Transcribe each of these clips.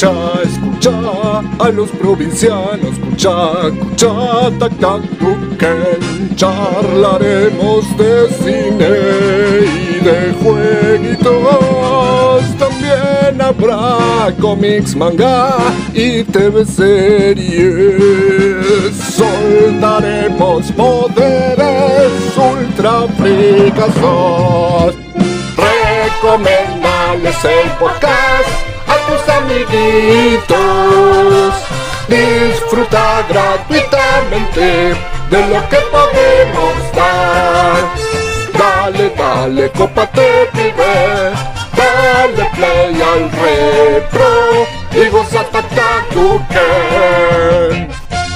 Escucha a los provincianos, escucha, tac, tac, tuquen. Charlaremos de cine y de jueguitos. También habrá cómics, manga y TV series. Soltaremos poderes ultra fricazos. Recomendales el podcast a tus amiguitos. Disfruta gratuitamente de lo que podemos dar. Dale, cópate, pibe. Dale play al repro y goza Tuquen.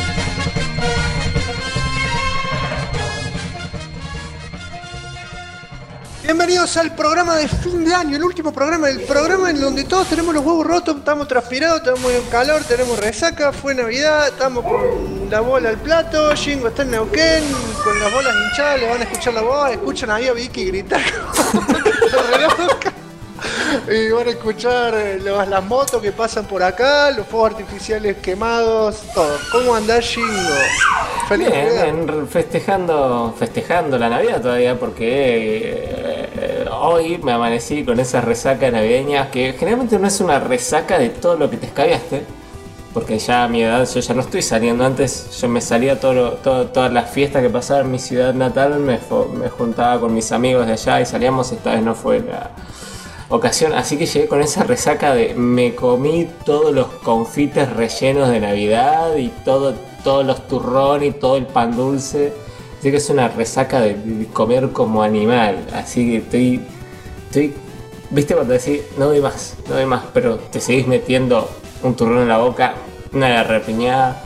Bienvenidos al programa de fin de año, el último programa, el programa en donde todos tenemos los huevos rotos, estamos transpirados, tenemos calor, tenemos resaca, fue Navidad, estamos con la bola al plato, Jingo está en Neuquén, con las bolas hinchadas, le van a escuchar la voz, escuchan ahí a Vicky gritar y van a escuchar las motos que pasan por acá, los fuegos artificiales quemados, todo. ¿Cómo andás, Jingo? Feliz bien, festejando la Navidad todavía porque hoy me amanecí con esas resacas navideñas que generalmente no es una resaca de todo lo que te escabiaste, porque ya a mi edad yo ya no estoy saliendo. Antes yo me salía todas las fiestas que pasaban en mi ciudad natal, me juntaba con mis amigos de allá y salíamos. Esta vez no fue la ocasión, así que llegué con esa resaca de me comí todos los confites rellenos de Navidad y todos los turrones y todo el pan dulce. Así que es una resaca de comer como animal. Así que estoy viste cuando decís no doy más, pero te seguís metiendo un turrón en la boca, una garrapiñada,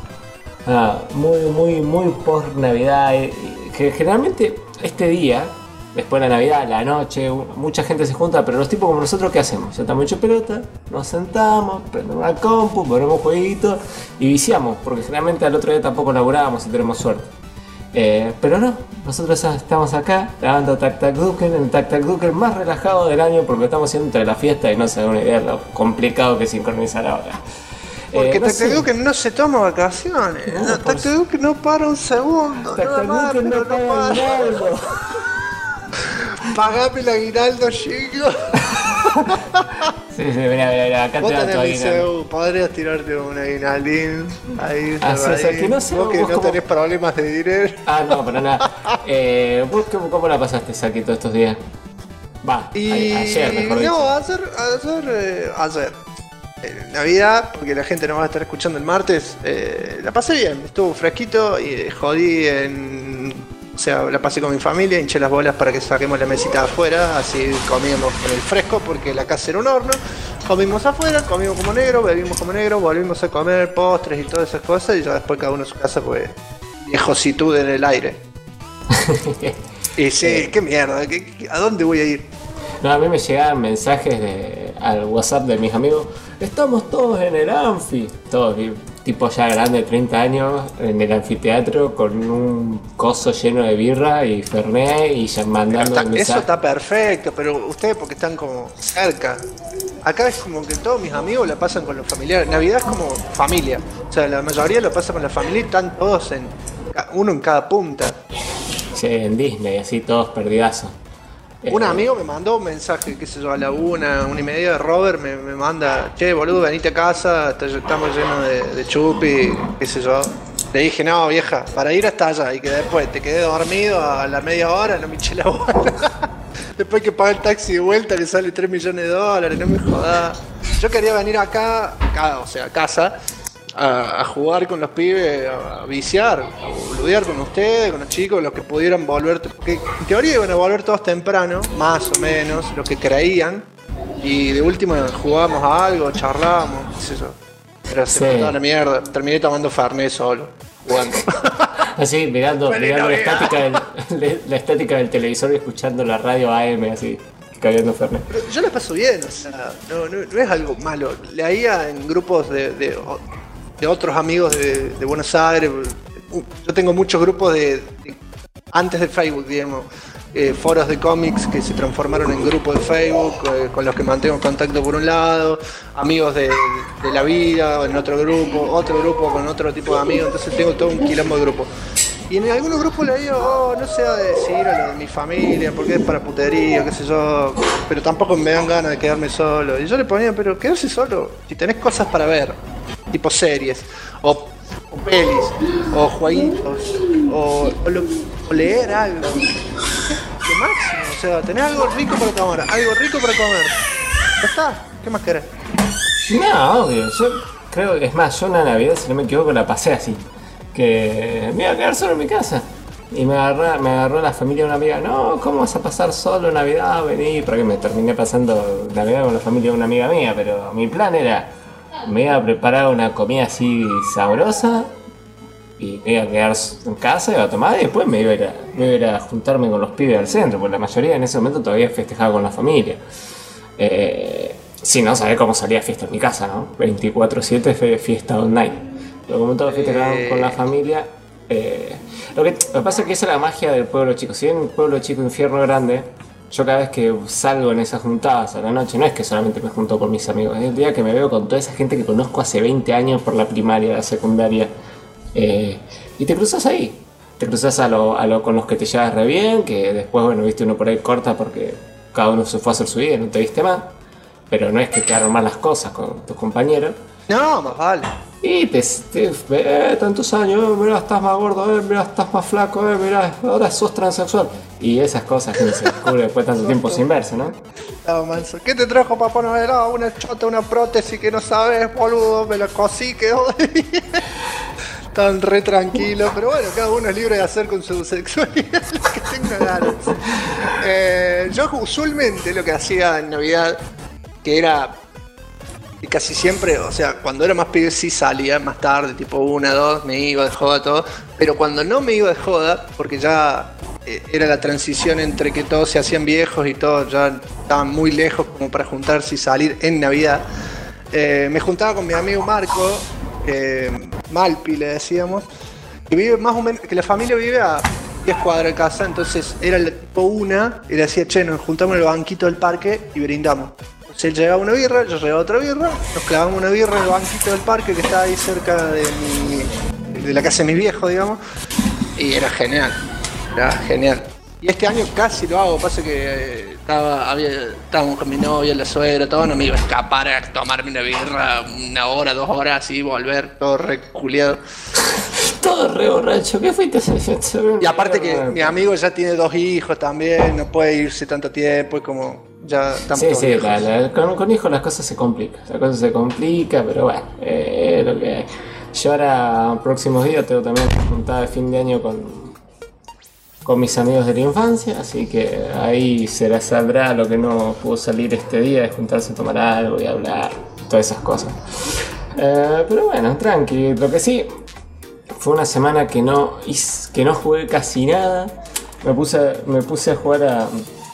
muy post Navidad. Que generalmente este día, después de la Navidad, la noche, mucha gente se junta, pero los tipos como nosotros, ¿qué hacemos? Ya estamos hechos pelota, nos sentamos, prendemos la compu, ponemos jueguitos y viciamos, porque generalmente al otro día tampoco laburábamos si tenemos suerte. Pero no, nosotros estamos acá grabando Tac Tac Tuquen, el Tac Tac Tuquen más relajado del año, porque estamos haciendo entre la fiesta y no se da una idea de lo complicado que es sincronizar ahora. Porque Tac Tac Tuquen no se toma vacaciones, Tac Tac Tuquen no para un segundo, Tac Tac Tuquen no para. Pagame el aguinaldo, Jingo. Sí, mira, acá vos te da tu aguinaldo. Podrías tirarte un aguinaldín ahí. O sea, que no sé, vos que no tenés problemas de dinero. No, para nada. ¿Vos cómo la pasaste, Saki, todos estos días? Ayer, mejor dicho. No, ayer. Navidad, porque la gente no va a estar escuchando el martes. La pasé bien, estuvo fresquito y jodí O sea, la pasé con mi familia, hinché las bolas para que saquemos la mesita de afuera, así comíamos con el fresco, porque la casa era un horno. Comimos afuera, comimos como negro, bebimos como negro, volvimos a comer postres y todas esas cosas, y ya después cada uno a su casa, pues, viejositud en el aire. Y sí, qué mierda, ¿a dónde voy a ir? No, a mí me llegaban mensajes al WhatsApp de mis amigos. Estamos todos en el anfi, todos tipo ya grande de 30 años, en el anfiteatro con un coso lleno de birra y fernet y ya mandando mensajes. Eso está perfecto, pero ustedes porque están como cerca. Acá es como que todos mis amigos la pasan con los familiares. Navidad es como familia, o sea, la mayoría lo pasa con la familia y están todos uno en cada punta. Sí, en Disney, así todos perdidazos. Un amigo me mandó un mensaje, qué sé yo, a la 1:30 de Robert, me manda, che, boludo, venite a casa, estamos llenos de chupi, qué sé yo. Le dije, no, vieja, para ir hasta allá, y que después te quedé dormido a la media hora, no me eché la bola. Después que pagué el taxi de vuelta, le sale $3 millones, no me jodas. Yo quería venir acá, o sea, a casa, a jugar con los pibes, a viciar, a boludear con ustedes, con los chicos, los que pudieran volver, porque en teoría iban a volver todos temprano, más o menos, los que creían, y de última jugábamos a algo, charlábamos, qué sé yo. Pero se me mandó la mierda, terminé tomando Fernet solo, jugando. Así, mirando la estática del televisor y escuchando la radio AM, así. Cayendo Fernet. Pero yo la paso bien, o sea, no es algo malo. Leía en grupos de otros amigos de Buenos Aires. Yo tengo muchos grupos de antes del Facebook, digamos, foros de cómics que se transformaron en grupos de Facebook, con los que mantengo contacto por un lado, amigos de la vida en otro grupo con otro tipo de amigos, entonces tengo todo un quilombo de grupos. Y en algunos grupos le digo, no sé a decir a lo de mi familia, porque es para putería, qué sé yo, pero tampoco me dan ganas de quedarme solo. Y yo le ponía, pero quedarse solo, si tenés cosas para ver, tipo series, o pelis, o jueguitos, o leer algo. Lo máximo, o sea, tenés algo rico para tomar, algo rico para comer. Ya está, ¿qué más querés? No, obvio, yo creo que es más, yo una Navidad, si no me equivoco, la pasé así. Que me iba a quedar solo en mi casa. Y me agarró la familia de una amiga. No, ¿cómo vas a pasar solo Navidad? Vení, porque me terminé pasando Navidad con la familia de una amiga mía. Pero mi plan era, me iba a preparar una comida así sabrosa y me iba a quedar en casa, iba a tomar y después me iba a ir a juntarme con los pibes del centro, porque la mayoría en ese momento todavía festejaba con la familia. Si no, sabés cómo salía fiesta en mi casa, ¿no? 24/7 fiesta online. Pero como todos festejaban con la familia, lo que pasa es que esa es la magia del pueblo chico. Si bien un pueblo chico, infierno grande, yo cada vez que salgo en esas juntadas a la noche, no es que solamente me junto con mis amigos, es el día que me veo con toda esa gente que conozco hace 20 años por la primaria, la secundaria, y te cruzas ahí. Te cruzas con los que te llevas re bien, que después, bueno, viste, uno por ahí corta porque cada uno se fue a hacer su vida y no te viste más. Pero no es que quedaron mal las cosas con tus compañeros. No, más vale. Y tantos años, mirá, estás más gordo, mirá, estás más flaco, mirá, ahora sos transexual. Y esas cosas que se descubre después de tanto tiempo sin verse, ¿no? No, manso. ¿Qué te trajo Papá Noel? Una chota, una prótesis que no sabes, boludo, me la cosí, quedó tan re tranquilo, pero bueno, cada uno es libre de hacer con su sexualidad lo que tenga ganas. Yo usualmente lo que hacía en Navidad, que era... Y casi siempre, o sea, cuando era más pibe sí salía más tarde, tipo 1, 2, me iba de joda, todo. Pero cuando no me iba de joda, porque ya era la transición entre que todos se hacían viejos y todos ya estaban muy lejos como para juntarse y salir en Navidad, me juntaba con mi amigo Marco, Malpi le decíamos, que vive más o menos, que la familia vive a 10 cuadras de casa, entonces era el tipo 1 y le decía, che, nos juntamos en el banquito del parque y brindamos. Él llevaba una birra, yo llevaba otra birra, nos clavamos una birra en el banquito del parque que está ahí cerca de la casa de mis viejos, digamos, y era genial. Y este año casi lo hago, pasa que estábamos con mi novia, la suegra, todo, no me iba a escapar a tomarme una birra 1 hora, 2 horas y volver todo re culiado. Todo re borracho, ¿qué fuiste a hacer? Y aparte que mi amigo ya tiene 2 hijos también, no puede irse tanto tiempo, es como... Ya sí, con hijos las cosas se complican. Pero bueno, lo que hay. Yo ahora, próximos días, tengo también juntada de fin de año con mis amigos de la infancia, así que ahí saldrá lo que no pudo salir este día, de juntarse a tomar algo y hablar, todas esas cosas. Pero bueno, tranqui. Lo que sí, fue una semana que no jugué casi nada. Me puse a jugar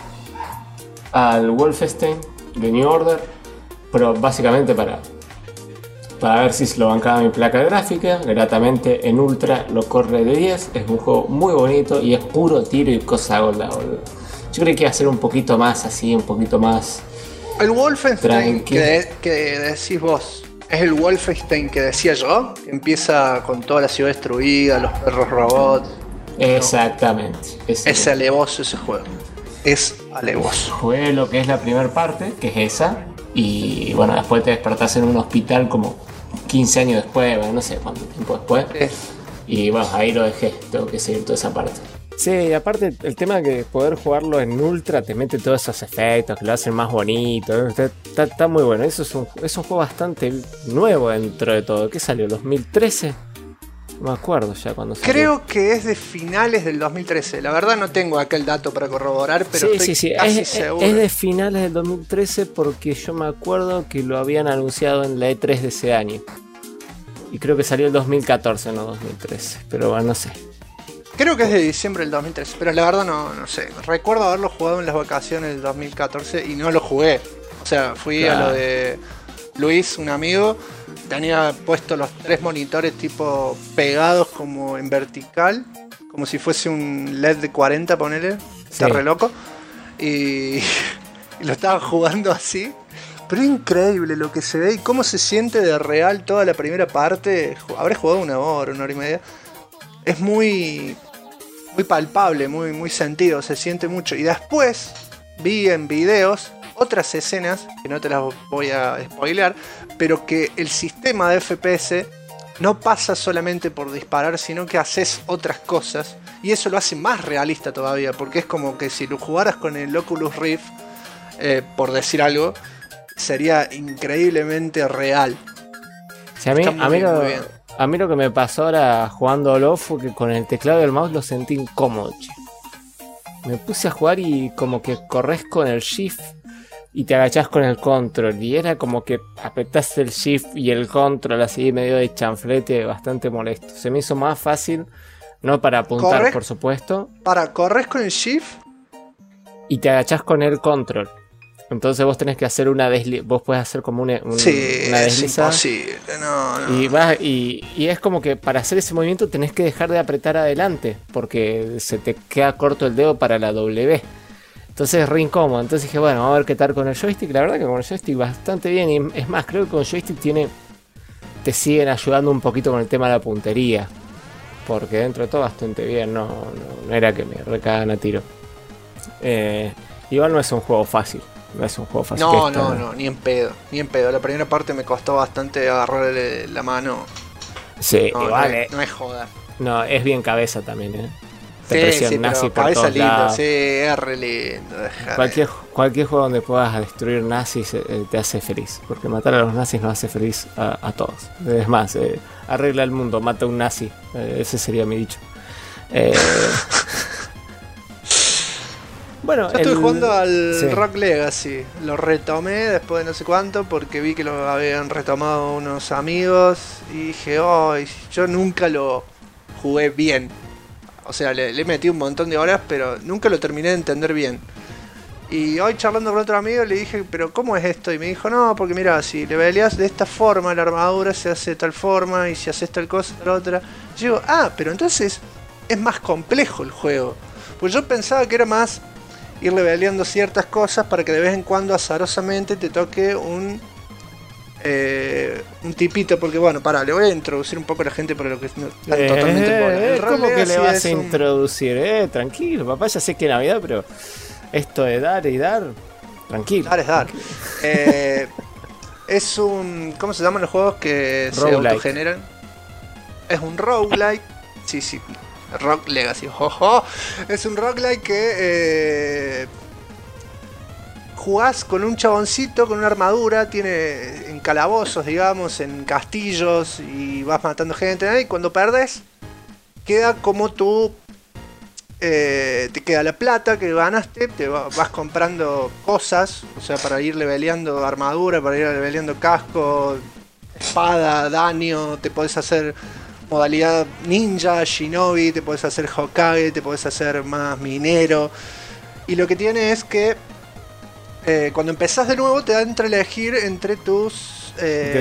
al Wolfenstein de New Order, pero básicamente para ver si lo bancaba mi placa gráfica. Gratamente en Ultra lo corre de 10. Es un juego muy bonito y es puro tiro y cosa gola. Yo creo que iba a ser un poquito más así, un poquito más... El Wolfenstein que decís vos, ¿es el Wolfenstein que decía yo? Que empieza con toda la ciudad destruida, los perros robots. Exactamente. No. Es alevoso ese juego. Es alevoso. Jugué lo que es la primera parte, que es esa, y bueno, después te despertás en un hospital como 15 años después, bueno, no sé cuánto tiempo después. Y bueno, ahí lo dejé, tengo que seguir toda esa parte. Sí, y aparte el tema de poder jugarlo en Ultra te mete todos esos efectos que lo hacen más bonito, está muy bueno. Eso es un juego bastante nuevo dentro de todo. ¿Qué salió? ¿2013? No me acuerdo ya cuando salió. Creo que es de finales del 2013. La verdad no tengo aquel dato para corroborar, pero estoy casi seguro. Es de finales del 2013 porque yo me acuerdo que lo habían anunciado en la E3 de ese año. Y creo que salió el 2014, no 2013. Pero bueno, no sé. Creo que es de diciembre del 2013, pero la verdad no sé. Recuerdo haberlo jugado en las vacaciones del 2014 y no lo jugué. O sea, fui a lo de Luis, un amigo. Tenía puesto los 3 monitores tipo pegados como en vertical, como si fuese un LED de 40, ponele. Está re loco. Y lo estaba jugando así. Pero es increíble lo que se ve y cómo se siente de real toda la primera parte. Habré jugado 1 hora, 1 hora y media. Es muy palpable, muy sentido, se siente mucho. Y después vi en videos otras escenas, que no te las voy a spoilear, pero que el sistema de FPS no pasa solamente por disparar, sino que haces otras cosas. Y eso lo hace más realista todavía, porque es como que si lo jugaras con el Oculus Rift, por decir algo, sería increíblemente real. Sí, a mí lo que me pasó ahora jugando LoL fue que con el teclado y el mouse lo sentí incómodo, che. Me puse a jugar y como que corres con el shift y te agachás con el control. Y era como que apretás el shift y el control así medio de chanflete, bastante molesto. Se me hizo más fácil, no para apuntar, por supuesto. Corres con el shift y te agachás con el control. Entonces vos tenés que hacer vos podés hacer como una desliza. Es imposible, no. Y es como que para hacer ese movimiento tenés que dejar de apretar adelante, porque se te queda corto el dedo para la W. Entonces es re incómodo. Entonces dije, bueno, vamos a ver qué tal con el joystick. La verdad que con el joystick bastante bien. Y es más, creo que con el joystick te siguen ayudando un poquito con el tema de la puntería. Porque dentro de todo bastante bien. No era que me recagan a tiro. Igual no es un juego fácil. No es un juego fácil. No, ni en pedo. La primera parte me costó bastante agarrarle la mano. Sí, igual. No es joda. No, es bien cabeza también, Sí, nazi por cabeza linda, sí, es re lindo. Cualquier juego donde puedas destruir nazis te hace feliz. Porque matar a los nazis nos hace feliz a todos. Es más, arregla el mundo, mata a un nazi. Ese sería mi dicho. Bueno, yo estuve jugando al Rock Legacy. Lo retomé después de no sé cuánto porque vi que lo habían retomado unos amigos. Y dije, yo nunca lo jugué bien. O sea, le metí un montón de horas, pero nunca lo terminé de entender bien. Y hoy charlando con otro amigo le dije, pero ¿cómo es esto? Y me dijo, no, porque mira, si le peleas de esta forma, la armadura se hace de tal forma, y si haces tal cosa, tal otra. Y yo digo, pero entonces es más complejo el juego. Pues yo pensaba que era más ir leveleando ciertas cosas para que de vez en cuando azarosamente te toque un tipito, porque bueno, le voy a introducir un poco a la gente para lo que están totalmente ¿cómo que le vas a introducir? Tranquilo, papá, ya sé que es Navidad, pero esto de dar y dar, tranquilo. Dar es dar. Es un... ¿Cómo se llaman los juegos que se autogeneran? Es un roguelike. Sí. Rock Legacy. Es un roguelike que jugás con un chaboncito con una armadura, tiene en calabozos, digamos, en castillos, y vas matando gente, y cuando perdes queda como tú te queda la plata que ganaste, te vas comprando cosas, o sea, para ir leveleando armadura, para ir leveleando casco, espada, daño, te podés hacer modalidad ninja, shinobi, te podés hacer Hokage, te podés hacer más minero. Y lo que tiene es que cuando empezás de nuevo te da entre elegir entre tus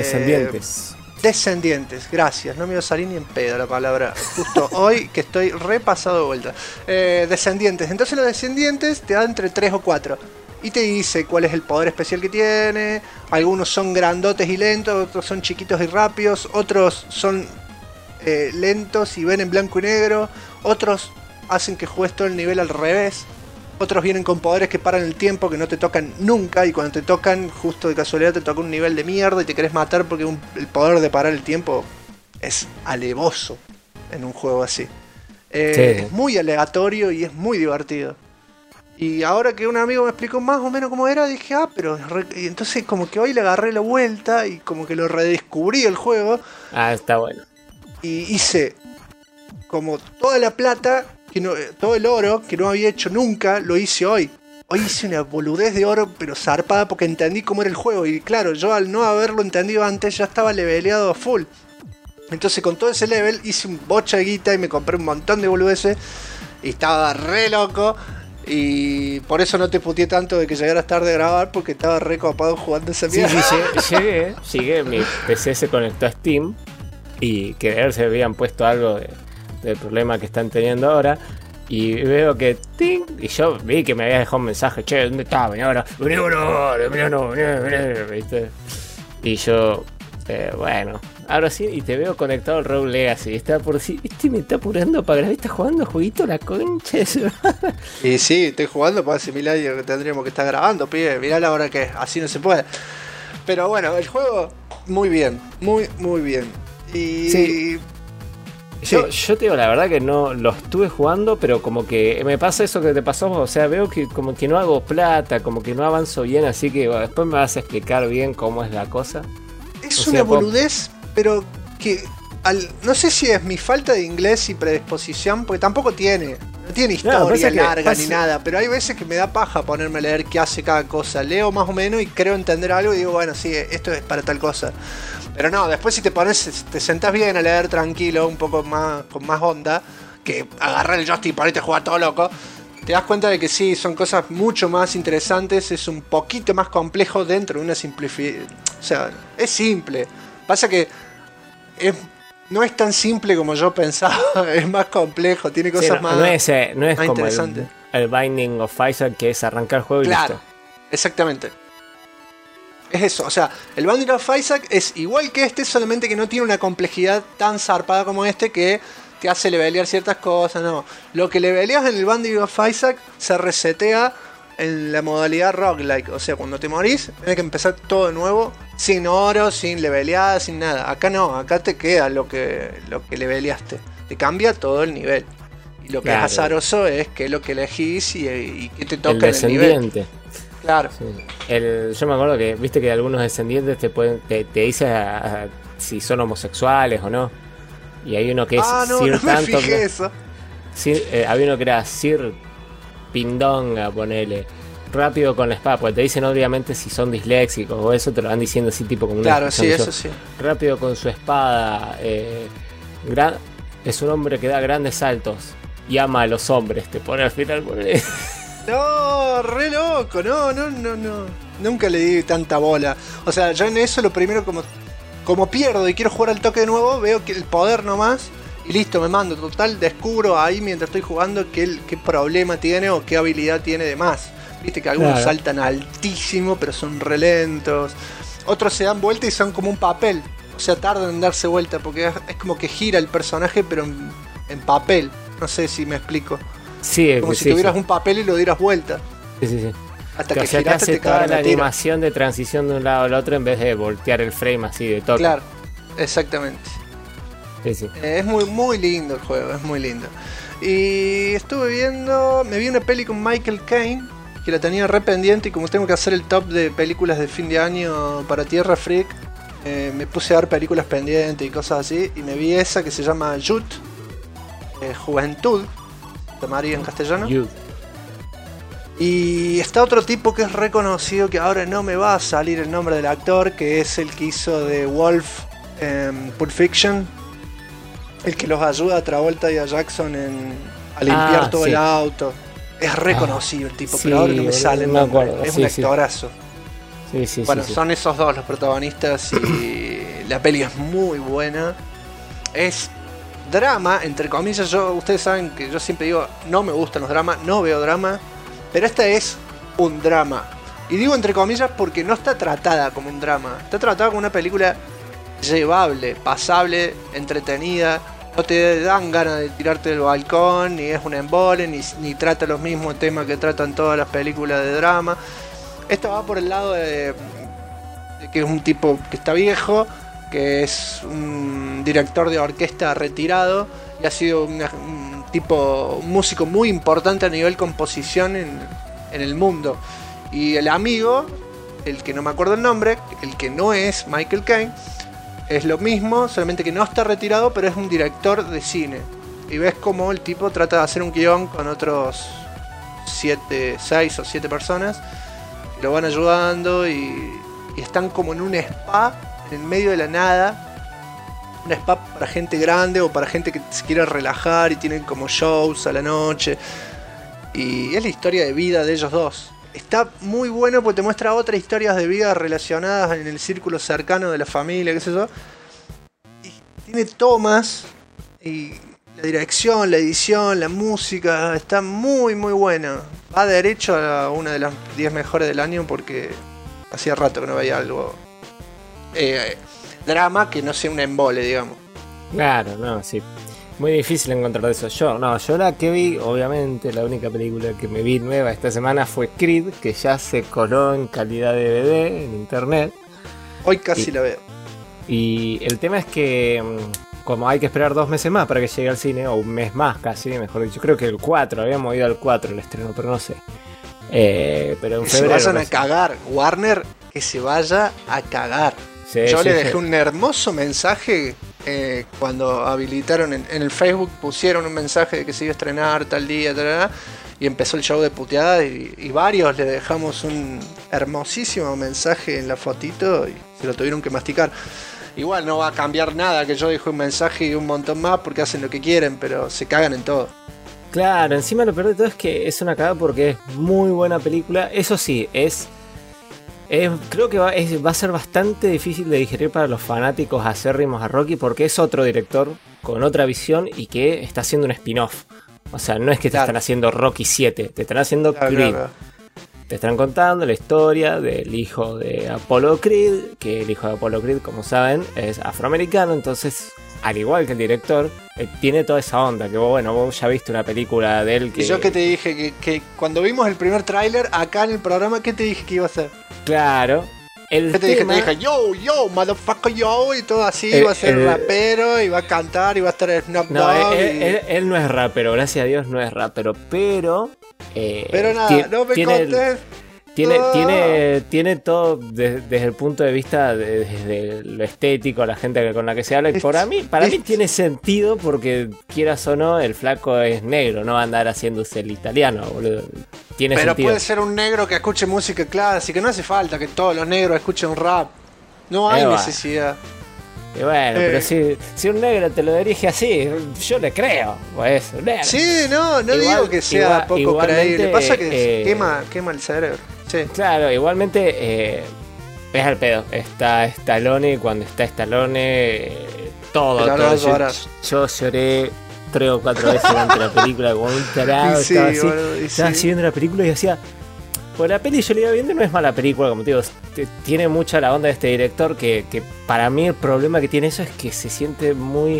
descendientes, gracias, no me iba a salir ni en pedo la palabra justo hoy que estoy repasado de vuelta. Descendientes, entonces los descendientes te dan entre 3 o 4 y te dice cuál es el poder especial que tiene. Algunos son grandotes y lentos, otros son chiquitos y rápidos, otros son lentos y ven en blanco y negro, otros hacen que juegues todo el nivel al revés, otros vienen con poderes que paran el tiempo, que no te tocan nunca, y cuando te tocan, justo de casualidad te toca un nivel de mierda y te querés matar porque el poder de parar el tiempo es alevoso en un juego así. Sí. Es muy aleatorio y es muy divertido. Y ahora que un amigo me explicó más o menos cómo era, dije, y entonces como que hoy le agarré la vuelta y como que lo redescubrí el juego. Está bueno. Y hice como toda la plata, todo el oro que no había hecho nunca, lo hice hoy. Hoy hice una boludez de oro, pero zarpada, porque entendí cómo era el juego. Y claro, yo al no haberlo entendido antes ya estaba leveleado a full. Entonces con todo ese level hice un bocha de guita y me compré un montón de boludeces. Y estaba re loco. Y por eso no te puteé tanto de que llegaras tarde a grabar, porque estaba re copado jugando esa mierda. Sí, llegué, mi PC se conectó a Steam. Y que se habían puesto algo del problema que están teniendo ahora. Y veo que ting, y yo vi que me había dejado un mensaje, che, ¿dónde estás? Vení ahora, ¿viste? Y yo, bueno, ahora sí, y te veo conectado al Rogue Legacy. Está por decir, me está apurando para grabar, está jugando jueguito la concha. Y sí, estoy jugando para hace 1000 años que tendríamos que estar grabando, pibe. Mirá la hora que es, así no se puede. Pero bueno, el juego, muy bien, muy bien. Y sí. Yo te digo la verdad que no lo estuve jugando, pero como que me pasa eso que te pasó, o sea, veo que como que no hago plata, como que no avanzo bien, así que bueno, después me vas a explicar bien cómo es la cosa. Es una boludez, pero que no sé si es mi falta de inglés y predisposición, porque tampoco no tiene historia larga ni nada, pero hay veces que me da paja ponerme a leer qué hace cada cosa. Leo más o menos y creo entender algo y digo, bueno, sí, esto es para tal cosa. Pero no, después si te sentás bien a leer tranquilo, un poco más con más onda, que agarrar el joystick y ponerte a jugar todo loco, te das cuenta de que sí, son cosas mucho más interesantes, es un poquito más complejo dentro de una simplificación. O sea, es simple. Pasa que no es tan simple como yo pensaba, es más complejo, tiene cosas más no es más como interesantes. El Binding of Isaac, que es arrancar el juego y claro, listo. Exactamente. Es eso, o sea, el Binding of Isaac es igual que este, solamente que no tiene una complejidad tan zarpada como este que te hace levelear ciertas cosas, no. Lo que leveleas en el Binding of Isaac se resetea en la modalidad roguelike, o sea, cuando te morís, tienes que empezar todo de nuevo, sin oro, sin leveleada, sin nada. Acá no, acá te queda lo que leveleaste, te cambia todo el nivel. Y lo que es azaroso es que es lo que elegís y que te toca el en el nivel. Claro. Sí. Yo me acuerdo que viste que algunos descendientes te dice si son homosexuales o no. Y hay uno que es Sir no tanto. Me fijé eso. Había uno que era Sir Pindonga, ponele. Rápido con la espada, porque te dicen obviamente si son disléxicos o eso, te lo van diciendo así tipo como una. Claro, sí, eso sí. Rápido con su espada. Es un hombre que da grandes saltos y ama a los hombres. Te pone al final, ponele. No, re loco, no. Nunca le di tanta bola. O sea, yo en eso lo primero como pierdo y quiero jugar al toque de nuevo, veo que el poder nomás y listo, me mando. Total, descubro ahí mientras estoy jugando qué problema tiene o qué habilidad tiene de más. Viste que algunos saltan altísimo, pero son re lentos. Otros se dan vuelta y son como un papel. O sea, tardan en darse vuelta porque es como que gira el personaje, pero en papel. No sé si me explico. Sí, como si tuvieras un papel y lo dieras vuelta. Sí. Hasta que giraste, hace te toda la animación de transición de un lado al otro en vez de voltear el frame así de toque. Claro, exactamente. Sí. Es muy lindo el juego, es muy lindo. Y me vi una peli con Michael Caine, que la tenía re pendiente, y como tengo que hacer el top de películas de fin de año para Tierra Freak, me puse a ver películas pendientes y cosas así, y me vi esa que se llama Youth, Juventud, llamaría en castellano. Youth. Y está otro tipo que es reconocido, que ahora no me va a salir el nombre del actor, que es el que hizo de Wolf en Pulp Fiction, el que los ayuda a Travolta y a Jackson a limpiar todo el auto. Es reconocido el tipo, pero ahora no me sale el nombre. Es un actorazo. Sí. Bueno, son esos dos los protagonistas y la peli es muy buena. Es drama, entre comillas. Ustedes saben que yo siempre digo, no me gustan los dramas, no veo drama. Pero esta es un drama. Y digo entre comillas porque no está tratada como un drama. Está tratada como una película llevable, pasable, entretenida. No te dan ganas de tirarte del balcón, ni es un embole, ni trata los mismos temas que tratan todas las películas de drama. Esta va por el lado de que es un tipo que está viejo, que es un director de orquesta retirado y ha sido un músico muy importante a nivel composición en el mundo. Y el amigo, el que no me acuerdo el nombre, el que no es Michael Caine, es lo mismo, solamente que no está retirado, pero es un director de cine. Y ves como el tipo trata de hacer un guión con otros 6 o 7 personas, y lo van ayudando y están como en un spa en el medio de la nada. Un spa para gente grande o para gente que se quiere relajar y tienen como shows a la noche. Y es la historia de vida de ellos dos. Está muy bueno porque te muestra otras historias de vida relacionadas en el círculo cercano de la familia, qué sé yo. Y tiene tomas y La dirección, la edición, la música, está muy muy buena. Va derecho a una de las 10 mejores del año porque hacía rato que no veía algo drama que no sea un embole, digamos. Claro, no, sí. Muy difícil encontrar eso. Yo la que vi, obviamente, la única película que me vi nueva esta semana fue Creed, que ya se coló en calidad DVD en internet. Hoy casi la veo. Y el tema es que, como hay que esperar 2 meses más para que llegue al cine, o un mes más casi, mejor dicho, creo que el 4, habíamos ido al 4 el estreno, pero no sé. Pero en que febrero. Se vayan a cagar, Warner, que se vaya a cagar. Sí, Yo sí, le dejé sí. un hermoso mensaje cuando habilitaron en el Facebook, pusieron un mensaje de que se iba a estrenar tal día, y empezó el show de puteadas y varios le dejamos un hermosísimo mensaje en la fotito y se lo tuvieron que masticar. Igual no va a cambiar nada que yo deje un mensaje y un montón más porque hacen lo que quieren, pero se cagan en todo. Claro, encima lo peor de todo es que es una cagada porque es muy buena película. Eso sí, creo que va a ser bastante difícil de digerir para los fanáticos acérrimos a Rocky porque es otro director con otra visión y que está haciendo un spin-off. O sea, no es que te están haciendo Rocky 7, te están haciendo Creed. Claro. Te están contando la historia del hijo de Apollo Creed, que el hijo de Apollo Creed, como saben, es afroamericano, entonces, al igual que el director, tiene toda esa onda, que vos ya viste una película de él que... Y yo que te dije que cuando vimos el primer tráiler acá en el programa, ¿qué te dije que iba a hacer? Claro. ¿Qué te dije? Te dije, yo, motherfucker, yo, y todo así, iba a ser rapero, iba a cantar, iba a estar Snoop Dogg. Él no es rapero, gracias a Dios no es rapero, pero... pero nada, no me contés. Tiene todo desde el punto de vista desde lo estético, la gente con la que se habla. Y para mí tiene sentido porque, quieras o no, el flaco es negro, no va a andar haciéndose el italiano, boludo. Tiene pero sentido. Puede ser un negro que escuche música clásica, no hace falta que todos los negros escuchen rap. No hay necesidad. Y bueno, pero si un negro te lo dirige así, yo le creo, pues un negro. Sí, no digo que sea poco creíble. Pasa que quema el cerebro. Sí. Claro, igualmente es al pedo. Está Stallone y cuando está Stallone, todo. Yo lloré 3 o 4 veces durante la película como un tarado. Estaba así viendo la película y decía... Pues la peli yo la iba viendo, no es mala película, como te digo, tiene mucha la onda de este director que para mí el problema que tiene eso es que se siente muy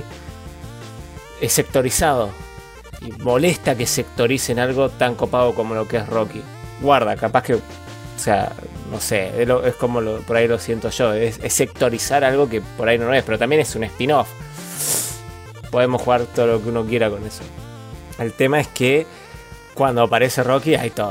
sectorizado y molesta que sectoricen algo tan copado como lo que es Rocky. Guarda, capaz que, o sea, no sé, es como por ahí lo siento yo, es sectorizar algo que por ahí no es, pero también es un spin-off. Podemos jugar todo lo que uno quiera con eso. El tema es que cuando aparece Rocky hay todo.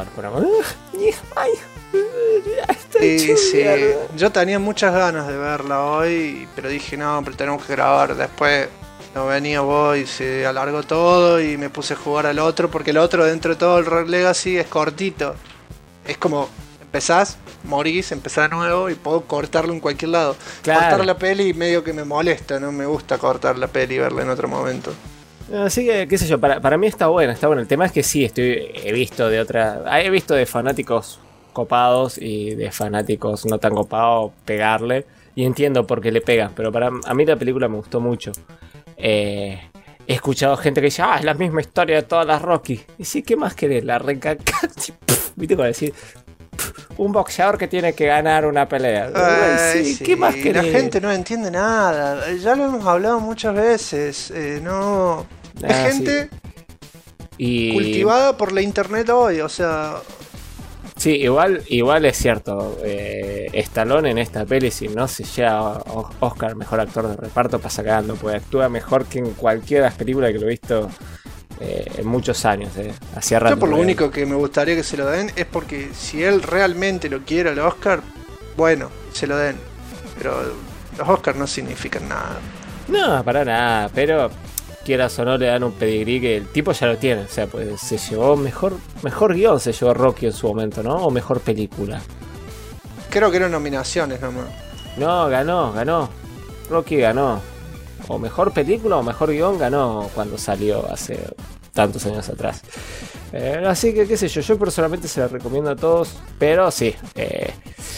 Sí. Yo tenía muchas ganas de verla hoy, pero dije no, pero tenemos que grabar. Después no venía vos y se alargó todo y me puse a jugar al otro, porque el otro dentro de todo el Rogue Legacy es cortito. Es como empezás, morís, empezás de nuevo y puedo cortarlo en cualquier lado. Claro. Cortar la peli medio que me molesta, no me gusta cortar la peli y verla en otro momento. Así que, qué sé yo, para mí está bueno. El tema es que sí, he visto de fanáticos copados y de fanáticos no tan copados pegarle. Y entiendo por qué le pegan, pero a mí la película me gustó mucho. He escuchado gente que dice, es la misma historia de todas las Rocky. Y sí, ¿qué más querés? La recacate. ¿Viste cómo decir? Un boxeador que tiene que ganar una pelea. Sí, ¿qué más querés? La gente no entiende nada. Ya lo hemos hablado muchas veces. Es gente cultivada por la internet hoy. O sea... Sí, igual es cierto. Stallone en esta peli, si no se lleva Oscar mejor actor de reparto, pasa cagando. Porque actúa mejor que en cualquiera de las películas que lo he visto en muchos años. Hacía rato. Yo por lo único que me gustaría que se lo den es porque si él realmente lo quiere al Oscar, bueno, se lo den. Pero los Oscars no significan nada. No, para nada, pero quieras o no le dan un pedigrí que el tipo ya lo tiene. O sea, pues se llevó mejor guión, se llevó Rocky en su momento, ¿no? O mejor película. Creo que eran nominaciones nomás. No, ganó. Rocky ganó. O mejor película o mejor guión ganó cuando salió hace tantos años atrás. Así que qué sé yo personalmente se la recomiendo a todos. Pero sí,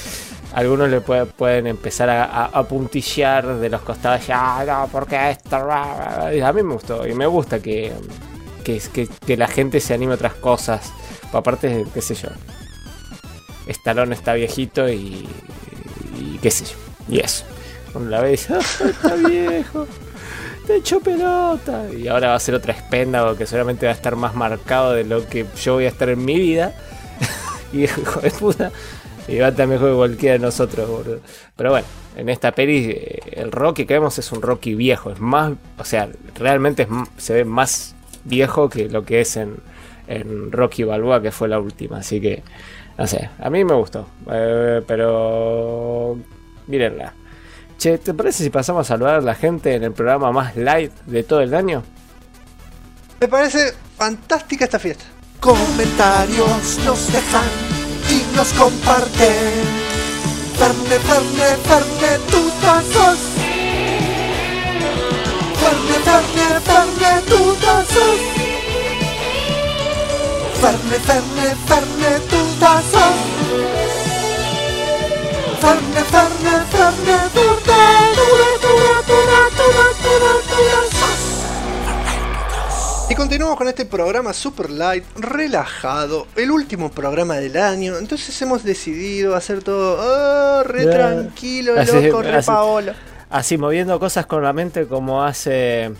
algunos le pueden empezar a puntillar de los costados. Ya, no, porque esto. A mí me gustó y me gusta que la gente se anime a otras cosas. Aparte, qué sé yo. Stallone está viejito y qué sé yo. Y eso. Uno la ve y dice, está viejo. Te hecho pelota. Y ahora va a ser otra Expendables que seguramente va a estar más marcado de lo que yo voy a estar en mi vida. Y hijo de puta. Y va a estar mejor que cualquiera de nosotros, boludo. Pero bueno, en esta peli el Rocky que vemos es un Rocky viejo. Es más, o sea, realmente se ve más viejo que lo que es en Rocky Balboa, que fue la última. Así que, no sé, a mí me gustó. Pero mírenla. Che, ¿te parece si pasamos a saludar a la gente en el programa más light de todo el año? Me parece fantástica esta fiesta. Comentarios nos dejan y nos comparten. Ferne, tutazos. Ferne, tutazos. Ferne, tutazos. Ferne, Y continuamos con este programa super light, relajado, el último programa del año. Entonces hemos decidido hacer todo re tranquilo, loco, re paolo. Así, moviendo cosas con la mente como hace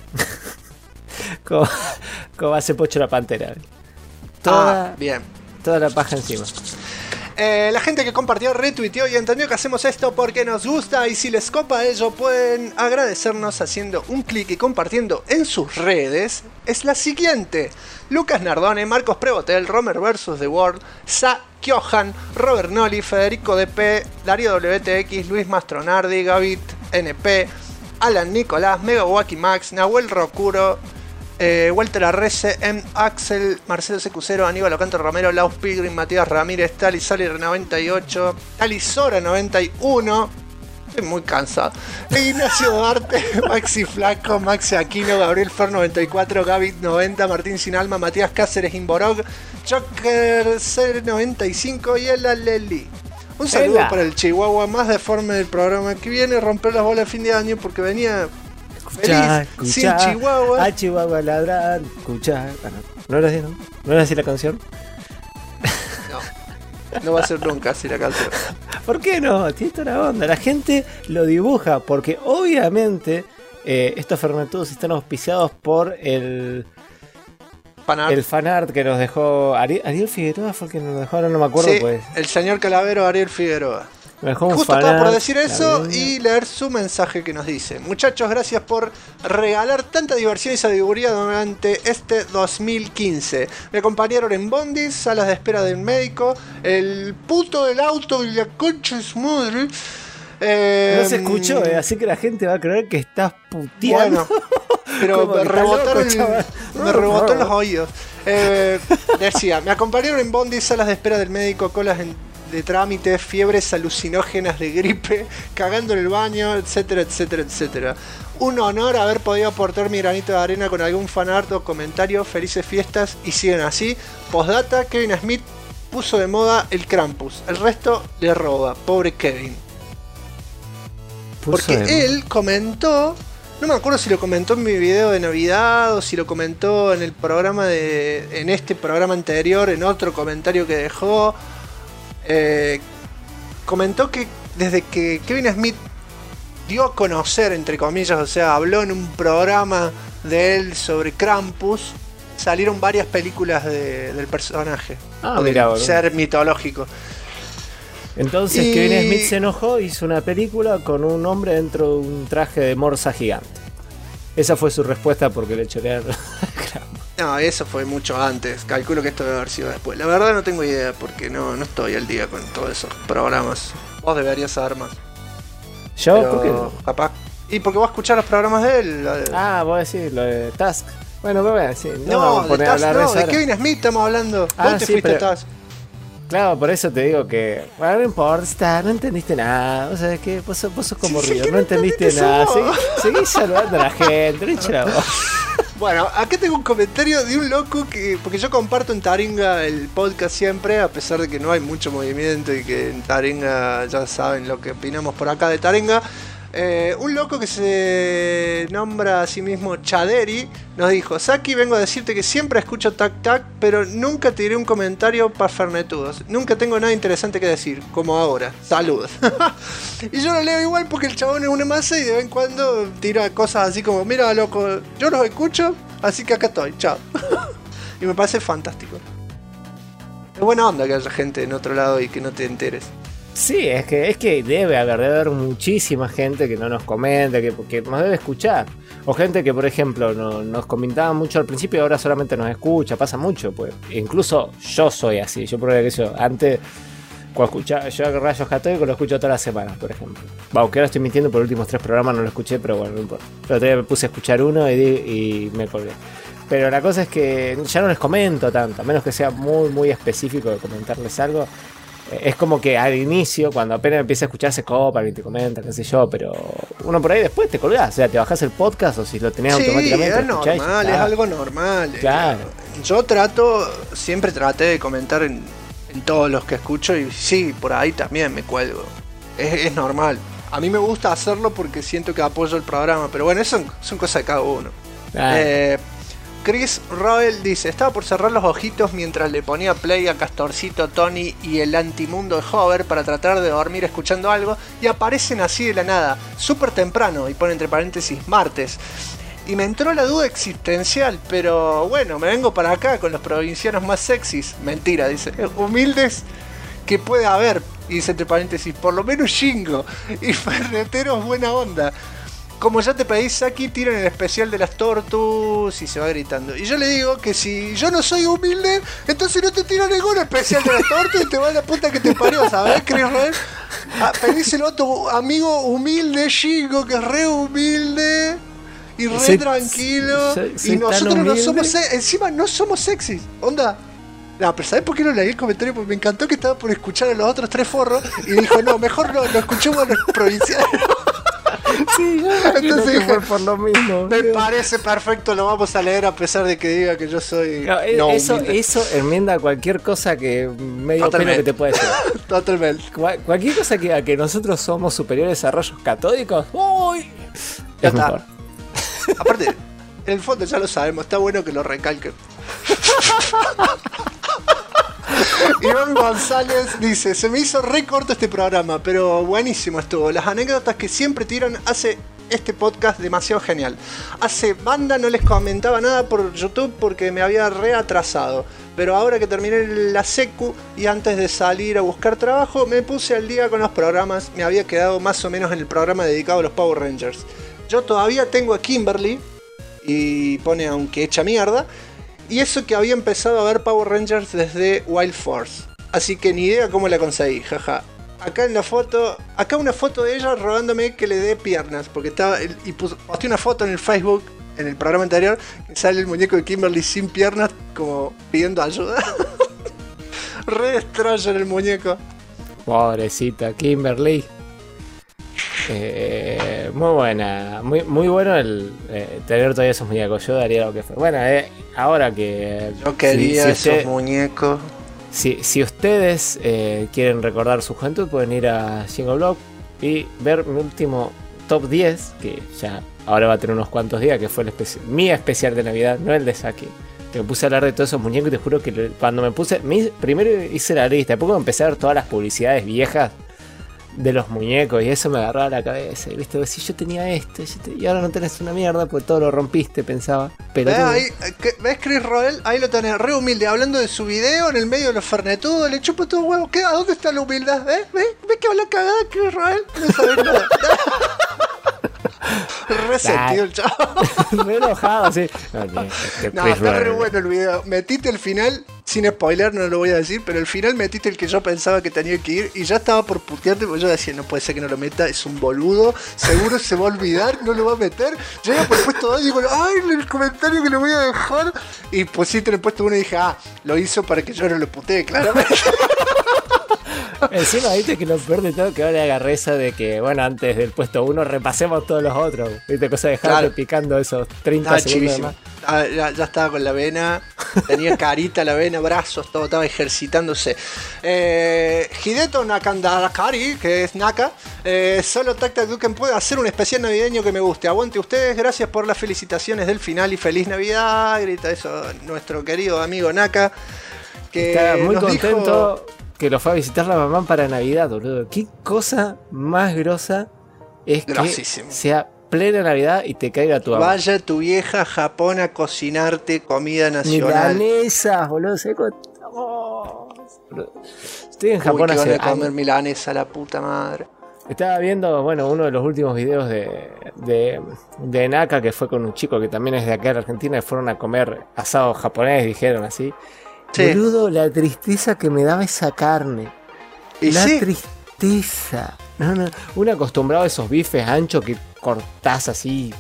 como hace Pocho la Pantera. Bien. Toda la paja encima. La gente que compartió, retuiteó y entendió que hacemos esto porque nos gusta, y si les copa ello pueden agradecernos haciendo un clic y compartiendo en sus redes. Es la siguiente: Lucas Nardone, Marcos Prebotel, Romer vs. The World, Sa Kyohan, Robert Noli, Federico DP, Darío WTX, Luis Mastronardi, Gavit NP, Alan Nicolás, Megawaki Max, Nahuel Rocuro, Walter Arrece, M. Axel, Marcelo Secucero, Aníbal Ocanto Romero, Laus Pilgrim, Matías Ramírez, Tali Salir 98, Alisora 91, estoy muy cansado, Ignacio Duarte, Maxi Flaco, Maxi Aquino, Gabriel Fer 94, Gavit 90, Martín Sinalma, Matías Cáceres Imborog, Joker C 95 y el Aleli. Un saludo para el Chihuahua más deforme del programa que viene, romper las bolas a fin de año porque venía Escuchá, sin Chihuahua. A Chihuahua ladrar, escuchá. ¿No era así, no? ¿No era así la canción? No va a ser nunca así la canción. ¿Por qué no? Tiene toda la onda. La gente lo dibuja porque obviamente estos fermentudos están auspiciados por el fanart que nos dejó Ariel Figueroa. Fue el que nos dejó, ahora no me acuerdo. Sí, pues. El señor Calavero Ariel Figueroa. Justo estaba por decir eso y leer su mensaje que nos dice: muchachos, gracias por regalar tanta diversión y sabiduría durante este 2015. Me acompañaron en bondis, salas de espera del médico, el puto del auto y la concha de su madre. No se escuchó, así que la gente va a creer que estás puteando. Bueno, pero me rebotó en los oídos. Decía, me acompañaron en bondis, salas de espera del médico, colas de trámites, fiebres alucinógenas de gripe, cagando en el baño, etcétera, etcétera, etcétera. Un honor haber podido aportar mi granito de arena con algún fanart o comentario. Felices fiestas y siguen así. Postdata: Kevin Smith puso de moda el Krampus, el resto le roba, pobre Kevin. Porque él comentó, no me acuerdo si lo comentó en mi video de Navidad o si lo comentó en el programa en este programa anterior, en otro comentario que dejó. Comentó que desde que Kevin Smith dio a conocer, entre comillas, o sea, habló en un programa de él sobre Krampus, salieron varias películas del personaje, del ser mitológico. Entonces Kevin Smith se enojó, hizo una película con un hombre dentro de un traje de morsa gigante. Esa fue su respuesta porque le chorearon. No, eso fue mucho antes. Calculo que esto debe haber sido después. La verdad no tengo idea porque no estoy al día con todos esos programas. Vos deberías saber más. ¿Yo? Pero, ¿por qué no? Capaz. Y porque vos escuchás los programas de él. Vos decís lo de Task. Bueno, pero bueno, sí. No, de Task no, de Kevin Smith estamos hablando. Vos te fuiste a Task. Claro, por eso te digo que, bueno, no importa, no entendiste nada. ¿Vos sabés qué? Vos sos como Río, no entendiste nada. Seguís saludando a la gente, no echa la voz. Bueno, acá tengo un comentario de un loco que... Porque yo comparto en Taringa el podcast siempre, a pesar de que no hay mucho movimiento y que en Taringa ya saben lo que opinamos por acá de Taringa. Un loco que se nombra a sí mismo Chaderi nos dijo: Saki, vengo a decirte que siempre escucho Tac Tac, pero nunca te diré un comentario para fernetudos. Nunca tengo nada interesante que decir, como ahora. Saludos. Y yo lo leo igual porque el chabón es una masa y de vez en cuando tira cosas así como: mira, loco, yo los escucho, así que acá estoy, chao. Y me parece fantástico. Es buena onda que haya gente en otro lado y que no te enteres. Sí, es que debe haber muchísima gente que no nos comenta, que nos debe escuchar. O gente que, por ejemplo, nos comentaba mucho al principio y ahora solamente nos escucha. Pasa mucho, pues. Incluso yo soy así. Yo, por ejemplo, antes, cuando escuchaba, yo Rayos Católicos lo escucho todas las semanas, por ejemplo. Aunque ahora estoy mintiendo, por los últimos 3 programas no lo escuché, pero bueno, no importa. Pero todavía me puse a escuchar uno y me colgué. Pero la cosa es que ya no les comento tanto, a menos que sea muy, muy específico de comentarles algo. Es como que al inicio, cuando apenas empieza a escuchar, se copa, alguien te comenta, qué sé yo, pero uno por ahí después te colgás, o sea, te bajás el podcast o si lo tenés automáticamente. Es normal, es algo normal. Claro. Yo siempre traté de comentar en todos los que escucho y sí, por ahí también me cuelgo. Es normal. A mí me gusta hacerlo porque siento que apoyo el programa, pero bueno, eso son cosas de cada uno. Chris Roel dice: estaba por cerrar los ojitos mientras le ponía play a Castorcito, Tony y el antimundo de Hover para tratar de dormir escuchando algo, y aparecen así de la nada, súper temprano, y pone entre paréntesis martes. Y me entró la duda existencial, pero bueno, me vengo para acá con los provincianos más sexys. Mentira, dice, humildes que puede haber, y dice entre paréntesis, por lo menos Shingo, y ferneteros buena onda. Como ya te pedí, Saki, tiran el especial de las tortus y se va gritando. Y yo le digo que si yo no soy humilde, entonces no te tiro ningún especial de las tortus y te va a la puta que te parió, ¿sabes, Chris Red? Pedíselo a tu amigo humilde, Shingo, que es re humilde y re tranquilo. Y nosotros no somos, encima no somos sexys. Onda. No, pero ¿sabes por qué no leí el comentario? Porque me encantó que estaba por escuchar a los otros 3 forros y dijo: no, mejor no, lo escuchemos a los provinciales. Sí, entonces fue por lo mismo. Me parece perfecto, lo vamos a leer a pesar de que diga que yo soy. No, eso enmienda cualquier cosa que medio pena que te pueda decir. Totalmente. Cualquier cosa que nosotros somos superiores a Rayos Catódicos, ¡uy! Es mejor. Aparte, en el fondo ya lo sabemos, está bueno que lo recalquen. Iván González dice: se me hizo re corto este programa, pero buenísimo estuvo. Las anécdotas que siempre tiran hace este podcast demasiado genial. Hace banda no les comentaba nada por YouTube porque me había re atrasado, pero ahora que terminé la secu y antes de salir a buscar trabajo me puse al día con los programas. Me había quedado más o menos en el programa dedicado a los Power Rangers. Yo todavía tengo a Kimberly y pone aunque hecha mierda. Y eso que había empezado a ver Power Rangers desde Wild Force. Así que ni idea cómo la conseguí, jaja. Acá en la foto, acá una foto de ella rogándome que le dé piernas. Porque estaba, y posté una foto en el Facebook, en el programa anterior, que sale el muñeco de Kimberly sin piernas, como pidiendo ayuda. Re extraño en el muñeco. Pobrecita Kimberly. Muy buena, muy bueno el tener todavía esos muñecos. Yo daría lo que fue. Bueno, ahora que yo quería esos muñecos. Si ustedes quieren recordar su juventud, pueden ir a Jingle Blog y ver mi último top 10, que ya ahora va a tener unos cuantos días, que fue mi especial de Navidad, no el de Saki. Me puse a hablar de todos esos muñecos y te juro que cuando me puse, primero hice la lista, después empecé a ver todas las publicidades viejas de los muñecos y eso me agarraba a la cabeza. Y viste, si yo tenía esto y ahora no tenés una mierda porque todo lo rompiste, pensaba. Pero ¿ves, Chris Roel? Ahí lo tenés, re humilde, hablando de su video en el medio de los fernetudos, le chupa todo huevo. ¿A dónde está la humildad? ¿Ves que habla cagada Chris Roel? No sabés nada. Resentido el chavo. Me he enojado, sí. No, está re bueno el video. Metiste el final, sin spoiler, no lo voy a decir, pero el final metiste el que yo pensaba que tenía que ir y ya estaba por putearte porque yo decía: no puede ser que no lo meta, es un boludo, seguro se va a olvidar, no lo va a meter. Yo había puesto 2 y digo: ay, el comentario que le voy a dejar. Y pusiste en el puesto 1 y dije: lo hizo para que yo no lo putee, claramente. Encima viste que lo peor de todo que ahora agarré esa de que, bueno, antes del puesto 1 repasemos todos los otros. Viste, cosa de dejarte picando esos 30 segundos más. Ya estaba con la vena, tenía carita la vena, brazos, todo estaba ejercitándose. Hideto Nakandarakari, que es Naka, solo Tacta Duken puede hacer un especial navideño que me guste. Aguante ustedes, gracias por las felicitaciones del final y feliz Navidad. Grita eso nuestro querido amigo Naka. Que está muy nos contento dijo... que lo fue a visitar la mamá para Navidad, boludo. Qué cosa más grosa es Grosísimo. que sea plena Navidad y te caiga tu mamá. Vaya tu vieja a Japón a cocinarte comida nacional. Milanesas, boludo. Estoy en Japón Uy, que van hace a comer años. milanesa, la puta madre. Estaba viendo, bueno, uno de los últimos videos de Naka, que fue con un chico que también es de acá de Argentina, y fueron a comer asado japonés, dijeron así. Sí. Boludo, la tristeza que me daba esa carne. Y La sí, tristeza. No. Uno acostumbrado a esos bifes anchos que cortás así,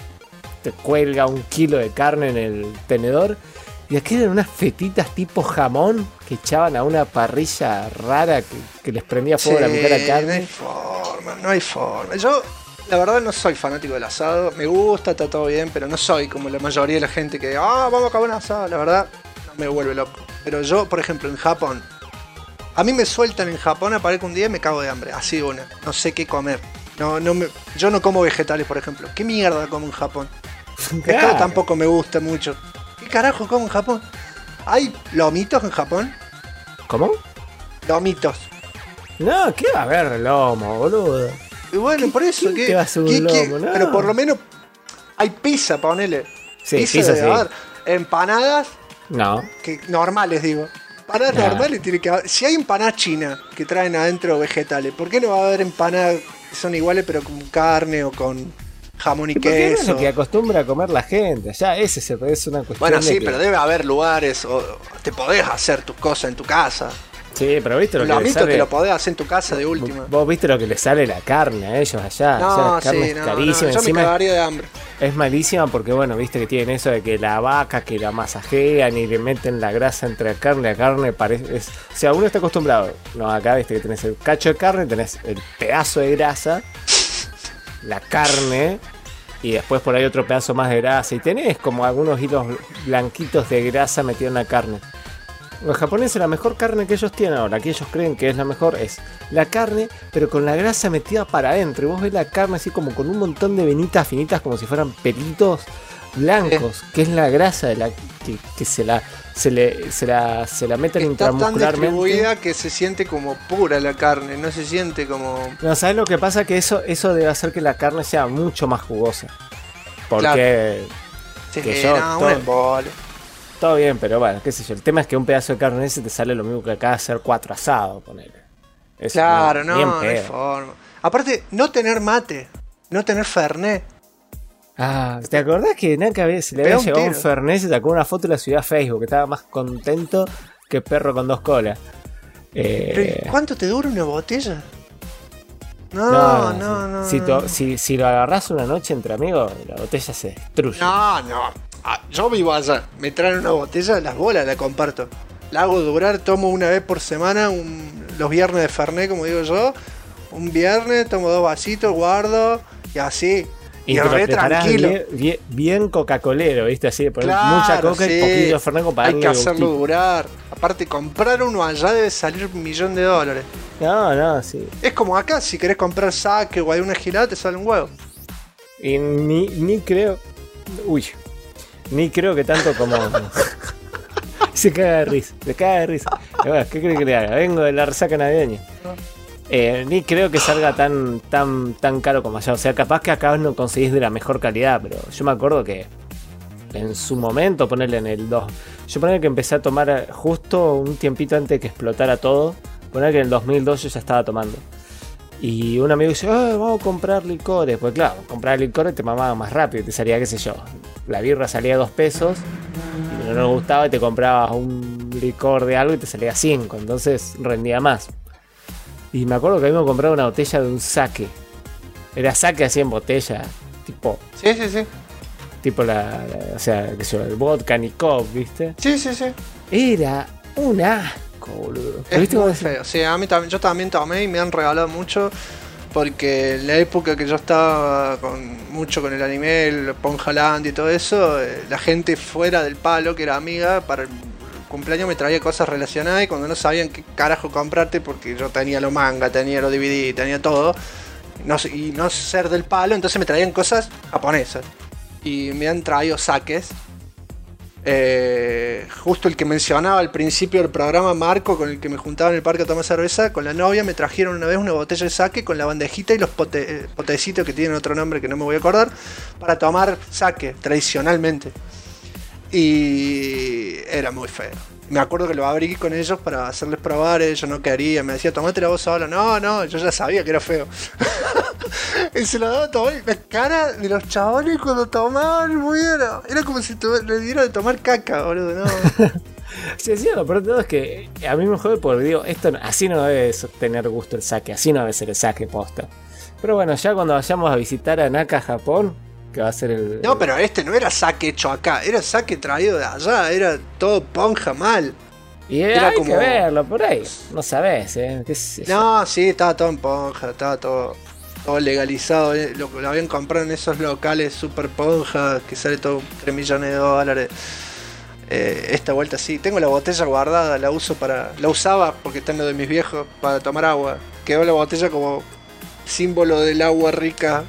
te cuelga 1 kilo de carne en el tenedor. Y aquí eran unas fetitas tipo jamón que echaban a una parrilla rara que les prendía fuego la mitad de la no hay carne. forma, no hay forma. Yo, la verdad, no soy fanático del asado. Me gusta, está todo bien, pero no soy como la mayoría de la gente que, vamos a comer un asado. La verdad, no me vuelve loco. Pero yo, por ejemplo, en Japón, a mí me sueltan en Japón, aparezco un día y me cago de hambre. Así una. No sé qué comer. Yo no como vegetales, por ejemplo. ¿Qué mierda como en Japón? Pescado Claro. tampoco me gusta mucho. ¿Qué carajo como en Japón? ¿Hay lomitos en Japón? ¿Cómo? Lomitos. No, ¿qué va a haber lomo, boludo? Y bueno, por eso. quién te va a hacer un lomo? No. Pero por lo menos hay pizza, ponele. Sí, pizza debe sí. haber. Empanadas, No. que normales digo. Empanadas Nah. normales tiene que haber. Si hay empanadas chinas que traen adentro vegetales, ¿por qué no va a haber empanadas que son iguales pero con carne o con jamón y ¿Por qué no es queso? lo que acostumbra a comer la gente? Ya, ese es una cuestión. Bueno, de sí, que- pero debe haber lugares, o te podés hacer tus cosas en tu casa. Sí, pero viste lo Un que le lomito sale. te lo podés hacer en tu casa de última. Vos viste lo que le sale la carne a ellos allá. O sea, No, la carne sí, es no, carísima. yo me Encima cagaría de hambre. es malísima porque, bueno, viste que tienen eso de que la vaca que la masajean y le meten la grasa entre la carne parece. O sea, uno está acostumbrado. No, acá viste que tenés el cacho de carne, tenés el pedazo de grasa, la carne. Y después por ahí otro pedazo más de grasa. Y tenés como algunos hilos blanquitos de grasa metidos en la carne. Los japoneses, la mejor carne que ellos tienen ahora, que ellos creen que es la mejor, es la carne, pero con la grasa metida para adentro. Y vos ves la carne así como con un montón de venitas finitas, como si fueran pelitos blancos, que es la grasa de la que se la meten Está tan intramuscularmente. distribuida que se siente como pura la carne, no se siente como... No, ¿sabes lo que pasa? Que eso debe hacer que la carne sea mucho más jugosa. Porque Sí, que yo, no, todo- un embole. todo bien, pero bueno, qué sé yo. El tema es que un pedazo de carne ese te sale lo mismo que acá hacer 4 asados, ponele. Eso Claro, ni en no hay pedo. forma. Aparte, no tener mate, no tener fernet. Ah, ¿te acordás que Naka se le Pega había un llegado un tiro. Fernet y se sacó una foto y la subió a Facebook? Que estaba más contento que perro con 2 colas. Pero ¿y ¿cuánto te dura una botella? No. Si lo agarrás una noche entre amigos, la botella se destruye. No. Yo vivo allá. Me traen una botella, las bolas la comparto. La hago durar, tomo una vez por semana, los viernes de Fernet, como digo yo. Un viernes, tomo 2 vasitos, guardo y así. Y te lo re preparás tranquilo. bien Coca-Colero, ¿viste? Así, de poner Claro, mucha coca y sí. poquito de Fernet como para Hay que darle hacerlo gustito. durar. Aparte, comprar uno allá debe salir $1.000.000. No, sí. Es como acá, si querés comprar saque o alguna gilada, te sale un huevo. Y ni creo. Uy. Ni creo que tanto como. Se caga de risa. Y bueno, ¿qué crees que le haga? Vengo de la resaca navideña. Ni creo que salga tan caro como allá. O sea, capaz que acá no conseguís de la mejor calidad. Pero yo me acuerdo que en su momento, ponerle en el 2. Yo ponerle que empecé a tomar justo un tiempito antes de que explotara todo. Ponerle que en el 2002 yo ya estaba tomando. Y un amigo dice, vamos a comprar licores. Pues claro, comprar licores te mamaba más rápido. Te salía, qué sé yo, la birra salía 2 pesos. Y no nos gustaba y te comprabas un licor de algo y te salía 5. Entonces rendía más. Y me acuerdo que habíamos comprado una botella de un sake. Era sake así en botella. Sí. Tipo o sea, qué sé yo, el vodka Nikov, ¿viste? Sí. Era un asco, boludo. Es ¿Viste? muy Vos decís, feo. Sí, a mí también, yo también tomé y me han regalado mucho. porque en la época que yo estaba mucho con el anime, el Ponjaland y todo eso, la gente fuera del palo, que era amiga, para el cumpleaños me traía cosas relacionadas y cuando no sabían qué carajo comprarte, porque yo tenía los manga, tenía los DVD, tenía todo, y no ser del palo, entonces me traían cosas japonesas. Y me han traído saques. Justo el que mencionaba al principio del programa, Marco, con el que me juntaba en el parque a tomar cerveza, con la novia me trajeron una vez una botella de sake con la bandejita y los potecitos que tienen otro nombre que no me voy a acordar, para tomar sake tradicionalmente. Y era muy feo. Me acuerdo que lo abrí con ellos para hacerles probar, ellos no querían, me decía, tomate la voz sola. No, yo ya sabía que era feo. Y se lo daba a tomar, y la cara de los chavales cuando tomaban era como si le diera de tomar caca, boludo, no. Sí, lo peor de todo es que a mí me jode porque digo, así no debe tener gusto el sake, así no debe ser el sake posta. Pero bueno, ya cuando vayamos a visitar a Naka, Japón, que va a ser el... No, pero no era sake hecho acá, era sake traído de allá, era todo ponja mal. Y era hay que verlo por ahí, no sabés, ¿Qué sé yo? No, sí, estaba todo en ponja, estaba todo legalizado, lo habían comprado en esos locales super ponja que sale todo $3 millones. Esta vuelta sí, tengo la botella guardada, la usaba porque está en lo de mis viejos para tomar agua. Quedó la botella como símbolo del agua rica.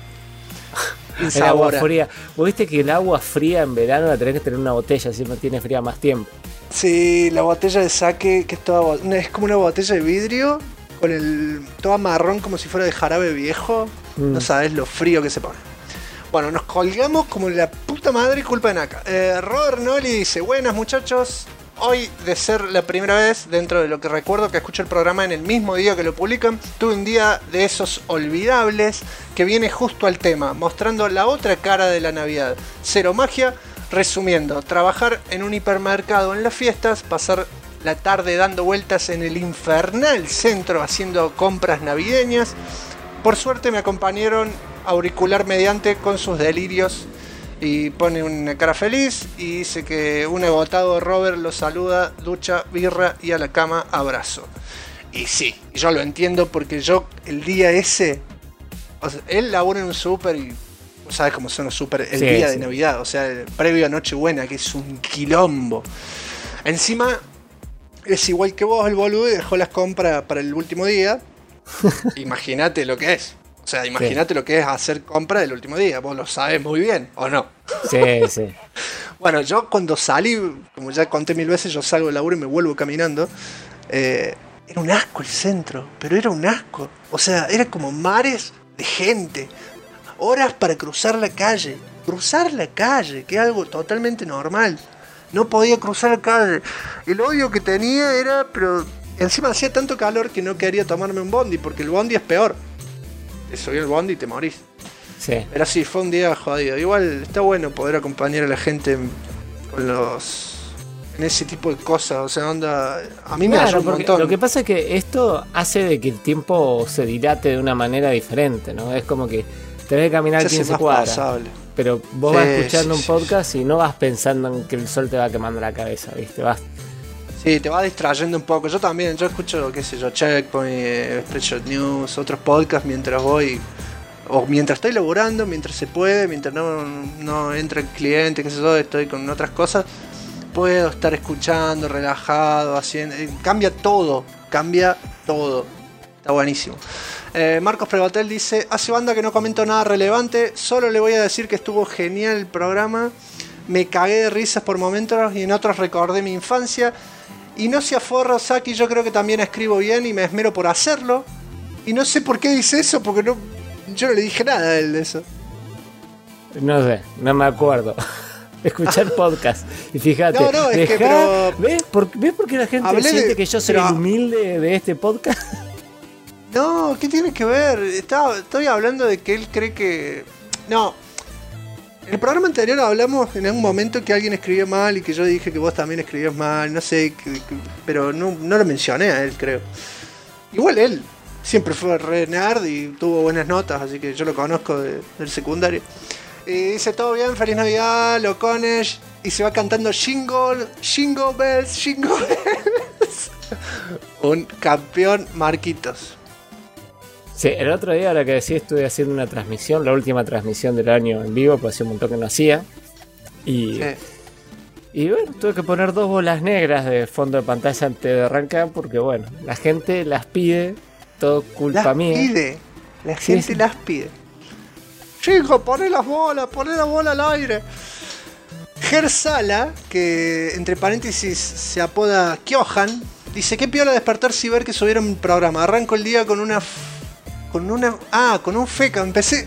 El agua fría. ¿Vos viste que el agua fría en verano la tenés que tener una botella si no tiene fría más tiempo? Sí, la botella de sake que es como una botella de vidrio con toda marrón como si fuera de jarabe viejo. No sabes lo frío que se pone. Bueno, nos colgamos como la puta madre, culpa de Naka. Robert Noli dice, buenas muchachos. Hoy, de ser la primera vez, dentro de lo que recuerdo que escuché el programa en el mismo día que lo publican, tuve un día de esos olvidables que viene justo al tema, mostrando la otra cara de la Navidad. Cero magia. Resumiendo, trabajar en un hipermercado en las fiestas, pasar la tarde dando vueltas en el infernal centro haciendo compras navideñas. Por suerte me acompañaron auricular mediante con sus delirios y pone una cara feliz y dice que un agotado Robert lo saluda, ducha, birra y a la cama, abrazo. Y sí, yo lo entiendo porque yo el día ese, o sea, él labura en un súper y sabes cómo son los súper el día de Navidad, o sea, el previo a Nochebuena, que es un quilombo. Encima es igual que vos, el boludo, y dejó las compras para el último día. Imagínate lo que es. O sea, imagínate lo que es hacer compra del último día. Vos lo sabés muy bien, ¿o no? Sí. Bueno, yo cuando salí, como ya conté 1000 veces, yo salgo del laburo y me vuelvo caminando. Era un asco el centro, pero era un asco. O sea, era como mares de gente. Horas para cruzar la calle, que es algo totalmente normal. No podía cruzar la calle. El odio que tenía era, pero encima hacía tanto calor que no quería tomarme un bondi, porque el bondi es peor. Te subí el bondi y te morís. Sí. Pero sí, fue un día jodido. Igual está bueno poder acompañar a la gente en ese tipo de cosas. O sea, onda, a mí me ayuda un montón. Lo que pasa es que esto hace de que el tiempo se dilate de una manera diferente, ¿no? Es como que tenés que caminar 15 cuadras. Pasable. Pero vos vas escuchando un podcast y no vas pensando en que el sol te va quemando la cabeza, ¿viste? Sí, te va distrayendo un poco. Yo también, yo escucho, qué sé yo, Checkpoint, Spreadshot News, otros podcasts mientras voy, o mientras estoy laburando, mientras se puede, mientras no entra el cliente, qué sé yo, estoy con otras cosas, puedo estar escuchando, relajado, haciendo, cambia todo, está buenísimo. Marcos Prevatel dice, hace banda que no comento nada relevante, solo le voy a decir que estuvo genial el programa, me cagué de risas por momentos y en otros recordé mi infancia. Y no se aforra Saki, yo creo que también escribo bien y me esmero por hacerlo. Y no sé por qué dice eso, porque yo no le dije nada a él de eso. No sé, no me acuerdo. Escuchar podcast. Y fíjate, no, es que, pero... ¿ves por qué la gente siente que yo soy el humilde de este podcast? No, ¿qué tiene que ver? Estoy hablando de que él cree que... No. En el programa anterior hablamos en algún momento que alguien escribió mal y que yo dije que vos también escribías mal, no sé, pero no lo mencioné a él, creo. Igual él siempre fue re nerd y tuvo buenas notas, así que yo lo conozco del secundario. Y dice, todo bien, feliz Navidad, locones, y se va cantando Jingle Bells. Un campeón, Marquitos. Sí, el otro día, ahora que decía, estuve haciendo una transmisión, la última transmisión del año en vivo, pues hacía un montón que no hacía. Y bueno, tuve que poner 2 bolas negras de fondo de pantalla antes de arrancar, porque bueno, la gente las pide, todo culpa mía. La gente las pide. Chico, poné la bola al aire. Gersala, que entre paréntesis se apoda Kyohan, dice: qué piola despertarse y ver que subieron un programa. Arranco el día con un feca. Empecé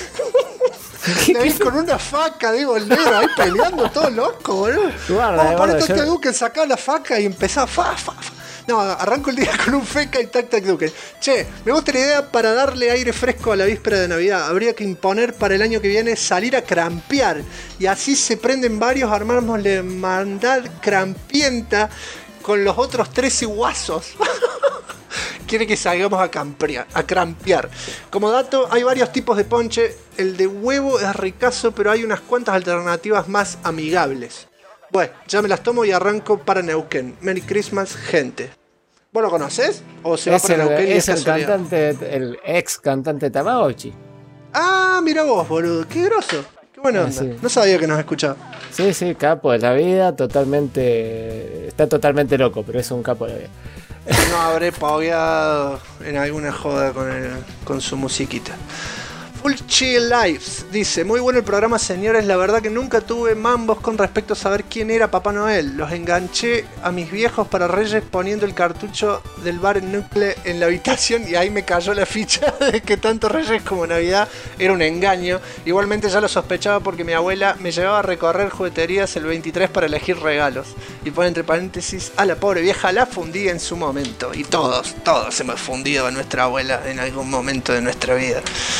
con una faca, digo, el negro ahí peleando todo loco, boludo. Vamos, por esto Duque, sacá la faca y empezá fa. No, arranco el día con un feca y tac Duque. Che, me gusta la idea para darle aire fresco a la víspera de Navidad. Habría que imponer para el año que viene salir a crampear. Y así se prenden varios, armamos la hermandad crampienta con los otros 13 guasos. Quiere que salgamos a crampear. Como dato, hay varios tipos de ponche. El de huevo es ricazo, pero hay unas cuantas alternativas más amigables. Bueno, ya me las tomo y arranco para Neuquén. Merry Christmas, gente. ¿Vos lo conocés? ¿O se va para Neuquén? Es el ex cantante Tamagotchi. Ah, mira vos, boludo. Qué groso. Qué buena onda. Sí. No sabía que nos escuchaba. Sí, capo de la vida. Está totalmente loco, pero es un capo de la vida. No habré paugueado en alguna joda con su musiquita. Full Chill Lives dice: muy bueno el programa, señores. La verdad que nunca tuve mambos con respecto a saber quién era Papá Noel. Los enganché a mis viejos para Reyes poniendo el cartucho del bar en Nucle en la habitación, y ahí me cayó la ficha de que tanto Reyes como Navidad era un engaño. Igualmente ya lo sospechaba porque mi abuela me llevaba a recorrer jugueterías el 23 para elegir regalos. Y pone entre paréntesis: a la pobre vieja la fundí en su momento. Y todos hemos fundido a nuestra abuela en algún momento de nuestra vida.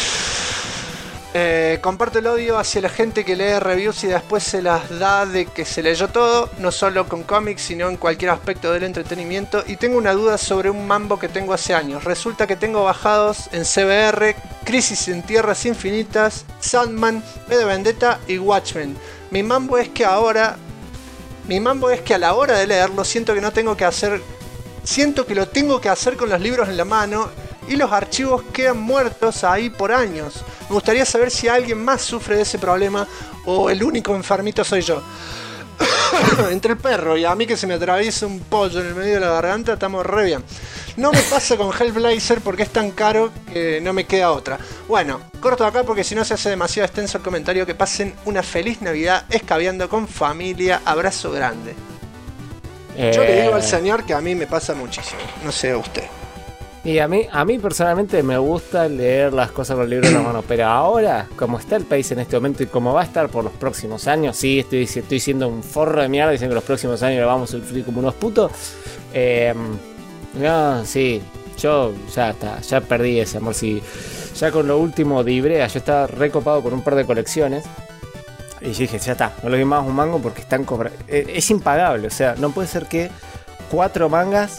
Comparto el odio hacia la gente que lee reviews y después se las da de que se leyó todo, no solo con cómics, sino en cualquier aspecto del entretenimiento. Y tengo una duda sobre un mambo que tengo hace años. Resulta que tengo bajados en CBR Crisis en Tierras Infinitas, Sandman, V de Vendetta y Watchmen. Mi mambo es que a la hora de leerlo siento que lo tengo que hacer con los libros en la mano y los archivos quedan muertos ahí por años. Me gustaría saber si alguien más sufre de ese problema o el único enfermito soy yo. Entre el perro y a mí que se me atraviesa un pollo en el medio de la garganta, estamos re bien. No me pasa con Hellblazer porque es tan caro que no me queda otra. Bueno, corto acá porque si no se hace demasiado extenso el comentario. Que pasen una feliz Navidad escabeando con familia. Abrazo grande. Yo le digo al señor que a mí me pasa muchísimo. No sé a usted. Y a mí personalmente me gusta leer las cosas con el libro en la mano, pero ahora, como está el país en este momento y como va a estar por los próximos años, sí, estoy siendo un forro de mierda diciendo que los próximos años lo vamos a sufrir como unos putos. No, sí, yo ya está, ya perdí ese amor. Sí, ya con lo último de Ibrea, yo estaba recopado con un par de colecciones. Y yo dije, ya está, no le doy más un mango porque están cobrando. Es impagable, o sea, no puede ser que 4 mangas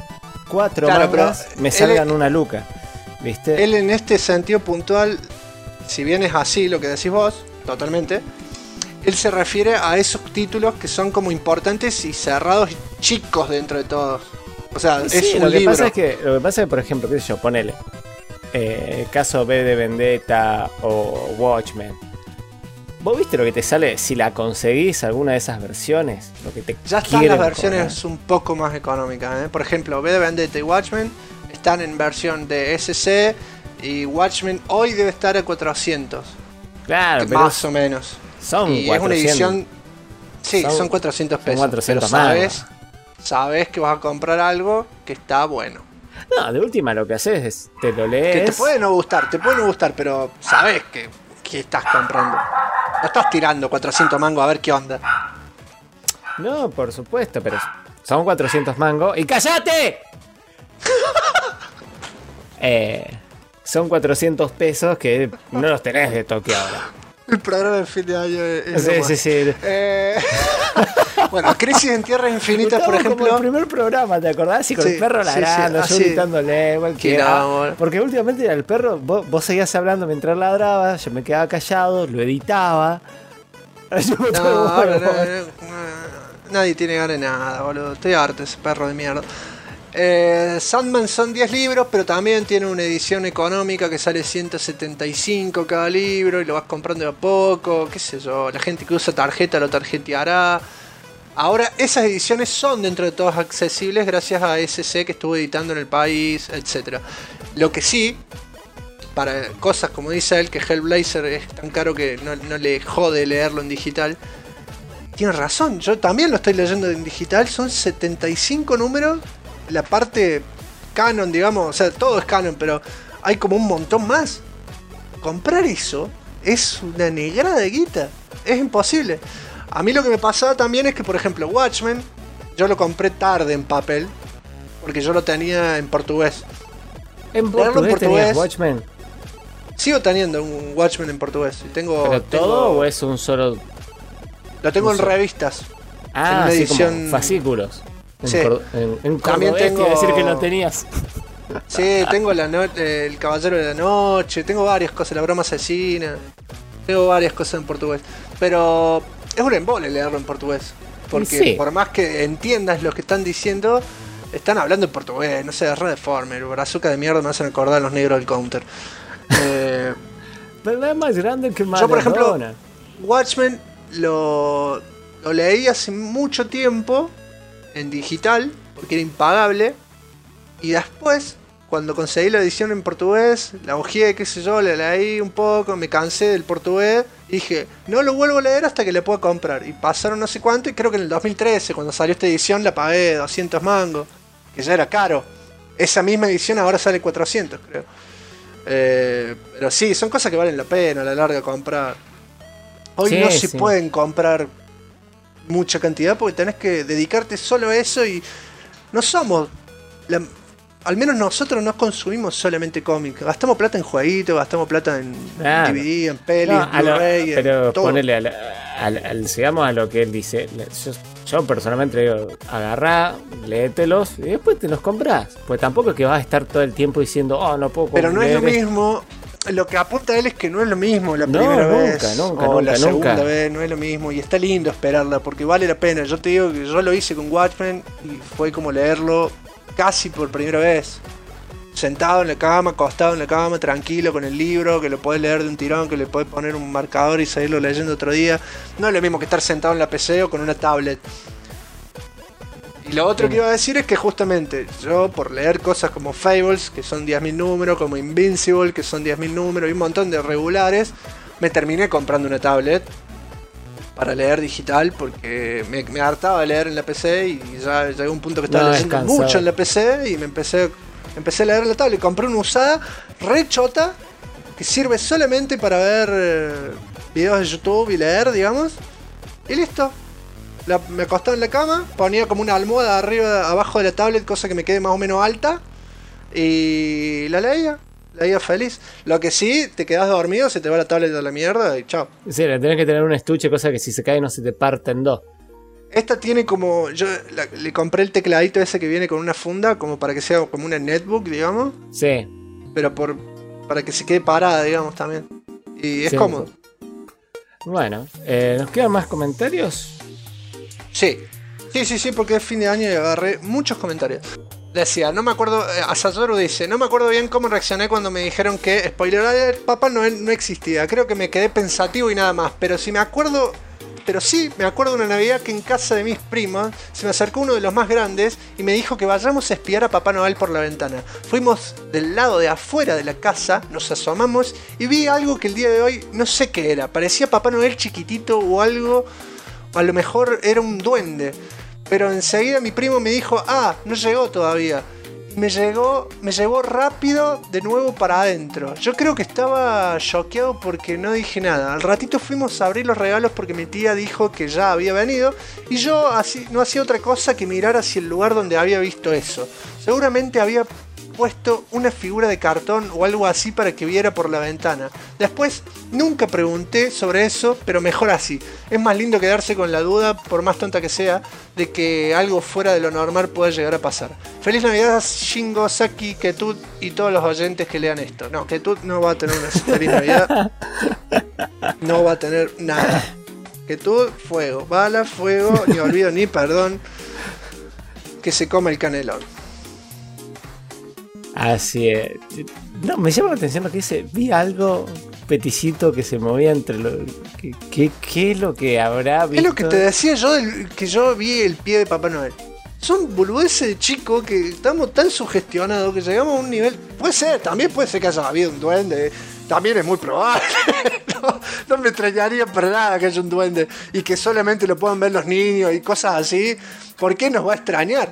me salgan una luca, ¿viste? Él en este sentido puntual, si bien es así lo que decís vos, totalmente, él se refiere a esos títulos que son como importantes y cerrados y chicos dentro de todos. O sea, sí, es un lo que libro. Lo que pasa es que, por ejemplo, qué sé yo, ponele caso B de Vendetta o Watchmen. ¿Vos viste lo que te sale si la conseguís alguna de esas versiones? Lo que te ya están las versiones un poco más económicas, ¿eh? Por ejemplo, V de Vendetta y Watchmen están en versión de SC y Watchmen hoy debe estar a 400. Claro, pero más o menos. Son y 400. Es una edición. Sí, son 400 pesos. Son 400 pero sabes que vas a comprar algo que está bueno. No, de última lo que haces es te lo lees. Que te puede no gustar, pero sabes que estás comprando. No estás tirando 400 mangos a ver qué onda. No, por supuesto, pero son 400 mangos. ¡Y cállate! Son 400 pesos que no los tenés de toque ahora. El programa de fin de año es sí. Bueno, Crisis en Tierras Infinitas, por ejemplo. Como el primer programa, ¿te acordás? Y con el perro ladrando, yo gritándole, cualquiera. Porque últimamente el perro, vos seguías hablando mientras ladraba, yo me quedaba callado, lo editaba. Nadie tiene ganas de nada, boludo. Estoy harto ese perro de mierda. Sandman son 10 libros, pero también tiene una edición económica que sale 175 cada libro y lo vas comprando de a poco, qué sé yo, la gente que usa tarjeta lo tarjeteará. Ahora, esas ediciones son dentro de todas accesibles gracias a SC que estuvo editando en el país, etc. Lo que sí, para cosas como dice él, que Hellblazer es tan caro que no le jode leerlo en digital, tiene razón, yo también lo estoy leyendo en digital, son 75 números. La parte canon, digamos, o sea, todo es canon, pero hay como un montón más. Comprar eso es una negrada de guita. Es imposible. A mí lo que me pasaba también es que, por ejemplo, Watchmen, yo lo compré tarde en papel, porque yo lo tenía en portugués. ¿En portugués tenías Watchmen? Sigo teniendo un Watchmen en portugués. ¿Pero todo o es un solo...? Lo tengo en revistas. Ah, en una sí, edición... como fascículos. Sí. En También cordobés tengo... te iba a decir que no tenías. Sí, tengo el Caballero de la Noche, tengo varias cosas, La Broma Asesina, tengo varias cosas en portugués. Pero es un embole leerlo en portugués, porque sí, por más que entiendas lo que están diciendo, están hablando en portugués, no sé, es re deforme, el brazuca de mierda me hacen acordar a los negros del counter. Pero es más grande que Maradona. Yo, por ejemplo, Watchmen lo leí hace mucho tiempo en digital, porque era impagable. Y después, cuando conseguí la edición en portugués, la hojeé, qué sé yo, la leí un poco, me cansé del portugués. Y dije, no lo vuelvo a leer hasta que le pueda comprar. Y pasaron no sé cuánto, y creo que en el 2013, cuando salió esta edición, la pagué 200 mangos, que ya era caro. Esa misma edición ahora sale 400, creo. Pero sí, son cosas que valen la pena a la larga comprar. Hoy sí, no se sí. pueden comprar mucha cantidad porque tenés que dedicarte solo a eso y no somos... al menos nosotros no consumimos solamente cómics. Gastamos plata en jueguitos, gastamos plata en DVD, en pelis, no, Blu-ray, pero todo. ponele sigamos a lo que él dice. Yo personalmente le digo, agarrá, léetelos y después te los comprás. Pues tampoco es que vas a estar todo el tiempo diciendo, oh, no puedo comprar. Pero no es lo mismo. Lo que apunta él es que no es lo mismo la primera vez o la segunda vez, no es lo mismo. Y está lindo esperarla porque vale la pena. Yo te digo que yo lo hice con Watchmen y fue como leerlo casi por primera vez. Sentado en la cama, acostado en la cama, tranquilo con el libro, que lo podés leer de un tirón, que le podés poner un marcador y seguirlo leyendo otro día. No es lo mismo que estar sentado en la PC o con una tablet. Y lo otro que iba a decir es que justamente yo, por leer cosas como Fables, que son 10.000 números, como Invincible, que son 10.000 números, y un montón de regulares, me terminé comprando una tablet para leer digital, porque me hartaba de leer en la PC y ya llegó un punto que estaba leyendo mucho en la PC y empecé a leer en la tablet. Compré una usada re chota que sirve solamente para ver videos de YouTube y leer, digamos, y listo. Me acostaba en la cama, ponía como una almohada abajo de la tablet, cosa que me quede más o menos alta, y la leía feliz. Lo que sí, te quedas dormido, se te va la tablet a la mierda y chao. Sí, tenés que tener un estuche, cosa que si se cae no se te parte en dos. Esta tiene como... Yo le compré el tecladito ese que viene con una funda, como para que sea como una netbook, digamos. Sí. Pero para que se quede parada, digamos, también. Y es cómodo. Bueno, ¿nos quedan más comentarios? Sí, porque es fin de año y agarré muchos comentarios. Decía, no me acuerdo, Asayoru dice, no me acuerdo bien cómo reaccioné cuando me dijeron que, spoiler alert, Papá Noel no existía. Creo que me quedé pensativo y nada más, pero sí me acuerdo de una Navidad que en casa de mis primos se me acercó uno de los más grandes y me dijo que vayamos a espiar a Papá Noel por la ventana. Fuimos del lado de afuera de la casa, nos asomamos y vi algo que el día de hoy no sé qué era. Parecía Papá Noel chiquitito o algo... A lo mejor era un duende. Pero enseguida mi primo me dijo, no llegó todavía. Y me llevó rápido de nuevo para adentro. Yo creo que estaba choqueado porque no dije nada. Al ratito fuimos a abrir los regalos porque mi tía dijo que ya había venido. Y yo no hacía otra cosa que mirar hacia el lugar donde había visto eso. Seguramente había puesto una figura de cartón o algo así para que viera por la ventana. Después nunca pregunté sobre eso, pero mejor así. Es más lindo quedarse con la duda, por más tonta que sea, de que algo fuera de lo normal pueda llegar a pasar. Feliz Navidad, Shingo, Saki, Ketut y todos los oyentes que lean esto. No, Ketut no va a tener una feliz Navidad. No va a tener nada. Ketut, fuego, bala, fuego, ni olvido ni perdón. Que se coma el canelón. Así es. No, me llama la atención lo que dice. Vi algo peticito que se movía entre los... ¿Qué es lo que habrá visto? Es lo que te decía yo, que yo vi el pie de Papá Noel. Son boludeces de chico que estamos tan sugestionados que llegamos a un nivel... Puede ser, también puede ser que haya habido un duende. También es muy probable. No me extrañaría para nada que haya un duende y que solamente lo puedan ver los niños y cosas así. ¿Por qué nos va a extrañar?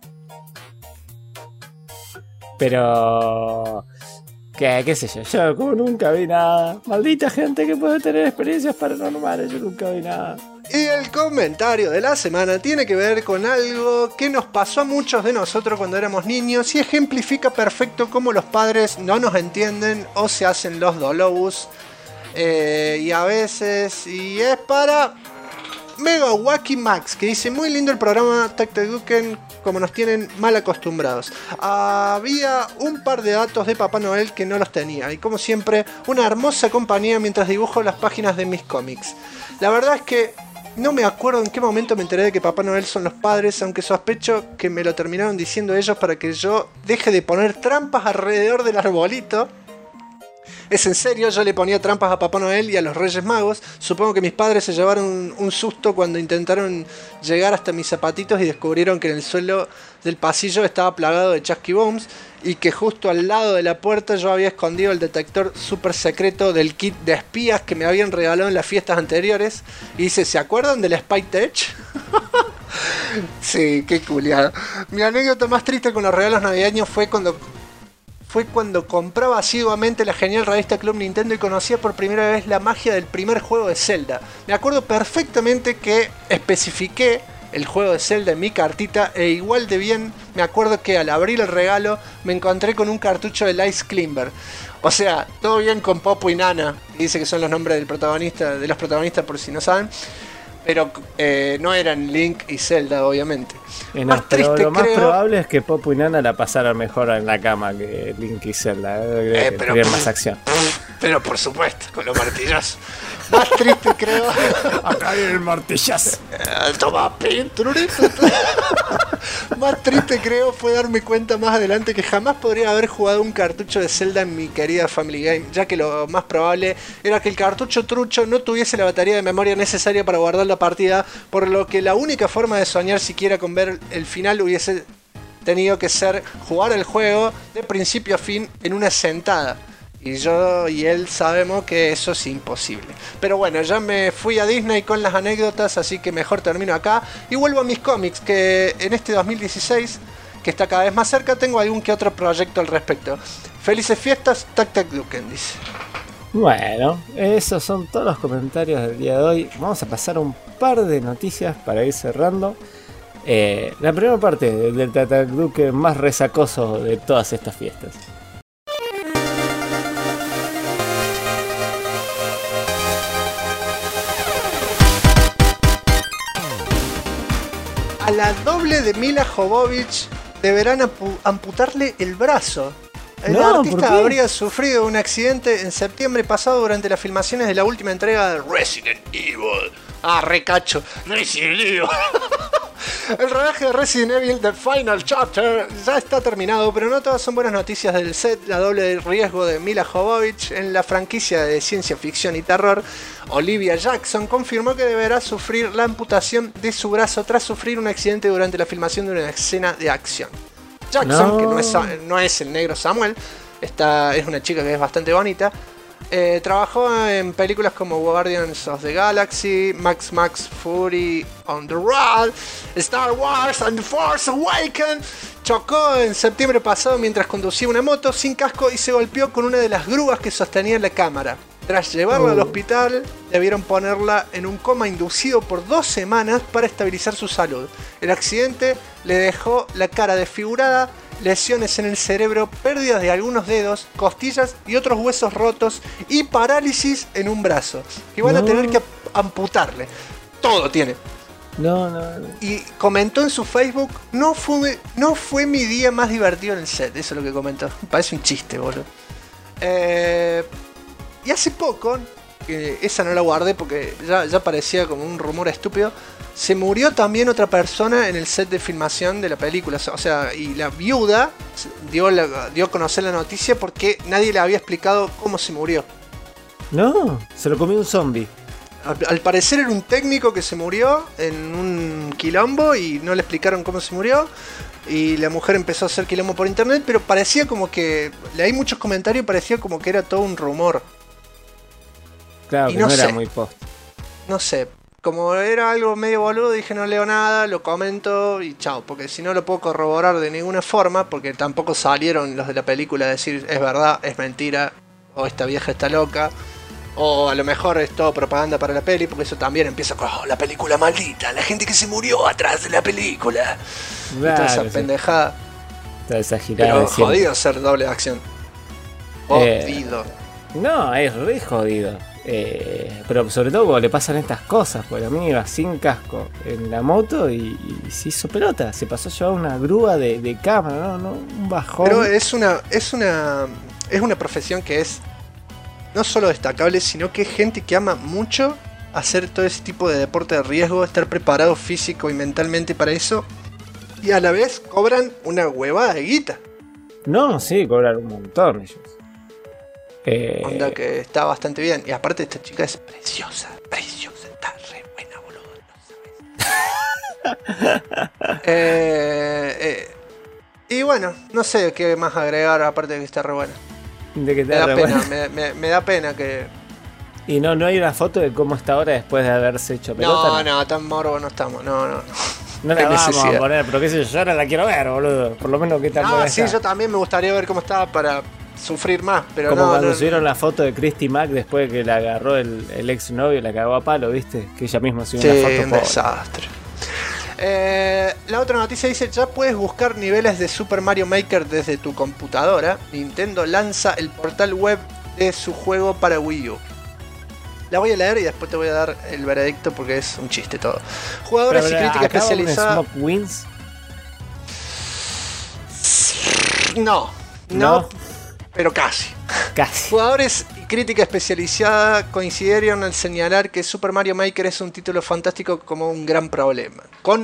Pero... ¿Qué sé yo? Yo como nunca vi nada. Maldita gente que puede tener experiencias paranormales. Yo nunca vi nada. Y el comentario de la semana tiene que ver con algo que nos pasó a muchos de nosotros cuando éramos niños y ejemplifica perfecto cómo los padres no nos entienden o se hacen los dolobus. Y a veces... Y es para... Mega Wacky Max, que dice: muy lindo el programa Duken, como nos tienen mal acostumbrados. Había un par de datos de Papá Noel que no los tenía, y como siempre, una hermosa compañía mientras dibujo las páginas de mis cómics. La verdad es que no me acuerdo en qué momento me enteré de que Papá Noel son los padres, aunque sospecho que me lo terminaron diciendo ellos para que yo deje de poner trampas alrededor del arbolito. Es en serio, yo le ponía trampas a Papá Noel y a los Reyes Magos. Supongo que mis padres se llevaron un susto cuando intentaron llegar hasta mis zapatitos y descubrieron que en el suelo del pasillo estaba plagado de Chasqui Bombs y que justo al lado de la puerta yo había escondido el detector súper secreto del kit de espías que me habían regalado en las fiestas anteriores. Y dice: ¿se acuerdan del Spy Tech? Sí, qué culiado. Mi anécdota más triste con los regalos navideños fue cuando compraba asiduamente la genial revista Club Nintendo y conocía por primera vez la magia del primer juego de Zelda. Me acuerdo perfectamente que especifiqué el juego de Zelda en mi cartita e igual de bien me acuerdo que al abrir el regalo me encontré con un cartucho de Ice Climber. O sea, todo bien con Popo y Nana, que dice que son los nombres de los protagonistas por si no saben. Pero no eran Link y Zelda, obviamente. No, pero lo más probable es que Popo y Nana la pasaran mejor en la cama que Link y Zelda. Pero más acción. Pero por supuesto, con los martillazos. Más triste creo. Acá hay el martillazo. Toma pinturito. Más triste creo fue darme cuenta más adelante que jamás podría haber jugado un cartucho de Zelda en mi querida Family Game, ya que lo más probable era que el cartucho trucho no tuviese la batería de memoria necesaria para guardar la partida, por lo que la única forma de soñar siquiera con ver el final hubiese tenido que ser jugar el juego de principio a fin en una sentada. Y yo y él sabemos que eso es imposible. Pero bueno, ya me fui a Disney con las anécdotas, así que mejor termino acá. Y vuelvo a mis cómics, que en este 2016, que está cada vez más cerca, tengo algún que otro proyecto al respecto. Felices fiestas, Duken, dice. Bueno, esos son todos los comentarios del día de hoy. Vamos a pasar un par de noticias para ir cerrando. La primera parte del Duken más resacoso de todas estas fiestas. A la doble de Mila Jovovich deberán amputarle el brazo. El artista habría sufrido un accidente en septiembre pasado durante las filmaciones de la última entrega de Resident Evil. Ah, recacho, Resident Evil. El rodaje de Resident Evil The Final Chapter ya está terminado, pero no todas son buenas noticias del set. La doble de riesgo de Mila Jovovich en la franquicia de ciencia ficción y terror, Olivia Jackson, confirmó que deberá sufrir la amputación de su brazo tras sufrir un accidente durante la filmación de una escena de acción. Jackson, que no es el negro Samuel, es una chica que es bastante bonita. Trabajó en películas como Guardians of the Galaxy, Max Fury on the Road, Star Wars and the Force Awakens. Chocó en septiembre pasado mientras conducía una moto sin casco y se golpeó con una de las grúas que sostenía la cámara. Tras llevarla al hospital, debieron ponerla en un coma inducido por 2 semanas para estabilizar su salud. El accidente le dejó la cara desfigurada, lesiones en el cerebro, pérdidas de algunos dedos, costillas y otros huesos rotos y parálisis en un brazo. Y van a tener que amputarle. Todo tiene. No. Y comentó en su Facebook: no fue mi día más divertido en el set. Eso es lo que comentó. Me parece un chiste, boludo. Y hace poco, que esa no la guardé porque ya parecía como un rumor estúpido. Se murió también otra persona en el set de filmación de la película. O sea, y la viuda dio a conocer la noticia porque nadie le había explicado cómo se murió. No, se lo comió un zombie. Al parecer era un técnico que se murió en un quilombo y no le explicaron cómo se murió. Y la mujer empezó a hacer quilombo por internet, pero parecía como que... Leí muchos comentarios y parecía como que era todo un rumor. Claro, y que no no sé. era muy post. No sé, como era algo medio boludo, dije no leo nada, lo comento y chao, porque si no lo puedo corroborar de ninguna forma, porque tampoco salieron los de la película a decir es verdad, es mentira, o esta vieja está loca, o a lo mejor es todo propaganda para la peli, porque eso también empieza con la película maldita, la gente que se murió atrás de la película, y toda esa sí. pendejada, Toda esa girada pero de siempre. jodido ser doble de acción. Jodido. No, es re jodido. Pero sobre todo cuando le pasan estas cosas, porque a mí iba sin casco en la moto y se hizo pelota, se pasó a llevar una grúa de cámara, ¿no? Un bajón. Pero es una profesión que es no solo destacable, sino que es gente que ama mucho hacer todo ese tipo de deporte de riesgo, estar preparado físico y mentalmente para eso, y a la vez cobran una huevada de guita. No, sí, cobran un montón ellos. Onda que está bastante bien. Y aparte esta chica es preciosa, está re buena, boludo, no sabes. Y bueno, no sé qué más agregar aparte de que está re buena. De que te Me da re pena, bueno. me da pena que... Y no hay una foto de cómo está ahora después de haberse hecho pelota. No, tan morbo no estamos, no. No la Qué vamos a necesidad. poner, pero qué sé yo ahora la quiero ver, boludo. Por lo menos qué tal puede Sí, estar. yo también me gustaría ver cómo estaba para sufrir más, pero Como no, cuando no, subieron la foto de Christy Mack después de que la agarró el ex novio, la cagó a palo, ¿viste? Que ella misma subió sí, una foto. un pobre. desastre. La otra noticia dice, ya puedes buscar niveles de Super Mario Maker desde tu computadora. Nintendo lanza el portal web de su juego para Wii U. La voy a leer y después te voy a dar el veredicto porque es un chiste todo. Jugadores y crítica ¿acaba un especializada... Smoke Wins? No, pero casi. Casi. Jugadores y crítica especializada coincidieron al señalar que Super Mario Maker es un título fantástico con un gran problema.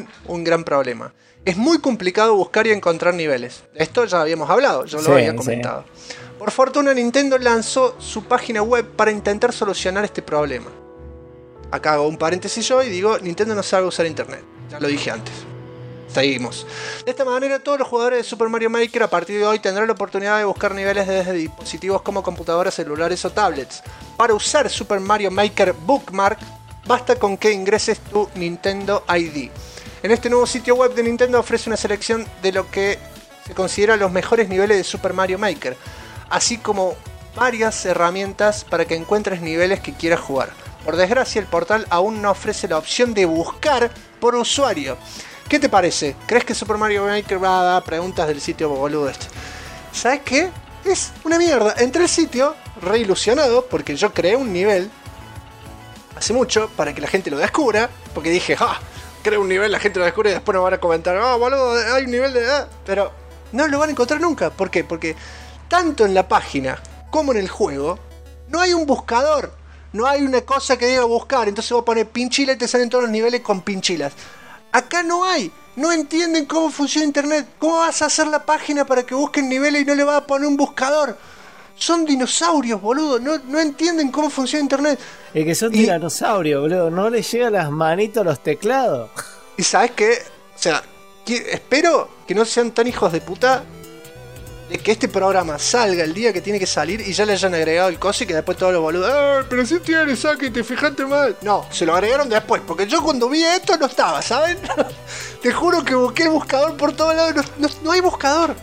Es muy complicado buscar y encontrar niveles. De esto ya habíamos hablado, yo lo había comentado. Por fortuna Nintendo lanzó su página web para intentar solucionar este problema. Acá hago un paréntesis yo y digo, Nintendo no sabe usar internet. Ya lo dije antes. Seguimos. De esta manera, todos los jugadores de Super Mario Maker a partir de hoy tendrán la oportunidad de buscar niveles desde dispositivos como computadoras, celulares o tablets. Para usar Super Mario Maker Bookmark, basta con que ingreses tu Nintendo ID. En este nuevo sitio web de Nintendo ofrece una selección de lo que se considera los mejores niveles de Super Mario Maker, así como varias herramientas para que encuentres niveles que quieras jugar. Por desgracia, el portal aún no ofrece la opción de buscar por usuario. ¿Qué te parece? ¿Crees que Super Mario Maker va a dar preguntas del sitio boludo este? ¿Sabes qué? Es una mierda. Entré al sitio re ilusionado porque yo creé un nivel hace mucho para que la gente lo descubra. Porque dije, creo un nivel, la gente lo descubre y después nos van a comentar, boludo, hay un nivel de... Pero no lo van a encontrar nunca. ¿Por qué? Porque tanto en la página como en el juego no hay un buscador. No hay una cosa que diga buscar. Entonces vos pones pinchila y te salen todos los niveles con pinchilas. Acá no hay, no entienden cómo funciona internet. ¿Cómo vas a hacer la página para que busquen niveles y no le vas a poner un buscador? Son dinosaurios, boludo, no entienden cómo funciona internet. Es que son dinosaurios, boludo, no les llegan las manitos a los teclados. Y sabes qué, o sea, espero que no sean tan hijos de puta de que este programa salga el día que tiene que salir y ya le hayan agregado el coso y que después todos los boludos, pero si tiene, saque, te fijaste mal. No, se lo agregaron después, porque yo cuando vi esto no estaba, ¿saben? Te juro que busqué el buscador por todos lados, no hay buscador.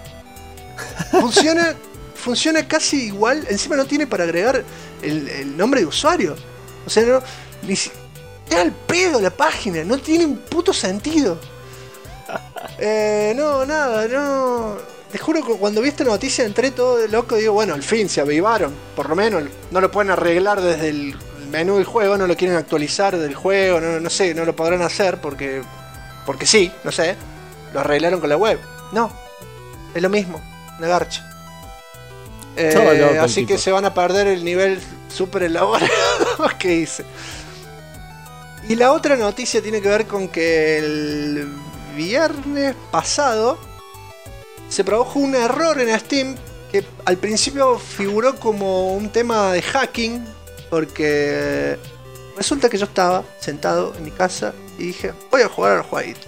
Funciona casi igual, encima no tiene para agregar el nombre de usuario. O sea, no, es al pedo la página, no tiene un puto sentido. No. Te juro que cuando vi esta noticia entré todo loco y digo, bueno, al fin se avivaron. Por lo menos no lo pueden arreglar desde el menú del juego, no lo quieren actualizar del juego, no sé, no lo podrán hacer porque sí, no sé. Lo arreglaron con la web. No, es lo mismo, una garcha. Así que se van a perder el nivel súper elaborado que hice. Y la otra noticia tiene que ver con que el viernes pasado se produjo un error en Steam que al principio figuró como un tema de hacking, porque resulta que yo estaba sentado en mi casa y dije, voy a jugar al jueguito.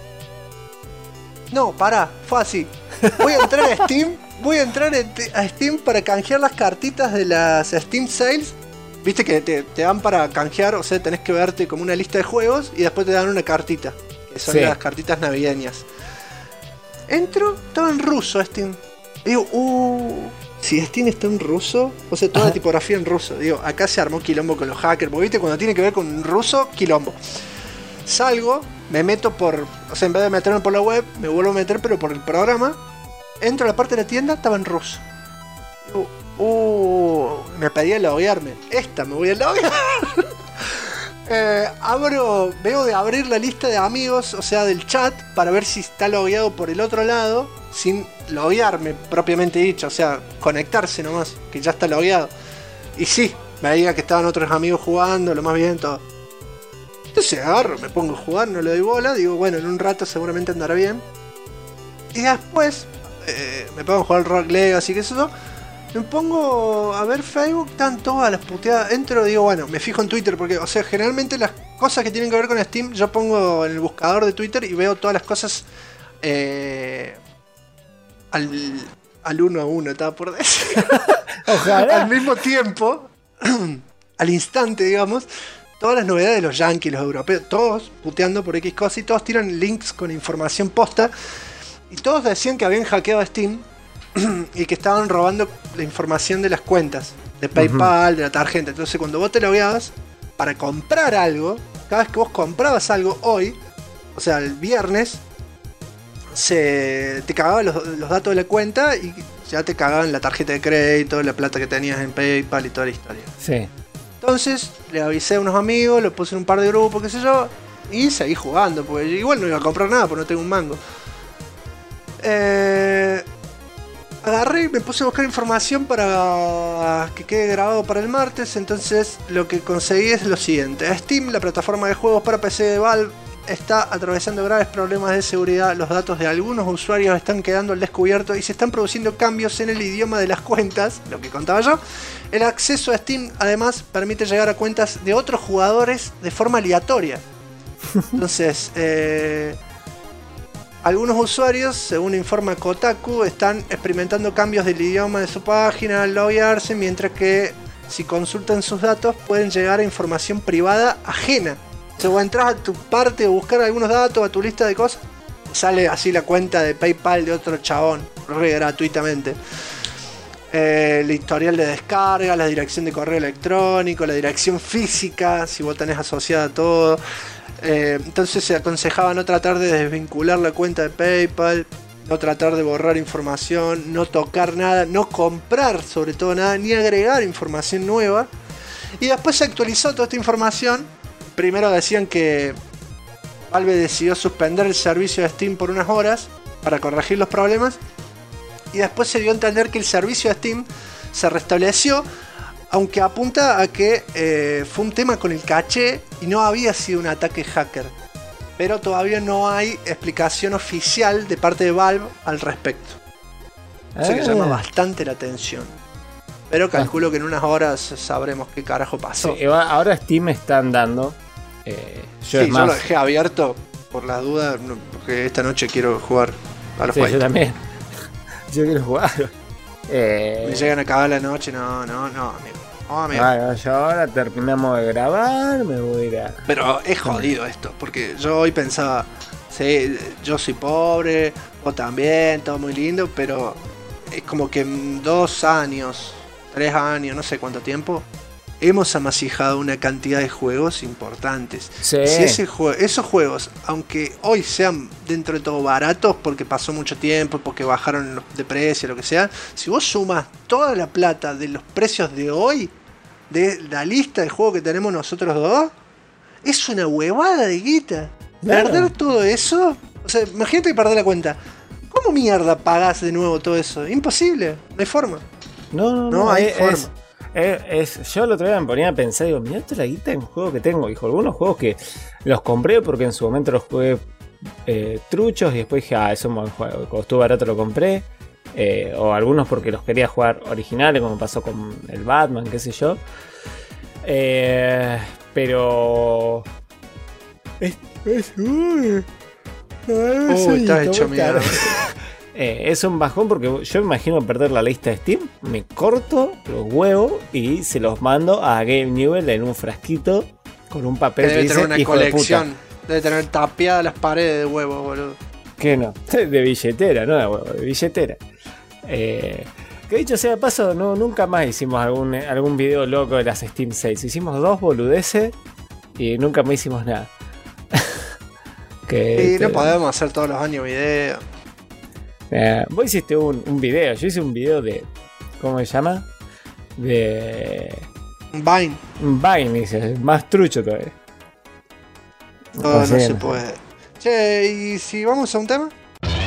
No, pará, fue así. Voy a entrar a Steam, a Steam para canjear las cartitas de las Steam Sales. Viste que te dan para canjear, o sea, tenés que verte como una lista de juegos y después te dan una cartita, que son las cartitas navideñas. Entro, estaba en ruso Steam. Digo, si Steam está en ruso, o sea, toda la tipografía en ruso. Digo, acá se armó quilombo con los hackers, porque viste, cuando tiene que ver con ruso, quilombo. Salgo, me meto o sea, en vez de meterme por la web, me vuelvo a meter, pero por el programa. Entro a la parte de la tienda, estaba en ruso. Digo, me pedía loguearme. Me voy a loguear. Veo de abrir la lista de amigos, o sea, del chat, para ver si está logueado por el otro lado, sin loguearme propiamente dicho, o sea, conectarse nomás, que ya está logueado. Y sí, veía que estaban otros amigos jugando, lo más bien, todo. Entonces agarro, me pongo a jugar, no le doy bola, digo, bueno, en un rato seguramente andará bien. Y después me pongo a jugar Rock Legacy, que eso. Me pongo a ver Facebook, están todas las puteadas. Entro, digo, bueno, me fijo en Twitter, porque, o sea, generalmente las cosas que tienen que ver con Steam, yo pongo en el buscador de Twitter y veo todas las cosas al uno a uno, estaba por decir. Ojalá. Al mismo tiempo, al instante, digamos, todas las novedades de los yankees, los europeos, todos puteando por X cosas y todos tiran links con información posta. Y todos decían que habían hackeado Steam y que estaban robando la información de las cuentas de PayPal, de la tarjeta. Entonces cuando vos te logueabas para comprar algo, cada vez que vos comprabas algo hoy, o sea el viernes, te cagaban los datos de la cuenta y ya te cagaban la tarjeta de crédito, la plata que tenías en PayPal y toda la historia. Sí. Entonces le avisé a unos amigos, lo puse en un par de grupos, qué sé yo, y seguí jugando, porque igual no iba a comprar nada porque no tengo un mango. Agarré y me puse a buscar información para que quede grabado para el martes. Entonces lo que conseguí es lo siguiente: Steam, la plataforma de juegos para PC de Valve, está atravesando graves problemas de seguridad. Los datos de algunos usuarios están quedando al descubierto y se están produciendo cambios en el idioma de las cuentas, lo que contaba yo. El acceso a Steam además permite llegar a cuentas de otros jugadores de forma aleatoria. Entonces, algunos usuarios, según informa Kotaku, están experimentando cambios del idioma de su página al loguearse, mientras que si consultan sus datos pueden llegar a información privada ajena. O sea, vos entras a tu parte a buscar algunos datos, a tu lista de cosas, sale así la cuenta de PayPal de otro chabón, gratuitamente. El historial de descarga, la dirección de correo electrónico, la dirección física, si vos tenés asociada todo. Entonces se aconsejaba no tratar de desvincular la cuenta de PayPal, no tratar de borrar información, no tocar nada, no comprar sobre todo nada, ni agregar información nueva. Y después se actualizó toda esta información. Primero decían que Valve decidió suspender el servicio de Steam por unas horas para corregir los problemas. Y después se dio a entender que el servicio de Steam se restableció, aunque apunta a que fue un tema con el caché y no había sido un ataque hacker. Pero todavía no hay explicación oficial de parte de Valve al respecto. O sea que llama bastante la atención. Pero calculo que en unas horas sabremos qué carajo pasó. Sí, ahora Steam está andando. Yo lo dejé abierto por las dudas, porque esta noche quiero jugar a los juegos. Yo también. Yo quiero jugar. Me llegan a acabar la noche, no, amigo. Bueno, yo ahora terminamos de grabar, me voy a ir a... Pero es jodido esto, porque yo hoy pensaba, sí, yo soy pobre, vos también, todo muy lindo, pero es como que en 2 años, 3 años, no sé cuánto tiempo, hemos amasijado una cantidad de juegos importantes. Sí. Si esos juegos, aunque hoy sean dentro de todo baratos, porque pasó mucho tiempo, porque bajaron de precio, lo que sea, si vos sumas toda la plata de los precios de hoy, de la lista de juegos que tenemos nosotros dos, es una huevada de guita. Claro. Perder todo eso, o sea, imagínate que perdés la cuenta. ¿Cómo mierda pagás de nuevo todo eso? Imposible, no hay forma. No hay forma. Yo el otro día me ponía a pensar, digo, mirá toda la guita en juego que tengo, hijo. Algunos juegos que los compré porque en su momento los jugué truchos y después dije, es un buen juego. Cuando estuvo barato lo compré. O algunos porque los quería jugar originales, como pasó con el Batman, qué sé yo. Pero... está hecho mierda. Es un bajón porque yo me imagino perder la lista de Steam, me corto los huevos y se los mando a Game Newell en un frasquito con un papel que Debe dice tener una hijo colección. de puta. Debe tener tapiadas las paredes de huevos, boludo. ¿Qué no? De billetera, no de huevo, de billetera. Que dicho sea de paso, nunca más hicimos algún video loco de las Steam Sales. Hicimos 2 boludeces y nunca más hicimos nada. Y no podemos hacer todos los años videos. Vos hiciste un video, yo hice un video de... ¿Cómo se llama? De... Vine. Vine, dice, más trucho todavía. No se puede. Che, ¿y si vamos a un tema?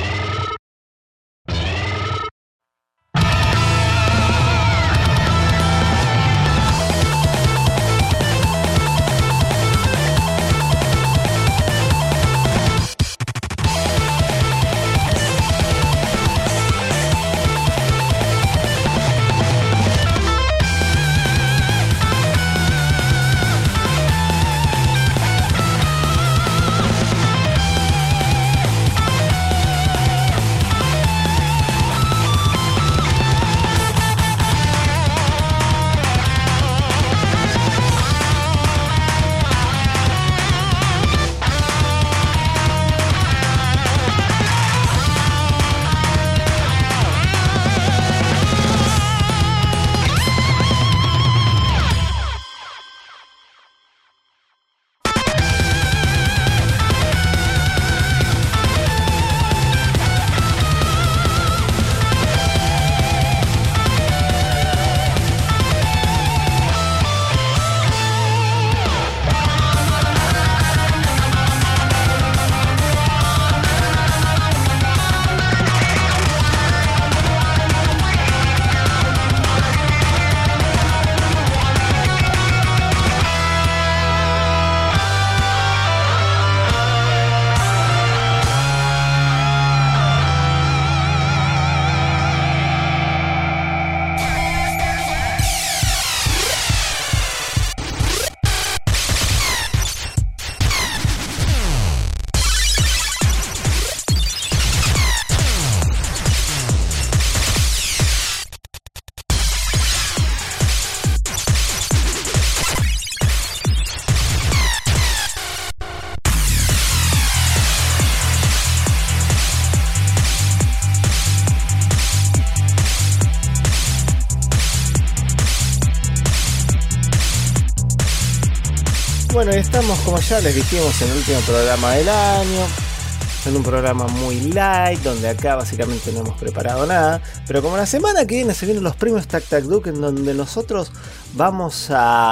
Bueno, estamos, como ya les dijimos, en el último programa del año. En un programa muy light, donde acá básicamente no hemos preparado nada. Pero como la semana que viene se vienen los premios Tac Tac Duke, en donde nosotros vamos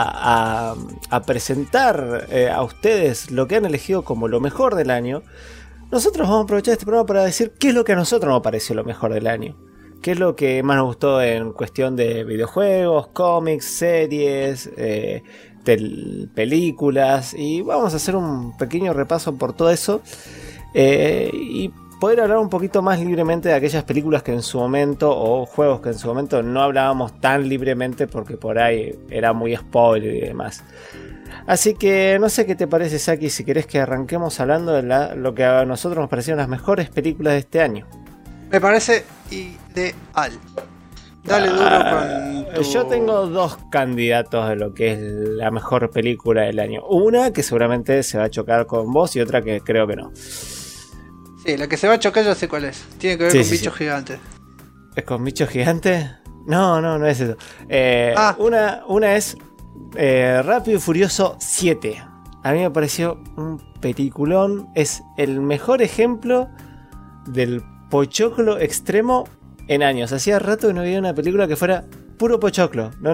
a presentar a ustedes lo que han elegido como lo mejor del año. Nosotros vamos a aprovechar este programa para decir qué es lo que a nosotros nos pareció lo mejor del año. ¿Qué es lo que más nos gustó en cuestión de videojuegos, cómics, series, películas? Y vamos a hacer un pequeño repaso por todo eso y poder hablar un poquito más libremente de aquellas películas que en su momento, o juegos que en su momento no hablábamos tan libremente porque por ahí era muy spoiler y demás. Así que no sé qué te parece, Saki, si querés que arranquemos hablando de lo que a nosotros nos parecieron las mejores películas de este año. Me parece ideal. Dale duro con tu... Yo tengo 2 candidatos de lo que es la mejor película del año. Una que seguramente se va a chocar con vos y otra que creo que no. Sí, la que se va a chocar ya sé cuál es. Tiene que ver con bichos gigantes. ¿Es con bichos gigantes? No es eso. Una es Rápido y Furioso 7. A mí me pareció un peliculón. Es el mejor ejemplo del pochoclo extremo en años. Hacía rato que no había una película que fuera puro pochoclo. No.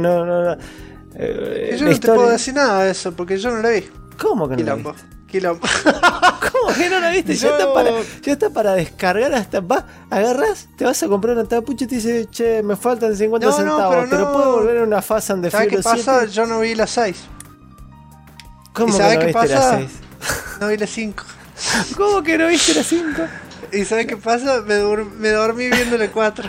Yo no te puedo decir nada de eso porque yo no la vi. ¿Cómo que no Quilombo. la viste? Quilombo. ¿Cómo que no la viste? Yo- Ya está para descargar hasta. Agarrás, te vas a comprar una tapucha y te dice, che, me faltan 50 No, no, centavos. pero Pero no. puedo volver a una Fast and the ¿Sabes qué Furious pasa? 7. Yo no vi las 6. ¿Cómo ¿Y que sabes no qué viste la pasa? 6? No vi las 5. ¿Cómo que no viste la 5? ¿Y sabes qué pasa? Me dormí viendo la 4.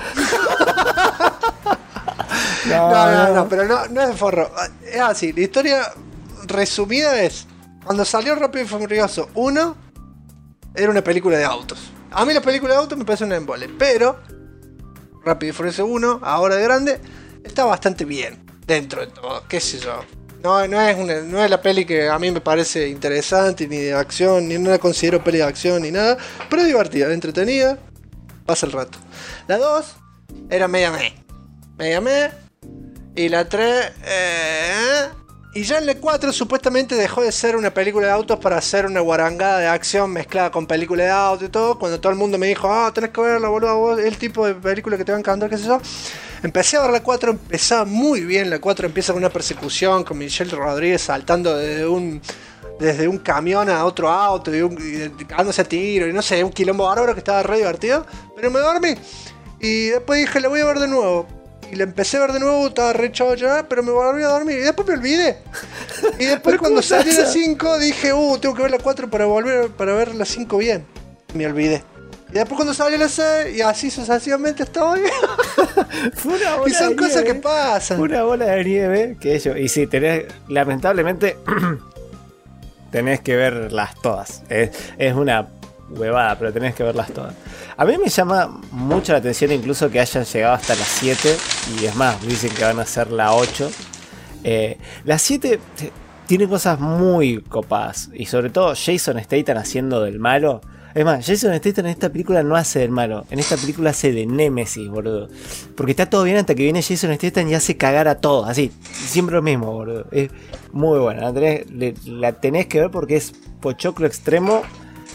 No, pero no es de forro. Es así, la historia resumida es: cuando salió Rápido y Furioso 1, era una película de autos. A mí las películas de autos me parecen un embole, pero Rápido y Furioso 1, ahora de grande, está bastante bien dentro de todo, qué sé yo. No es la peli que a mí me parece interesante, ni de acción, ni no la considero peli de acción, ni nada, pero es divertida, entretenida, pasa el rato. La 2 era media me, y la 3, y ya en la 4 supuestamente dejó de ser una película de autos para hacer una guarangada de acción mezclada con película de autos y todo. Cuando todo el mundo me dijo, tenés que verla, boludo, vos, el tipo de película que te va a encantar, qué sé yo. Empecé a ver la 4, empezaba muy bien. La 4 empieza con una persecución con Michelle Rodríguez saltando desde un camión a otro auto y cagándose a tiro y no sé, un quilombo bárbaro que estaba re divertido. Pero me dormí y después dije, la voy a ver de nuevo. Y la empecé a ver de nuevo, estaba re chocha, pero me volví a dormir. Y después me olvidé. Y después cuando salió la 5 dije, tengo que ver la 4 para ver la 5 bien. Me olvidé. Y después cuando salió la 6, y así sucesivamente estaba bien. Fue una bola Y son de cosas nieve. que pasan. Una bola de nieve que ellos. Y sí, lamentablemente tenés que verlas todas. Es una huevada, pero tenés que verlas todas. A mí me llama mucho la atención incluso que hayan llegado hasta las 7. Y es más, dicen que van a ser la 8. La 7 tiene cosas muy copadas. Y sobre todo Jason Statham haciendo del malo. Es más, Jason Statham en esta película no hace del malo. En esta película hace de Némesis, boludo. Porque está todo bien hasta que viene Jason Statham y hace cagar a todos. Así, siempre lo mismo, boludo. Es muy buena. La tenés que ver porque es pochoclo extremo.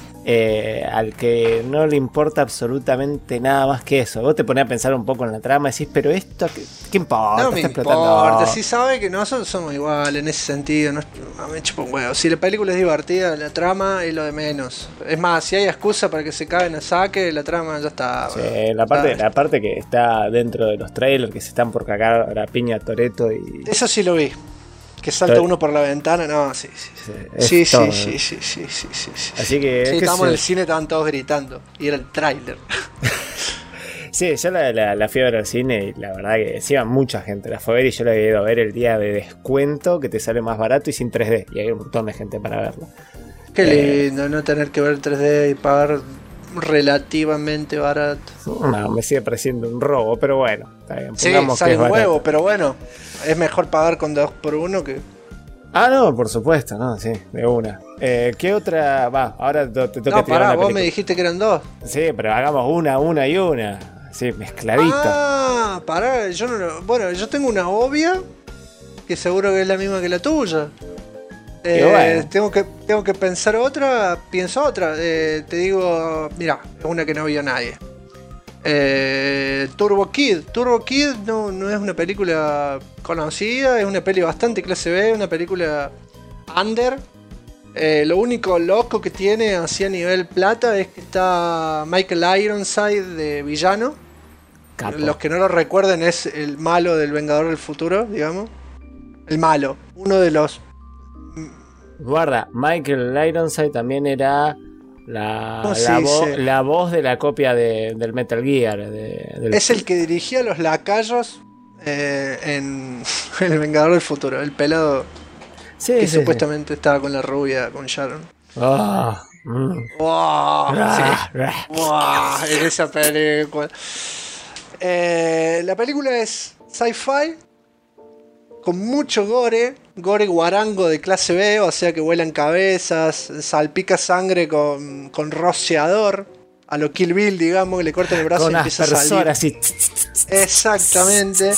Al que no le importa absolutamente nada más que eso. Vos te ponés a pensar un poco en la trama y decís, pero esto, ¿qué importa? No me Está explotando. importa, si sabe que nosotros somos iguales en ese sentido, no me chupo un huevo. Si la película es divertida, la trama es lo de menos. Es más, si hay excusa para que se caguen a saque, la trama ya está. Sí, bueno, la parte que está dentro de los trailers, que se están por cagar a la piña a Toretto y... Eso sí lo vi. Que salta uno por la ventana, no, sí. Sí. Así que... Sí, qué estábamos sé en el yo. cine, estaban todos gritando. Y era el tráiler. Sí, yo la fui a ver al cine y la verdad que encima mucha gente la fue a ver y yo la he ido a ver el día de descuento que te sale más barato y sin 3D. Y hay un montón de gente para verlo. Qué lindo no tener que ver 3D y pagar relativamente barato. No, me sigue pareciendo un robo, pero bueno, está bien. Sí, Pongamos sale que es un huevo, barato. pero bueno, es mejor pagar con 2x1 que... Ah, no, por supuesto, no, sí, de una. ¿Qué otra? Va, ahora te toca No, tirar pará, una vos me película. dijiste que eran 2. Sí, pero hagamos una y una. Sí, mezcladito. Pará, yo no lo... Bueno, yo tengo una obvia, que seguro que es la misma que la tuya. Y bueno. Tengo que pensar otra, pienso otra. Te digo, mira, es una que no vio nadie. Turbo Kid. Turbo Kid no es una película conocida, es una peli bastante clase B, una película under. Lo único loco que tiene así a nivel plata es que está Michael Ironside de villano. Capo. Los que no lo recuerden, es el malo del Vengador del Futuro, digamos. El malo, uno de los... Guarda, Michael Ironside también era ¿Cómo se dice? la voz de la copia del Metal Gear. Es el que dirigía los lacayos en El Vengador del Futuro. El pelado Sí, que sí, supuestamente estaba con la rubia, con Sharon. sí. Ah, ¡Wow! ah, Sí. ah. ¡Wow! En esa película. La película es sci-fi con mucho gore guarango de clase B, o sea que vuelan cabezas, salpica sangre con rociador, a lo Kill Bill, digamos, que le cortan el brazo Con y unas empieza a salir. personas así. Exactamente.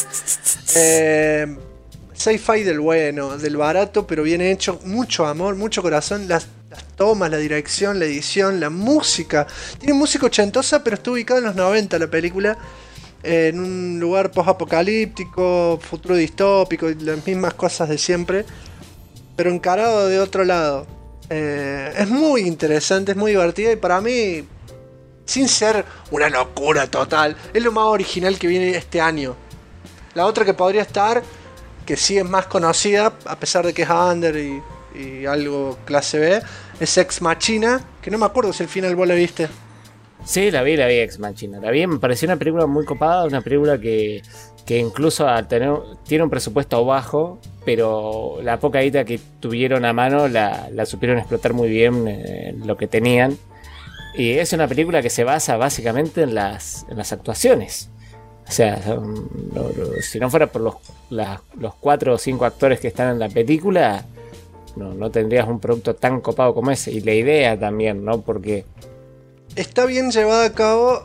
Sci-fi del bueno, del barato, pero bien hecho, mucho amor, mucho corazón, las tomas, la dirección, la edición, la música. Tiene música ochentosa, pero está ubicada en los 90 la película, en un lugar post-apocalíptico, futuro distópico, y las mismas cosas de siempre, pero encarado de otro lado. Es muy interesante, es muy divertida y para mí, sin ser una locura total, es lo más original que viene este año. La otra que podría estar, que sí es más conocida, a pesar de que es under y algo clase B, es Ex Machina, que no me acuerdo si al final vos la viste. Sí, la vi Ex Machina. La vi, me pareció una película muy copada, una película que incluso al tiene un presupuesto bajo, pero la poca guita que tuvieron a mano la supieron explotar muy bien lo que tenían. Y es una película que se basa básicamente en las actuaciones. O sea, si no fuera por los 4 o 5 actores que están en la película, no tendrías un producto tan copado como ese. Y la idea también, ¿no? Porque está bien llevada a cabo.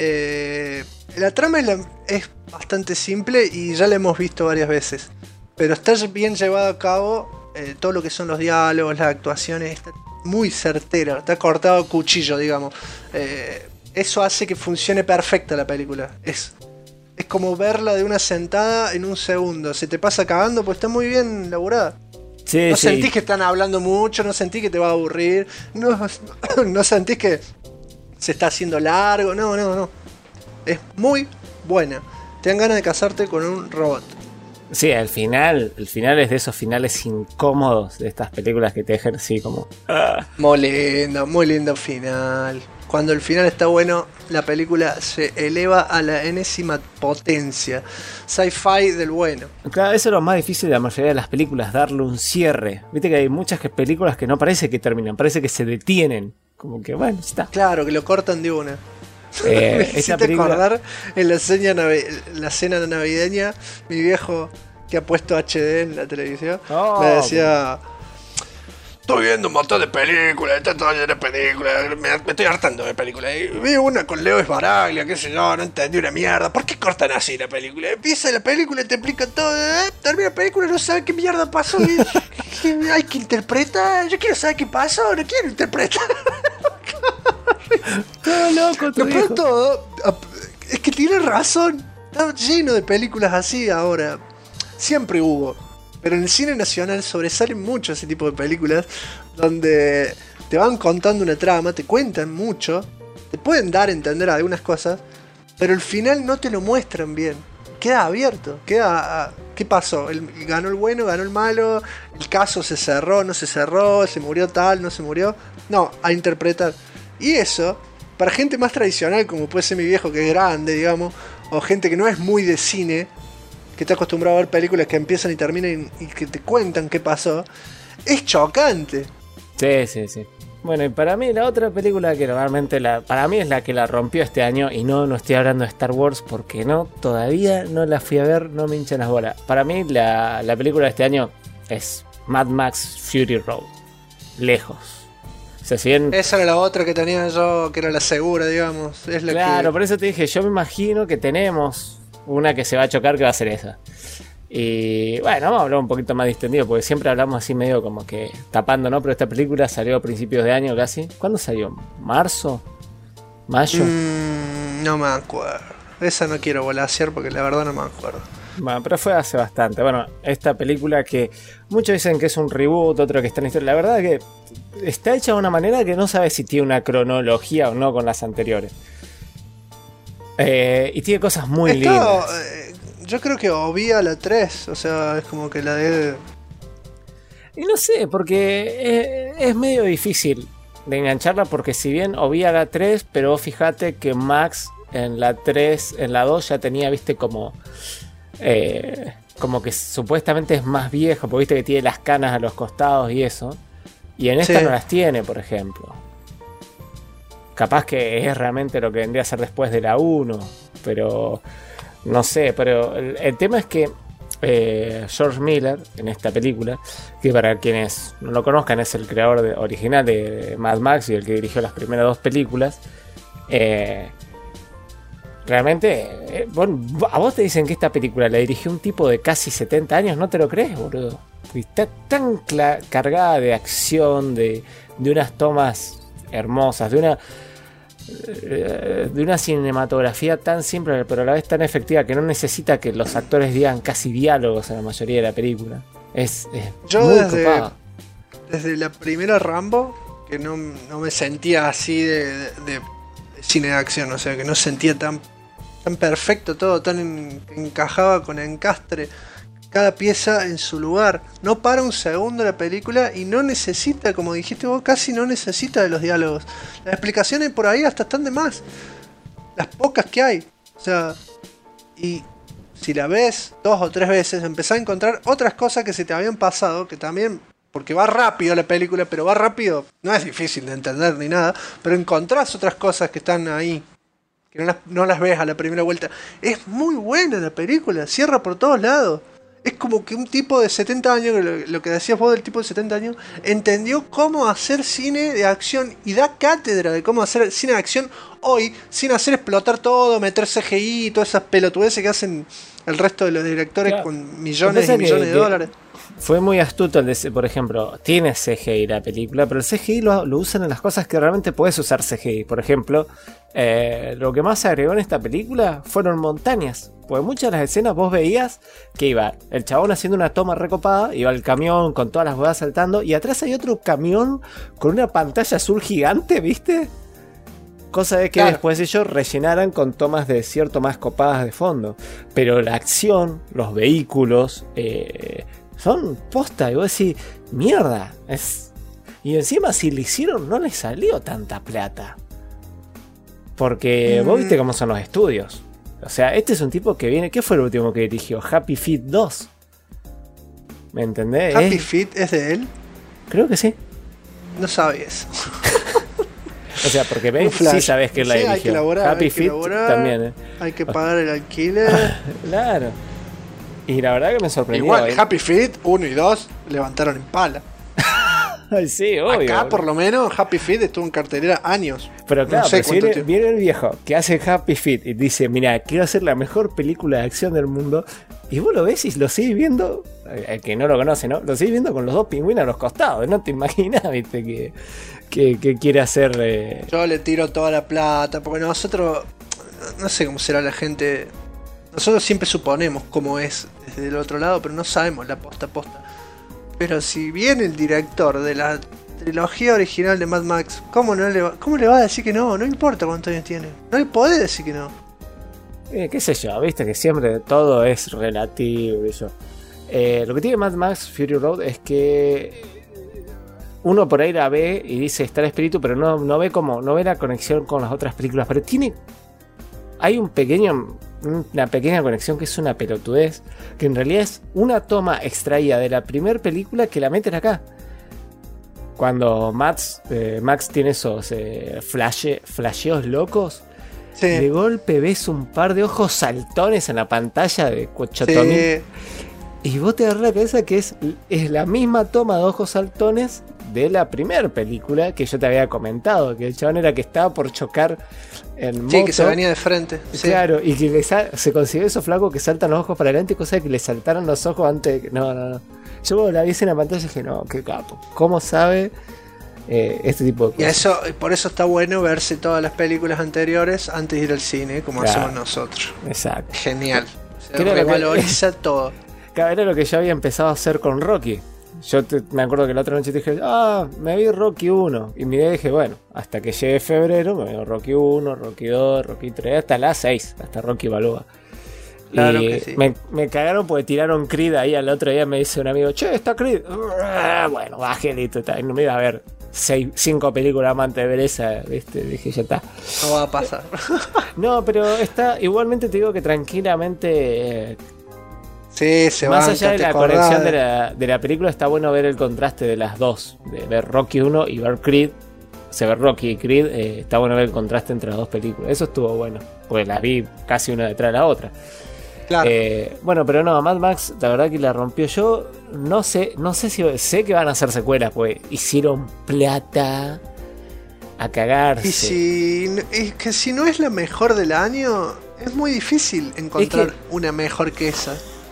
La trama es bastante simple y ya la hemos visto varias veces. Pero está bien llevada a cabo. Todo lo que son los diálogos, las actuaciones, está muy certera. Está cortado a cuchillo, digamos. Eso hace que funcione perfecta la película. Es como verla de una sentada en un segundo. Se te pasa cagando, pues está muy bien laburada. sí, No sí. sentís que están hablando mucho, no sentís que te va a aburrir, no sentís que se está haciendo largo, no. Es muy buena. Te dan ganas de casarte con un robot. Sí, el final es de esos finales incómodos de estas películas que te dejan así como... Muy lindo final. Cuando el final está bueno, la película se eleva a la enésima potencia. Sci-fi del bueno. Claro, eso es lo más difícil de la mayoría de las películas, darle un cierre. Viste que hay muchas películas que no parece que terminan, parece que se detienen. Como que bueno, está. Claro, que lo cortan de una. Me Esta hiciste película... acordar en la cena navideña, mi viejo que ha puesto HD en la televisión, Oh, me decía: estoy viendo un montón de películas, está todo lleno de películas, me estoy hartando de películas. Y vi una con Leo Esbaraglia, qué sé yo, no entendí una mierda. ¿Por qué cortan así la película? Empieza la película y te explican todo, termina la película y no sabe qué mierda pasó. Y hay que interpretar, yo quiero saber qué pasó, no quiero interpretar. todo loco, tu Lo peor viejo. de todo es que tiene razón. Está lleno de películas así ahora. Siempre hubo. Pero en el cine nacional sobresalen mucho ese tipo de películas donde te van contando una trama, te cuentan mucho, te pueden dar a entender algunas cosas, pero el final no te lo muestran bien. Queda abierto, ¿qué pasó? ¿Ganó el bueno, ganó el malo? ¿El caso se cerró, no se cerró? ¿Se murió tal, no se murió? No, a interpretar. Y eso, para gente más tradicional, como puede ser mi viejo que es grande, digamos, o gente que no es muy de cine, que está acostumbrado a ver películas que empiezan y terminan y que te cuentan qué pasó, es chocante. Sí. Bueno, y para mí la otra película que normalmente para mí es la que la rompió este año, y no estoy hablando de Star Wars porque todavía no la fui a ver, no me hinchan las bolas. Para mí la película de este año es Mad Max Fury Road. Lejos. O sea, si bien... Esa era la otra que tenía yo, que era la segura, digamos. Es la Claro, que... por eso te dije, yo me imagino que tenemos una que se va a chocar, que va a ser esa. Y bueno, vamos a hablar un poquito más distendido, porque siempre hablamos así medio como que tapando, ¿no? Pero esta película salió a principios de año casi. ¿Cuándo salió? ¿Marzo? ¿Mayo? No me acuerdo. Esa no quiero volasear porque la verdad no me acuerdo. Bueno, pero fue hace bastante. Bueno, esta película que muchos dicen que es un reboot, otro que está en historia. La verdad que está hecha de una manera que no sabes si tiene una cronología o no con las anteriores. Y tiene cosas muy lindas. Yo creo que obvia la 3, o sea, es como que la de... Y no sé, porque es medio difícil de engancharla, porque si bien obvia la 3, pero fíjate que Max en la 3, en la 2 ya tenía, viste, como que supuestamente es más viejo, porque viste que tiene las canas a los costados y eso. Y en esta Sí. no las tiene, por ejemplo. Capaz que es realmente lo que vendría a ser después de la 1, pero no sé, pero el tema es que George Miller en esta película, que para quienes no lo conozcan es el creador original de Mad Max y el que dirigió las primeras 2 películas, realmente, bueno, a vos te dicen que esta película la dirigió un tipo de casi 70 años, ¿no te lo crees, boludo? Y está tan cargada de acción, de unas tomas hermosas, de una cinematografía tan simple pero a la vez tan efectiva que no necesita que los actores digan casi diálogos en la mayoría de la película. Es Yo muy desde- copada. desde la primera Rambo, que no me sentía así de cine de acción, o sea, que no sentía tan perfecto todo, encajaba con encastre, cada pieza en su lugar. No para un segundo la película y no necesita, como dijiste vos, casi no necesita de los diálogos. Las explicaciones por ahí hasta están de más. Las pocas que hay. O sea, y si la ves 2 o 3 veces, empezás a encontrar otras cosas que se te habían pasado, que también, porque va rápido la película, pero va rápido, no es difícil de entender ni nada, pero encontrás otras cosas que están ahí, que no las ves a la primera vuelta. Es muy buena la película, cierra por todos lados. Es como que un tipo de 70 años, lo que decías vos del tipo de 70 años, entendió cómo hacer cine de acción y da cátedra de cómo hacer cine de acción hoy, sin hacer explotar todo, meter CGI y todas esas pelotudeces que hacen el resto de los directores, claro, con millones y millones de dólares. Fue muy astuto el de, por ejemplo, tiene CGI la película, pero el CGI lo usan en las cosas que realmente puedes usar CGI. Por ejemplo, lo que más se agregó en esta película fueron montañas. Porque muchas de las escenas vos veías que iba el chabón haciendo una toma recopada, iba el camión con todas las bodas saltando, y atrás hay otro camión con una pantalla azul gigante, ¿viste? Cosa de que claro, después ellos rellenaran con tomas de desierto más copadas de fondo. Pero la acción, los vehículos, son posta. Y vos decís, mierda. Y encima si le hicieron no les salió tanta plata. Porque vos viste cómo son los estudios. O sea, este es un tipo que viene... ¿Qué fue el último que dirigió? Happy Feet 2. ¿Me entendés? ¿Happy Feet es de él? Creo que sí. No sabía eso. O sea, porque ves, sí sabes que la dirigió. Hay que elaborar, Happy Feet también. Hay que pagar el alquiler. Claro. Y la verdad que me sorprendió. Igual, Happy Feet 1 y 2 levantaron en pala. Ay, sí, obvio. Acá, por lo menos, Happy Feet estuvo en cartelera años. Pero claro, no sé pero si viene el viejo que hace Happy Feet y dice, mira, quiero hacer la mejor película de acción del mundo, y vos lo ves y lo sigues viendo, el que no lo conoce, ¿no? Lo sigues viendo con los 2 pingüinos a los costados, no te imaginas, viste, que quiere hacer... Yo le tiro toda la plata, porque nosotros, no sé cómo será la gente, nosotros siempre suponemos cómo es desde el otro lado, pero no sabemos la posta. Pero si viene el director de la trilogía original de Mad Max, ¿cómo le va a decir que no? No importa cuántos años tiene. No le podés decir que no. Qué sé yo, viste que siempre todo es relativo. Lo que tiene Mad Max Fury Road es que uno por ahí la ve y dice está el espíritu, pero no ve la conexión con las otras películas. Pero hay una pequeña conexión que es una pelotudez, que en realidad es una toma extraída de la primera película que la meten acá. Cuando Max tiene esos flasheos locos, sí, de golpe ves un par de ojos saltones en la pantalla de Cochotomil, sí, y vos te agarrás la cabeza que es la misma toma de ojos saltones de la primera película que yo te había comentado, que el chabón era que estaba por chocar en moto. Sí, que se venía de frente. Claro, sí, y que se consiguió esos flacos que saltan los ojos para adelante, cosa de que le saltaron los ojos antes de que... No. Yo la vi en la pantalla y dije, no, qué capo. ¿Cómo sabe este tipo de cosas? Y por eso está bueno verse todas las películas anteriores antes de ir al cine, como claro, hacemos nosotros. Exacto. Genial. Se revaloriza todo. Claro, era lo que yo había empezado a hacer con Rocky. Me acuerdo que la otra noche te dije, me vi Rocky 1. Y miré y dije, bueno, hasta que llegue febrero, me veo Rocky 1, Rocky 2, Rocky 3, hasta la 6, hasta Rocky Balboa. Claro y que sí. me cagaron porque tiraron Creed ahí. Al otro día me dice un amigo, che, está Creed. Bueno, bajé listo. No me iba a ver 5 películas más antes de ver esa, ¿viste? Dije, ya está. No va a pasar. No, pero igualmente te digo que tranquilamente... Sí, se más banca, allá de la conexión de la película, está bueno ver el contraste de las dos, de ver Rocky 1 y ver Creed. O sea, ver Rocky y Creed, está bueno ver el contraste entre las dos películas. Eso estuvo bueno, porque las vi casi una detrás de la otra. Claro. Bueno, pero no, Mad Max, la verdad que la rompió. Yo no sé si sé que van a hacer secuelas, pues hicieron plata a cagarse. Es que si no es la mejor del año, es muy difícil encontrar una mejor que esa.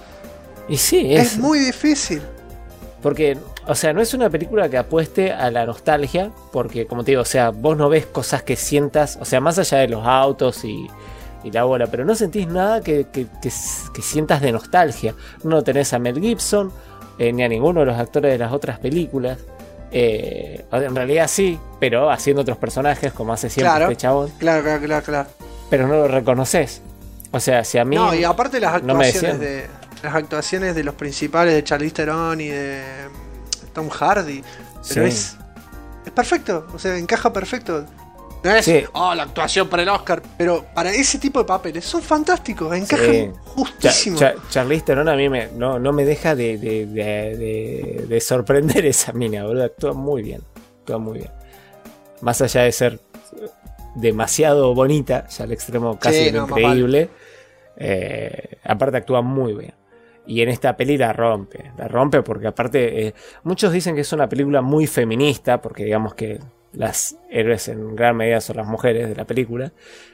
Y sí, es muy difícil. Porque, o sea, no es una película que apueste a la nostalgia, porque, como te digo, o sea, vos no ves cosas que sientas, o sea, más allá de los autos y la bola, pero no sentís nada que sientas de nostalgia. No tenés a Mel Gibson, ni a ninguno de los actores de las otras películas. En realidad sí, pero haciendo otros personajes como hace siempre Claro, este chabón. claro. Pero no lo reconoces. O sea, si a mí... No, y aparte las no me actuaciones decían. las actuaciones de los principales, de Charlize Theron y de Tom Hardy. Pero Sí. es perfecto, o sea, encaja perfecto. No es, Sí. la actuación para el Oscar, pero para ese tipo de papeles son fantásticos, encajan Sí. justísimo. Charlize Theron a mí no me deja de sorprender esa mina, boludo. Actúa muy bien. Más allá de ser demasiado bonita, ya al extremo casi Sí, de lo no, más increíble. Aparte actúa muy bien. Y en esta peli la rompe porque aparte muchos dicen que es una película muy feminista, porque digamos que las héroes en gran medida son las mujeres de la película.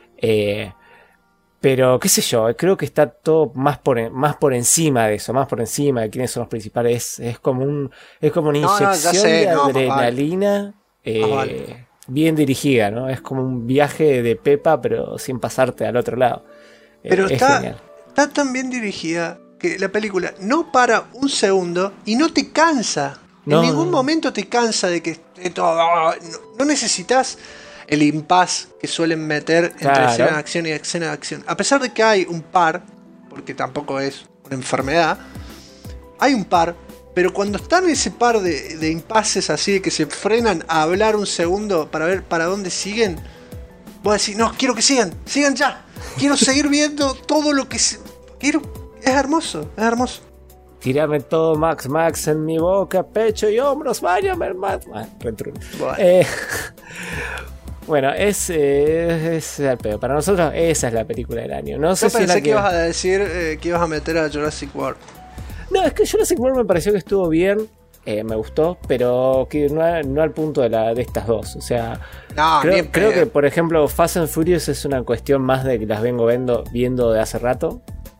Pero qué sé yo, creo que está todo más por encima de eso, más por encima de quiénes son los principales. Es como una No, ya inyección sé, de no, más vale. adrenalina Más vale. bien dirigida, ¿no? Es como un viaje de Pepa, pero sin pasarte al otro lado. Pero Es está genial. tan bien dirigida que la película no para un segundo y no te cansa. No, en ningún no. momento te cansa de que esté todo. No necesitas el impas que suelen meter entre Claro. escena de acción y escena de acción. A pesar de que hay un par, porque tampoco es una enfermedad, hay un par, pero cuando están ese par de impases así, de que se frenan a hablar un segundo para ver para dónde siguen, vos decís, no, quiero que sigan ya. Quiero seguir viendo todo lo que... Es hermoso. Tírame todo Max en mi boca, pecho y hombros, váyame hermano. Retruno. Bueno. Bueno, es el pedo. Para nosotros esa es la película del año. No sé Yo si es la pensé que ibas a decir que ibas a meter a Jurassic World. No, es que Jurassic World me pareció que estuvo bien. Me gustó, pero que no al punto de estas dos. O sea, No, ni en creo pedo. que, por ejemplo, Fast and Furious es una cuestión más de que las vengo viendo de hace rato.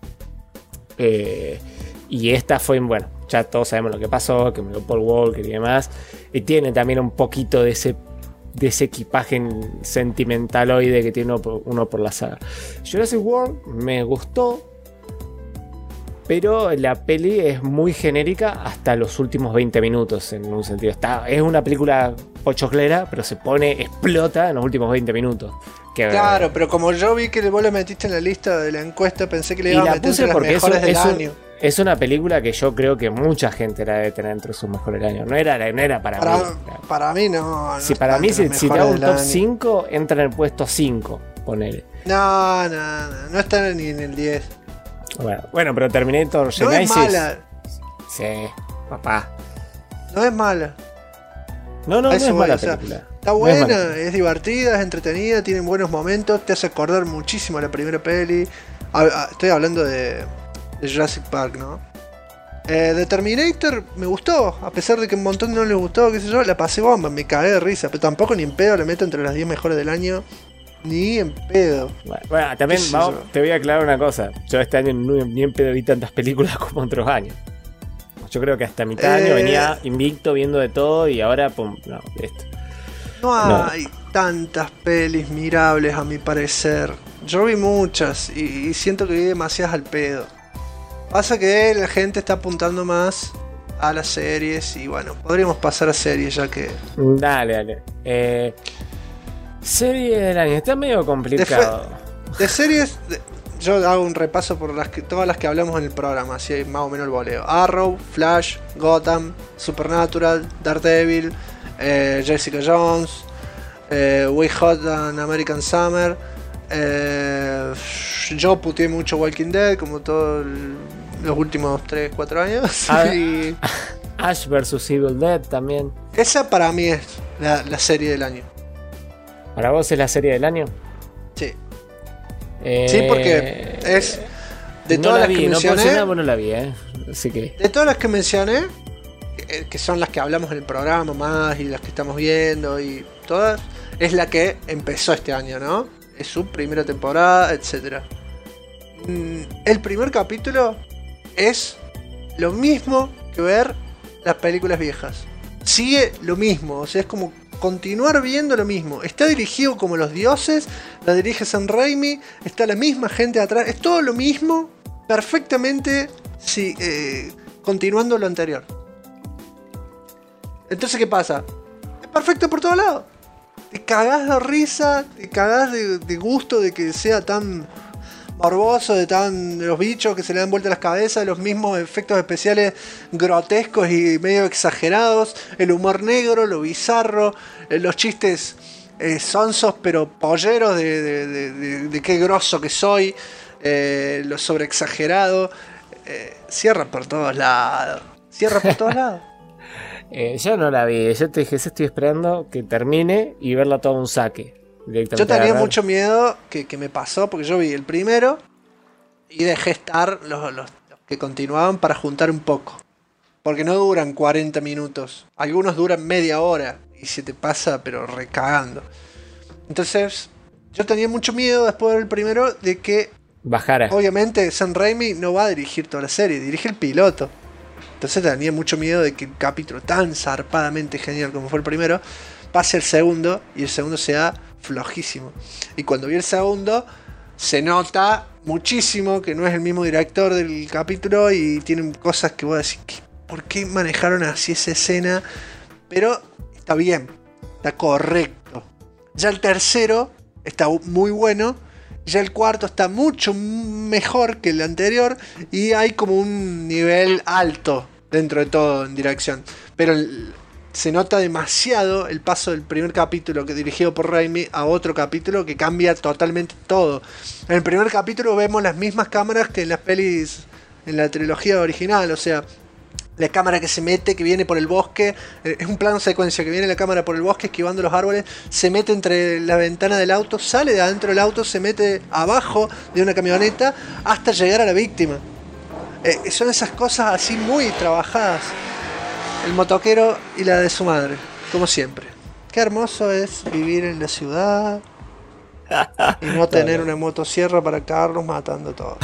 Y esta fue, bueno, ya todos sabemos lo que pasó, que murió Paul Walker y demás. Y tiene también un poquito de ese equipaje sentimentaloide que tiene uno por la saga. Jurassic World me gustó, pero la peli es muy genérica hasta los últimos 20 minutos en un sentido. Es una película pochoclera, pero explota en los últimos 20 minutos. Claro, pero como yo vi que vos le metiste en la lista de la encuesta, pensé que le y ibas a la meter puse entre las porque mejores del año. es una película que yo creo que mucha gente la debe tener entre sus mejores del año. No era para mí. Para mí no. Si no para está mí, entre si los te mejores hago un del top año. 5, entra en el puesto 5, ponele. No está ni en el 10. Bueno, pero Terminator No es Genesis. mala. Sí, papá. No es mala. No A es eso voy, mala o sea, película. Está No buena, mala. es divertida, es entretenida, tiene buenos momentos, te hace acordar muchísimo a la primera peli. Estoy hablando de Jurassic Park, ¿no? De Terminator me gustó, a pesar de que un montón no les gustó, qué sé yo, la pasé bomba, me cagué de risa, pero tampoco ni en pedo la meto entre las 10 mejores del año, ni en pedo. Bueno, también qué sé yo. te voy a aclarar una cosa. Yo este año ni en pedo vi tantas películas como otros años. Yo creo que hasta mitad de año venía invicto viendo de todo y ahora, pum, no, esto. No hay tantas pelis mirables a mi parecer. Yo vi muchas y siento que vi demasiadas al pedo. Pasa que la gente está apuntando más a las series y bueno, podríamos pasar a series ya que... Dale. Serie del año, está medio complicado. De series, yo hago un repaso por todas las que hablamos en el programa, así hay más o menos el voleo. Arrow, Flash, Gotham, Supernatural, Daredevil, Jessica Jones, We Hot and American Summer. Yo puteé mucho Walking Dead, como todos los últimos 3-4 años. Y Ash vs Evil Dead también. esa para mí es la serie del año. ¿Para vos es la serie del año? Sí. Sí, porque es de no todas la las vi, que no puedo mencioné. decir nada, no la vi, así que... De todas las que mencioné, que son las que hablamos en el programa más y las que estamos viendo y todas, es la que empezó este año, ¿no? Es su primera temporada, etc. El primer capítulo es lo mismo que ver las películas viejas. Sigue lo mismo, o sea, es como continuar viendo lo mismo. Está dirigido como los dioses, la dirige Sam Raimi, está la misma gente atrás, es todo lo mismo, perfectamente, sí, continuando lo anterior. Entonces, ¿qué pasa? Es perfecto por todos lados. Te cagás de risa, te cagás de gusto de que sea tan morboso, de los bichos que se le dan vuelta las cabezas, los mismos efectos especiales grotescos y medio exagerados, el humor negro, lo bizarro, los chistes sonsos pero polleros de qué grosso que soy, lo sobreexagerado. Cierra por todos lados. Cierra por todos lados. Yo no la vi, yo te dije, estoy esperando que termine y verla todo un saque. Yo tenía mucho miedo que me pasó porque yo vi el primero y dejé estar los que continuaban para juntar un poco. Porque no duran 40 minutos. Algunos duran media hora y se te pasa pero recagando. Entonces yo tenía mucho miedo después del primero de que bajara. Obviamente Sam Raimi no va a dirigir toda la serie, dirige el piloto. Entonces tenía mucho miedo de que un capítulo tan zarpadamente genial como fue el primero pase el segundo y el segundo sea flojísimo. Y cuando vi el segundo se nota muchísimo que no es el mismo director del capítulo y tienen cosas que voy a decir, ¿por qué manejaron así esa escena? Pero está bien, está correcto. Ya el tercero está muy bueno. Ya el cuarto está mucho mejor que el anterior y hay como un nivel alto dentro de todo en dirección. Pero se nota demasiado el paso del primer capítulo que dirigido por Raimi a otro capítulo que cambia totalmente todo. En el primer capítulo vemos las mismas cámaras que en las pelis, en la trilogía original, o sea, la cámara que se mete, que viene por el bosque, es un plano secuencia, que viene la cámara por el bosque esquivando los árboles, se mete entre la ventana del auto, sale de adentro del auto, se mete abajo de una camioneta hasta llegar a la víctima. Son esas cosas así muy trabajadas. El motoquero y la de su madre, como siempre. Qué hermoso es vivir en la ciudad y no tener una motosierra para cagarlos matando todo.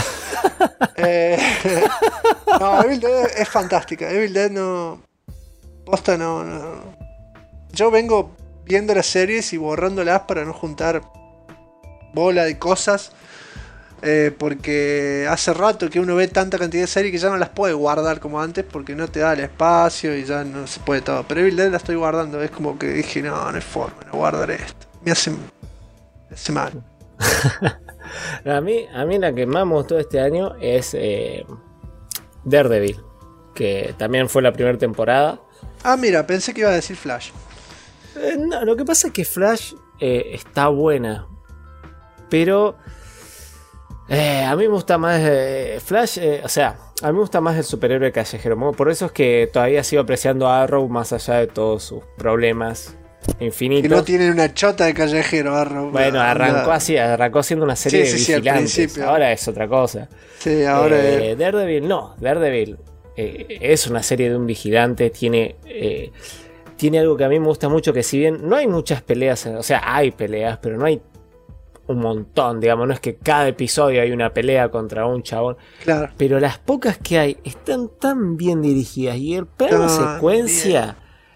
No, Evil Dead es fantástica. Evil Dead no. Posta no. Yo vengo viendo las series y borrándolas para no juntar bola de cosas. Porque hace rato que uno ve tanta cantidad de series que ya no las puede guardar como antes porque no te da el espacio y ya no se puede todo. Pero Evil Dead la estoy guardando. Es como que dije, no hay forma, no guardar esto. Me hace mal. A mí la que más me gustó este año es Daredevil, que también fue la primera temporada. Ah, mira, pensé que iba a decir Flash. No, lo que pasa es que Flash está buena, pero a mí me gusta más Flash, o sea, a mí me gusta más el superhéroe callejero. Por eso es que todavía sigo apreciando a Arrow más allá de todos sus problemas infinitos. Que no tienen una chota de callejero, Arrow. Bueno, arrancó siendo una serie de vigilantes. Ahora es otra cosa. Sí, ahora Daredevil es una serie de un vigilante. Tiene algo que a mí me gusta mucho, que si bien no hay muchas peleas, o sea, hay peleas, pero no hay un montón, digamos, no es que cada episodio hay una pelea contra un chabón. Claro. Pero las pocas que hay están tan bien dirigidas y el plano secuencia,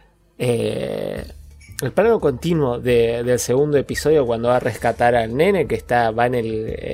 el plano continuo del segundo episodio cuando va a rescatar al nene que va en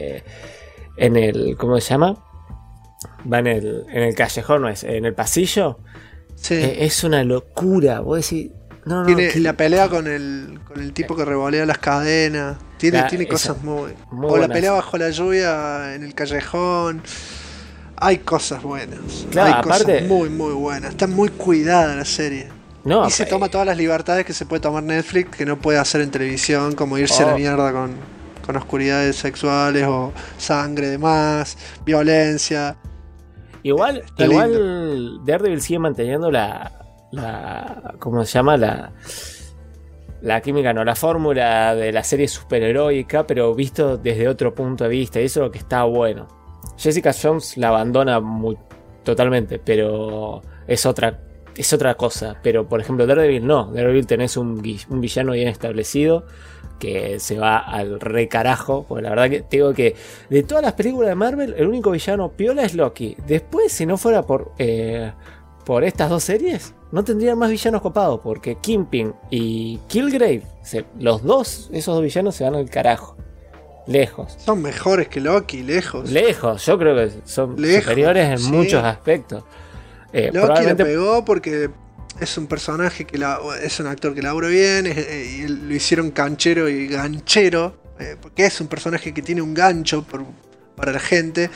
el ¿cómo se llama? Va en el callejón, no es, en el pasillo. Sí. Es una locura. Vos decís, tiene la pelea con el tipo que revolea las cadenas. Tiene cosas muy o buenas. La pelea bajo la lluvia en el callejón. Hay cosas buenas. Claro, hay aparte, cosas muy muy buenas. Está muy cuidada la serie. Y se toma todas las libertades que se puede tomar Netflix, que no puede hacer en televisión, como irse a la mierda con oscuridades sexuales o sangre de más, violencia. Igual Daredevil sigue manteniendo la ¿cómo se llama? La química, no, la fórmula de la serie superheroica, pero visto desde otro punto de vista, y eso es lo que está bueno. Jessica Jones la abandona totalmente, pero es otra cosa. Pero por ejemplo Daredevil no, Daredevil tenés un villano bien establecido que se va al recarajo, porque la verdad que te digo que de todas las películas de Marvel el único villano piola es Loki. Después, si no fuera por estas dos series, no tendrían más villanos copados, porque Kingpin y Killgrave, esos dos villanos se van al carajo. Lejos. Son mejores que Loki, lejos. Yo creo que son superiores en muchos aspectos. Loki le pegó porque es un personaje es un actor que labura bien, y lo hicieron canchero y ganchero, porque es un personaje que tiene un gancho para la gente,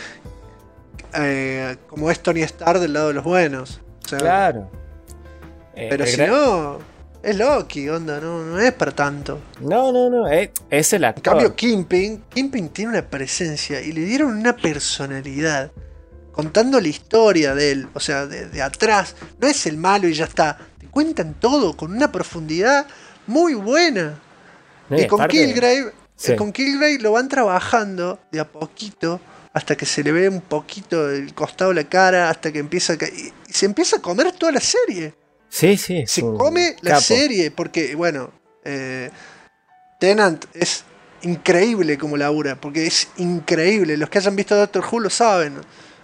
como es Tony Stark del lado de los buenos. O sea, Claro. pero si no, es Loki, onda, no es para tanto. No, es el En actor. cambio, Kingpin tiene una presencia y le dieron una personalidad. Contando la historia de él, o sea, de atrás. No es el malo y ya está. Te cuentan todo con una profundidad muy buena. No, Y con aparte- Killgrave, Sí. con Killgrave lo van trabajando de a poquito hasta que se le ve un poquito el costado de la cara, hasta que empieza y se empieza a comer toda la serie. Sí, es Se un come la capo. serie, porque, bueno, Tennant es increíble como labura, porque es increíble. Los que hayan visto Doctor Who lo saben.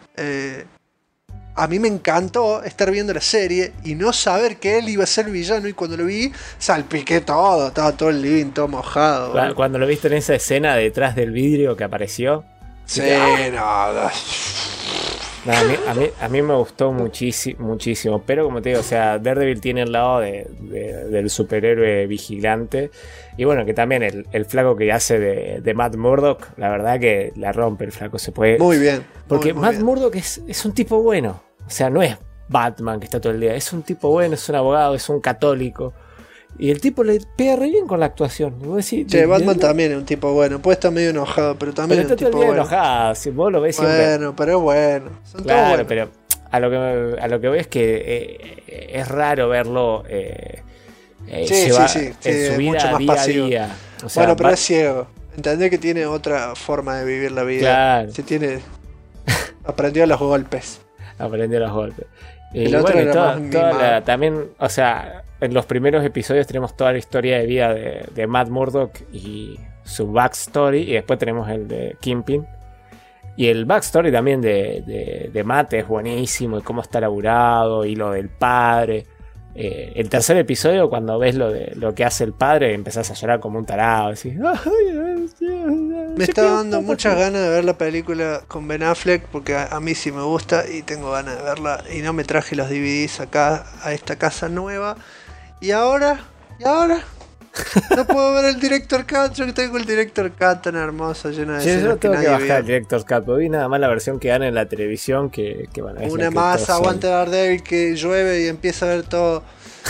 A mí me encantó estar viendo la serie y no saber que él iba a ser villano, y cuando lo vi, salpiqué todo, estaba todo el living, todo mojado. Cuando lo viste en esa escena detrás del vidrio que apareció. Sí, dije, no. No, a mí me gustó muchísimo, pero como te digo, o sea, Daredevil tiene el lado del superhéroe vigilante, y bueno, que también el flaco que hace de Matt Murdock, la verdad que la rompe el flaco, se puede... Muy bien. Porque muy Matt bien. Murdock es un tipo bueno, o sea, no es Batman que está todo el día, es un tipo bueno, es un abogado, es un católico, y el tipo le pega re bien con la actuación. Y vos decís, Che, Batman también es un tipo bueno, puede estar medio enojado, pero también Pero es está un todo el tipo día bueno. enojado, si vos lo ves siempre... Bueno, pero es bueno. Son todos Claro, buenos. pero a lo que voy es que es raro verlo llevar sí, en su es vida mucho más día pasivo. a día. O sea, Bueno, pero es ciego. Entendés que tiene otra forma de vivir la vida. Claro. Aprendió a los golpes. aprendió los golpes. Y El otro bueno, era toda más mimado. también, o sea, en los primeros episodios tenemos toda la historia de vida de Matt Murdock y su backstory, y después tenemos el de Kingpin. Y el backstory también de Matt es buenísimo, y cómo está laburado, y lo del padre. El tercer episodio, cuando ves lo que hace el padre, empezás a llorar como un tarado. Decís, Me está dando muchas ganas de ver la película con Ben Affleck, porque a mí sí me gusta y tengo ganas de verla. Y no me traje los DVDs acá a esta casa nueva. ¿Y ahora? No puedo ver el Director Cut. Yo que tengo el Director Cut tan hermoso, lleno de Yo escenas tengo que nadie bajar vio. el Director's Cut, porque vi nada más la versión que dan en la televisión que bueno, es la Una que más, todos aguante Daredevil, que llueve y empieza a ver todo.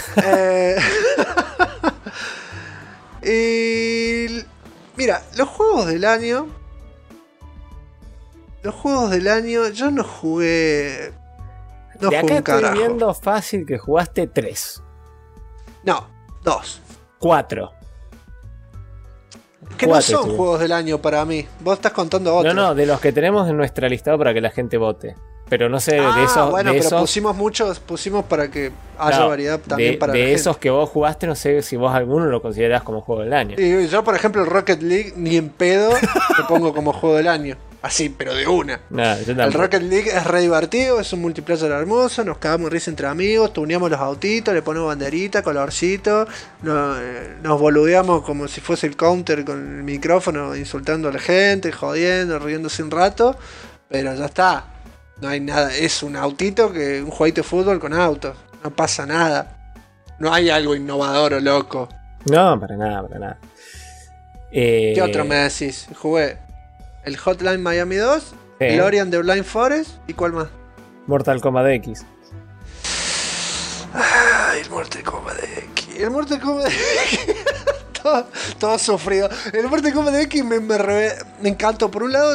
Y mira, los juegos del año. Yo no jugué. No de acá jugué un estoy carajo. viendo fácil que jugaste 3, No, 2. 4. Que no son juegos del año para mí. Vos estás contando otros. No, de los que tenemos en nuestra listado para que la gente vote. Pero no sé, de esos. Bueno, de pero esos, pusimos para que haya no, variedad también para la de gente. esos que vos jugaste, no sé si vos alguno lo considerás como juego del año. Y yo, por ejemplo, el Rocket League, ni en pedo lo pongo como juego del año. Así, pero de una. No, yo El tampoco. Rocket League es re divertido, es un multiplayer hermoso, nos cagamos de risa entre amigos, tuneamos los autitos, le ponemos banderita, colorcito, nos boludeamos como si fuese el counter con el micrófono, insultando a la gente, jodiendo, riéndose un rato, pero ya está, no hay nada, es un autito, un jueguito de fútbol con autos, no pasa nada, no hay algo innovador o loco. No, para nada. ¿Qué otro me decís? Jugué el Hotline Miami 2, Sí. el Ori and the Blind Forest, ¿y cuál más? Mortal Kombat X. Ay, el Mortal Kombat X. El Mortal Kombat X. todo sufrido. El Mortal Kombat X me encantó. Por un lado,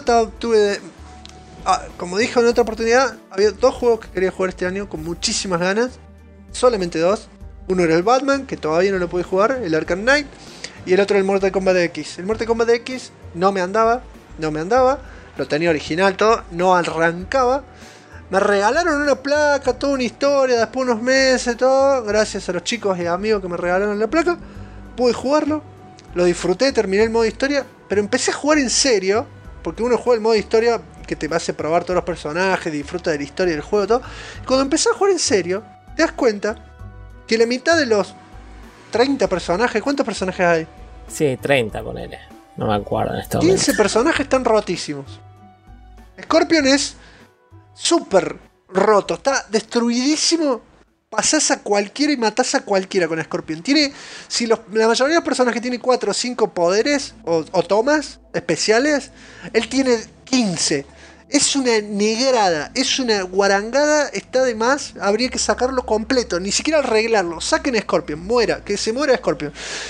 como dije en otra oportunidad, había 2 juegos que quería jugar este año con muchísimas ganas. Solamente 2. Uno era el Batman, que todavía no lo pude jugar, el Arkham Knight. Y el otro el Mortal Kombat X. El Mortal Kombat X no me andaba. Lo tenía original, todo. No arrancaba. Me regalaron una placa, toda una historia, después unos meses, todo. Gracias a los chicos y amigos que me regalaron la placa, pude jugarlo. Lo disfruté, terminé el modo historia. Pero empecé a jugar en serio. Porque uno juega el modo historia que te hace probar todos los personajes, disfruta de la historia del juego, todo. Y cuando empecé a jugar en serio, te das cuenta que la mitad de los 30 personajes, ¿cuántos personajes hay? Sí, 30, ponele. No me acuerdo en este momento. 15 personajes están rotísimos. Scorpion es súper roto, está destruidísimo pasás a cualquiera y matás a cualquiera con Scorpion. Tiene, si la mayoría de las personas que tiene 4 o 5 poderes o tomas especiales, él tiene 15. Es una negrada, es una guarangada, está de más, habría que sacarlo completo, ni siquiera arreglarlo. Saquen Scorpion, muera, que se muera Scorpion.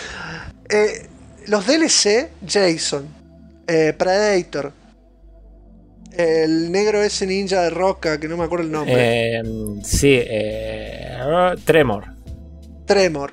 Los DLC, Jason, Predator, el negro ese ninja de roca, que no me acuerdo el nombre. Tremor.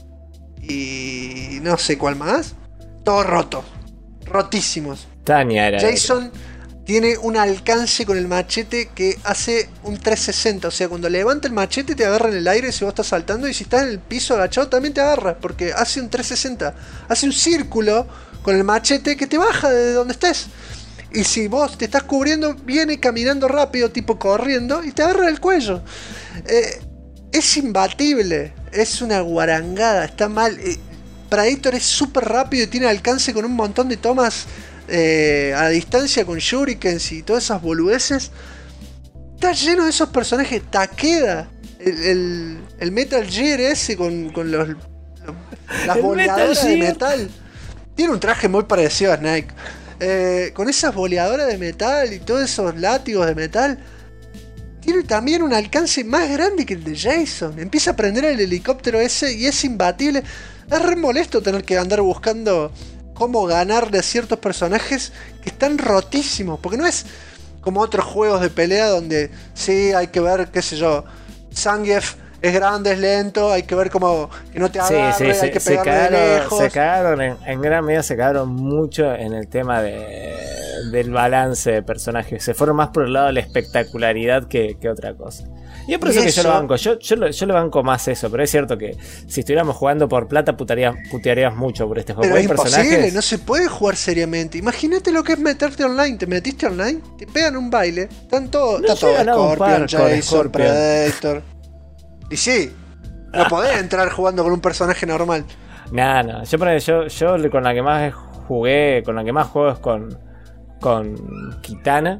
Y no sé cuál más. Todos rotos. Rotísimos. Tania era. Jason tiene un alcance con el machete que hace un 360. O sea, cuando levanta el machete te agarra en el aire si vos estás saltando. Y si estás en el piso agachado también te agarra. Porque hace un 360. Hace un círculo con el machete que te baja de donde estés. Y si vos te estás cubriendo, viene caminando rápido, tipo corriendo, y te agarra el cuello. Es imbatible. Es una guarangada. Está mal. Predator es súper rápido y tiene alcance con un montón de tomas a distancia con shurikens y todas esas boludeces. Está lleno de esos personajes. Takeda, el Metal Gear ese con las boleadoras de metal. Tiene un traje muy parecido a Snake. Con esas boleadoras de metal y todos esos látigos de metal. Tiene también un alcance más grande que el de Jason. Empieza a prender el helicóptero ese y es imbatible. Es re molesto tener que andar buscando cómo ganarle a ciertos personajes que están rotísimos. Porque no es como otros juegos de pelea donde sí hay que ver, qué sé yo, Zangief es grande, es lento, hay que ver cómo que no te agarre, hay que pegarle de lejos. Se cagaron, en gran medida se cagaron mucho en el tema del balance de personajes. Se fueron más por el lado de la espectacularidad que otra cosa. Y es por eso que yo lo banco. Yo lo banco más eso, pero es cierto que si estuviéramos jugando por plata putearías mucho por este juego. Pero es imposible, no se puede jugar seriamente. Imagínate lo que es meterte online. ¿Te metiste online? Te pegan un baile. Están todos, no, está todo Scorpion, Jason, Predator. Y sí, no podés entrar jugando con un personaje normal. No. Yo con la que más jugué, con la que más juego es con Kitana.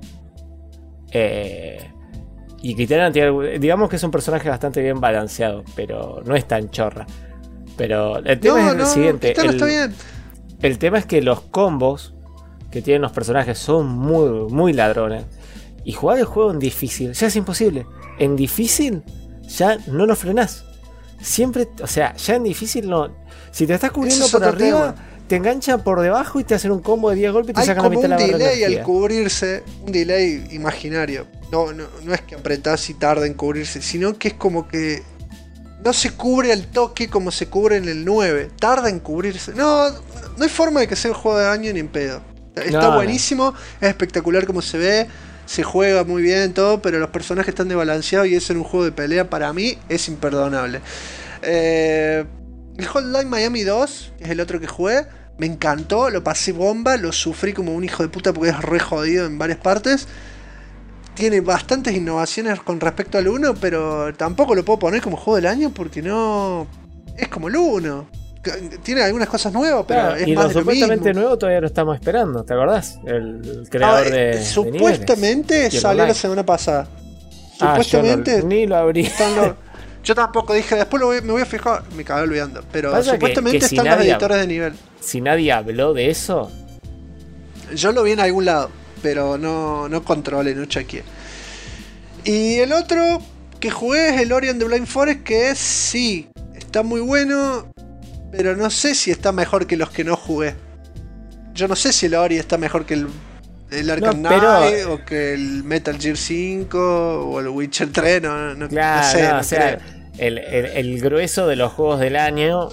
Y Kitana tiene, digamos que es un personaje bastante bien balanceado, pero no es tan chorra. Pero el tema es el siguiente. Está bien. El tema es que los combos que tienen los personajes son muy, muy ladrones. Y jugar el juego en difícil ya es imposible. En difícil ya no lo frenás. Siempre, o sea, ya en difícil no. Si te estás cubriendo por arriba, te enganchan por debajo y te hacen un combo de 10 golpes y te sacan la mitad de la barra. Hay como un delay al cubrirse, un delay imaginario. No es que apretás y tarda en cubrirse, sino que es como que no se cubre al toque como se cubre en el 9. Tarda en cubrirse. No hay forma de que sea el juego de año ni en pedo. Está buenísimo, es espectacular como se ve. Se juega muy bien todo, pero los personajes están desbalanceados y eso en un juego de pelea para mí es imperdonable. El Hotline Miami 2, que es el otro que jugué, me encantó, lo pasé bomba, lo sufrí como un hijo de puta porque es re jodido en varias partes. Tiene bastantes innovaciones con respecto al 1, pero tampoco lo puedo poner como juego del año porque no... Es como el 1. Tiene algunas cosas nuevas, pero es y más de lo supuestamente mismo. nuevo todavía lo estamos esperando, ¿te acordás? El creador de supuestamente de salió la semana pasada. Supuestamente yo ni lo abrí. Yo tampoco dije, después me voy a fijar, me acabé olvidando, pero pasa supuestamente que si están los editores de nivel. Si nadie habló de eso, yo lo vi en algún lado, pero no controlé, no chequeé. Y el otro que jugué es el Ori and the Blind Forest, que sí, está muy bueno, pero no sé si está mejor que los que no jugué. Yo no sé si el Ori está mejor que el Arkham Knight o que el Metal Gear 5 o el Witcher 3, no sé. O sea, el grueso de los juegos del año,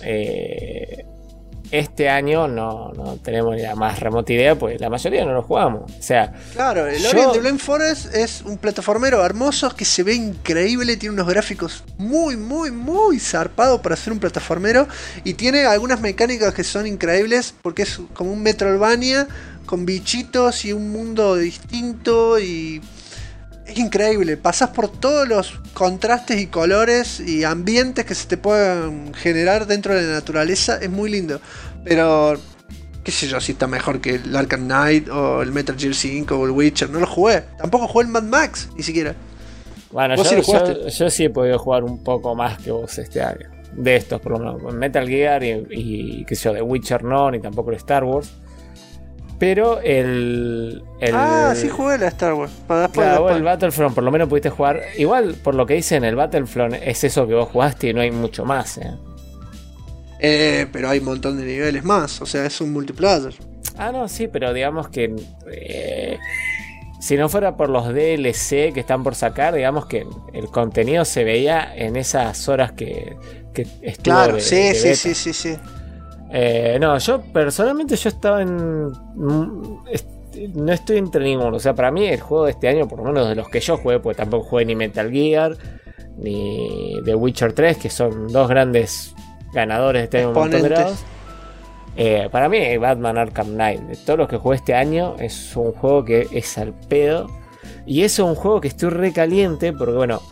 este año no tenemos ni la más remota idea, pues la mayoría no lo jugamos. O sea, claro, el Ori and the Blind Forest es un plataformero hermoso que se ve increíble, tiene unos gráficos muy, muy, muy zarpados para ser un plataformero y tiene algunas mecánicas que son increíbles porque es como un Metroidvania con bichitos y un mundo distinto y es increíble. Pasás por todos los contrastes y colores y ambientes que se te puedan generar dentro de la naturaleza. Es muy lindo. Pero, qué sé yo, si está mejor que el Arkham Knight o el Metal Gear 5 o el Witcher. No lo jugué. Tampoco jugué el Mad Max, ni siquiera. Bueno, ¿Vos sí lo jugaste? yo sí he podido jugar un poco más que vos este año. De estos, por lo menos. Metal Gear y qué sé yo, The Witcher no, ni tampoco el Star Wars. Pero sí jugué la Star Wars. Claro, el Battlefront por lo menos pudiste jugar. Igual, por lo que dicen, el Battlefront es eso que vos jugaste y no hay mucho más, Pero hay un montón de niveles más. O sea, es un multiplayer. Ah, no, sí, pero digamos que si no fuera por los DLC que están por sacar, digamos que el contenido se veía en esas horas que estuvo Claro, de sí. No, yo personalmente yo estaba en... No estoy entre ninguno. O sea, para mí el juego de este año, por lo menos de los que yo jugué, porque tampoco jugué ni Metal Gear ni The Witcher 3, que son dos grandes ganadores de este año, un montón de grados. Para mí Batman Arkham Knight, de todos los que jugué este año, es un juego que es al pedo. Y eso es un juego que estoy recaliente porque bueno,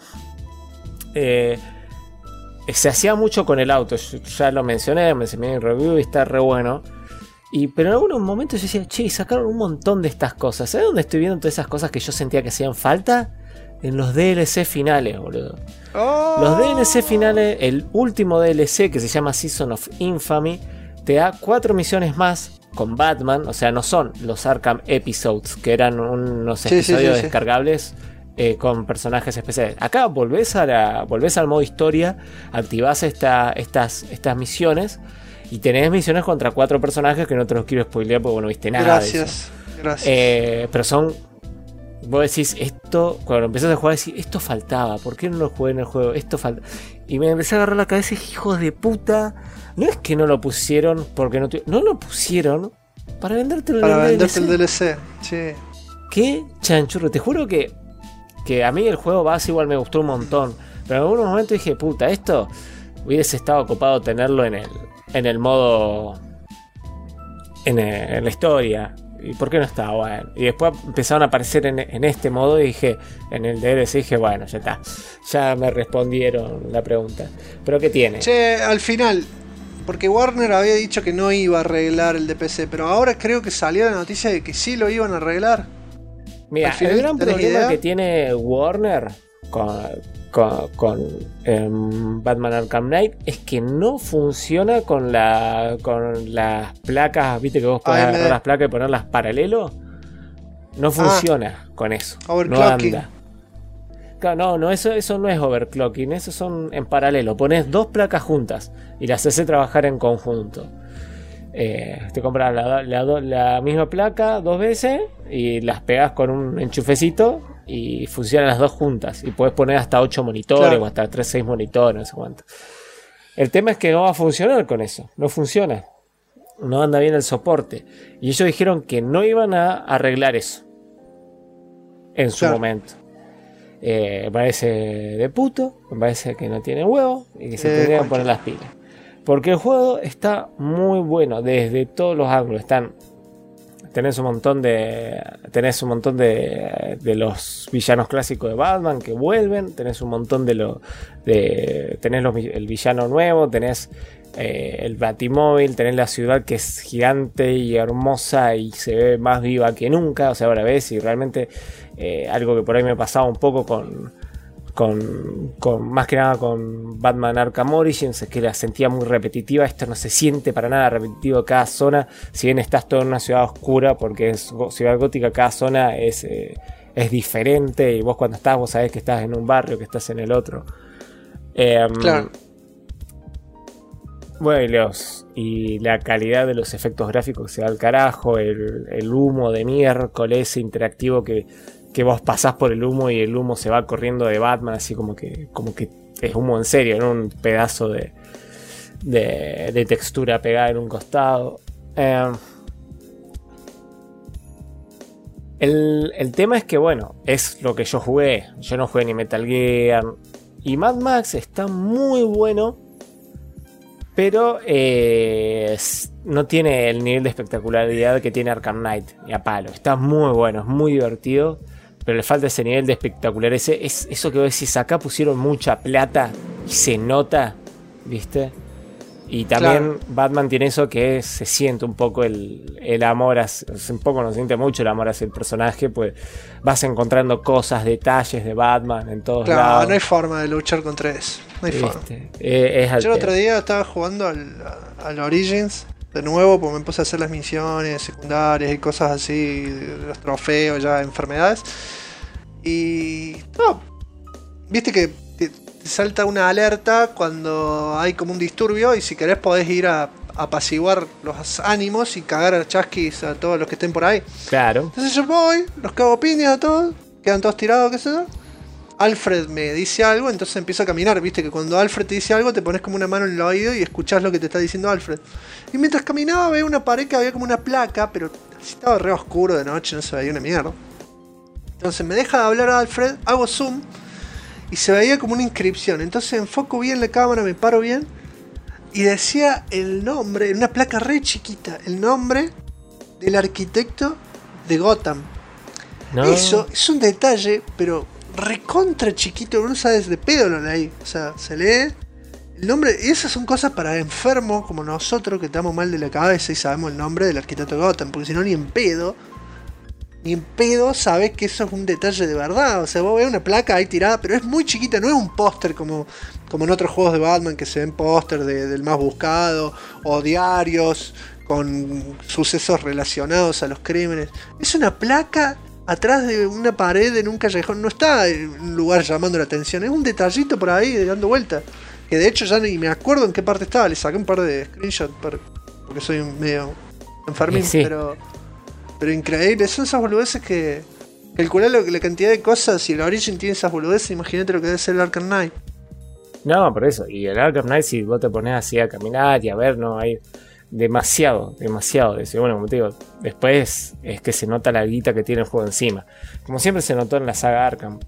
se hacía mucho con el auto. Yo ya lo mencioné en review y está re bueno. Pero en algunos momentos yo decía, che, sacaron un montón de estas cosas. ¿Sabes dónde estoy viendo todas esas cosas que yo sentía que hacían falta? En los DLC finales, boludo. Los DLC finales, el último DLC que se llama Season of Infamy, te da 4 misiones más con Batman. O sea, no son los Arkham Episodes, que eran unos episodios descargables con personajes especiales. Acá volvés al modo historia, activás estas misiones y tenés misiones contra 4 personajes que no te los quiero spoilear porque no viste nada. Gracias. Pero son... Vos decís, esto, cuando empezás a jugar, decís, esto faltaba, ¿por qué no lo jugué en el juego? Esto falta. Y me empecé a agarrar la cabeza y dije, hijos de puta, no es que no lo pusieron porque no lo pusieron para venderte el DLC. Sí. Qué chanchurro, te juro que a mí el juego base igual me gustó un montón, pero en algunos momentos dije, puta, esto hubiese estado ocupado tenerlo en el modo, en la historia. ¿Y por qué no estaba? Bueno, y después empezaron a aparecer en este modo y dije, en el DLC dije, bueno, ya está. Ya me respondieron la pregunta. ¿Pero qué tiene? Che, al final, porque Warner había dicho que no iba a arreglar el de PC, pero ahora creo que salió la noticia de que sí lo iban a arreglar. Mira, el gran problema que tiene Warner con Batman Arkham Knight es que no funciona con las placas, viste que vos podés agarrar las placas y ponerlas paralelo. No funciona con eso. No anda. Claro, no, eso no es overclocking, eso son en paralelo. Pones 2 placas juntas y las haces trabajar en conjunto. Te compras la misma placa 2 veces y las pegas con un enchufecito y funcionan las 2 juntas y puedes poner hasta 8 monitores, claro, o hasta 6 monitores, no sé cuánto. El tema es que no va a funcionar con eso, no funciona, no anda bien el soporte y ellos dijeron que no iban a arreglar eso en su momento. Me parece de puto, me parece que no tiene huevo y que se tendrían que poner las pilas. Porque el juego está muy bueno desde todos los ángulos. Tenés un montón de los villanos clásicos de Batman que vuelven. Tenés un montón el villano nuevo. Tenés el Batimóvil. Tenés la ciudad que es gigante y hermosa y se ve más viva que nunca. O sea, ahora ves y realmente algo que por ahí me pasaba un poco con más que nada con Batman Arkham Origins, es que la sentía muy repetitiva. Esto no se siente para nada repetitivo. Cada zona, si bien estás toda en una ciudad oscura porque es ciudad gótica, cada zona es diferente y vos cuando estás, vos sabés que estás en un barrio, que estás en el otro. Claro. Bueno, y la calidad de los efectos gráficos se va al carajo. El humo de miércoles interactivo que vos pasás por el humo y el humo se va corriendo de Batman, así como que es humo en serio, no un pedazo de textura pegada en un costado. El tema es que, bueno, es lo que yo jugué. Yo no jugué ni Metal Gear. Y Mad Max está muy bueno, pero no tiene el nivel de espectacularidad que tiene Arkham Knight. Y a palo, está muy bueno, es muy divertido, pero le falta ese nivel de espectacular. Eso que vos decís, acá pusieron mucha plata y se nota, ¿viste? Y también Batman tiene eso que se siente un poco el amor, un poco no se siente mucho el amor hacia el personaje, pues vas encontrando cosas, detalles de Batman en todos lados. No hay forma de luchar contra eso. No hay forma. Yo el otro día estaba jugando al Origins de nuevo, porque me puse a hacer las misiones secundarias y cosas así, los trofeos, ya enfermedades. Y viste que te salta una alerta cuando hay como un disturbio, y si querés podés ir a apaciguar los ánimos y cagar a chasquis a todos los que estén por ahí. Claro. Entonces yo voy, los cago piñas a todos, quedan todos tirados, qué sé yo. Alfred me dice algo, entonces empiezo a caminar. Viste que cuando Alfred te dice algo, te pones como una mano en el oído y escuchás lo que te está diciendo Alfred. Y mientras caminaba veía una pared que había como una placa, pero estaba re oscuro de noche, no se veía una mierda. Entonces me deja de hablar a Alfred, hago zoom y se veía como una inscripción. Entonces enfoco bien la cámara, me paro bien y decía el nombre, en una placa re chiquita, el nombre del arquitecto de Gotham. No. Eso es un detalle, pero recontra chiquito, no sabes, de pedo lo leí. O sea, se lee el nombre, y esas son cosas para enfermos como nosotros que estamos mal de la cabeza y sabemos el nombre del arquitecto de Gotham, porque si no, ni en pedo sabes que eso es un detalle de verdad. O sea, vos ves una placa ahí tirada, pero es muy chiquita, no es un póster como en otros juegos de Batman que se ven póster del más buscado o diarios con sucesos relacionados a los crímenes. Es una placa atrás de una pared en un callejón, no está en un lugar llamando la atención, es un detallito por ahí dando vuelta. Que de hecho ya ni me acuerdo en qué parte estaba, le saqué un par de screenshots porque soy medio enfermín, sí. Pero increíble, son esas boludeces que calcular la cantidad de cosas, y el Origin tiene esas boludeces, imagínate lo que debe ser el Arkham Knight. No, por eso, y el Arkham Knight, si vos te pones así a caminar y a ver, no hay demasiado de eso. Bueno, como te digo, después es que se nota la guita que tiene el juego encima, como siempre se notó en la saga Arkham,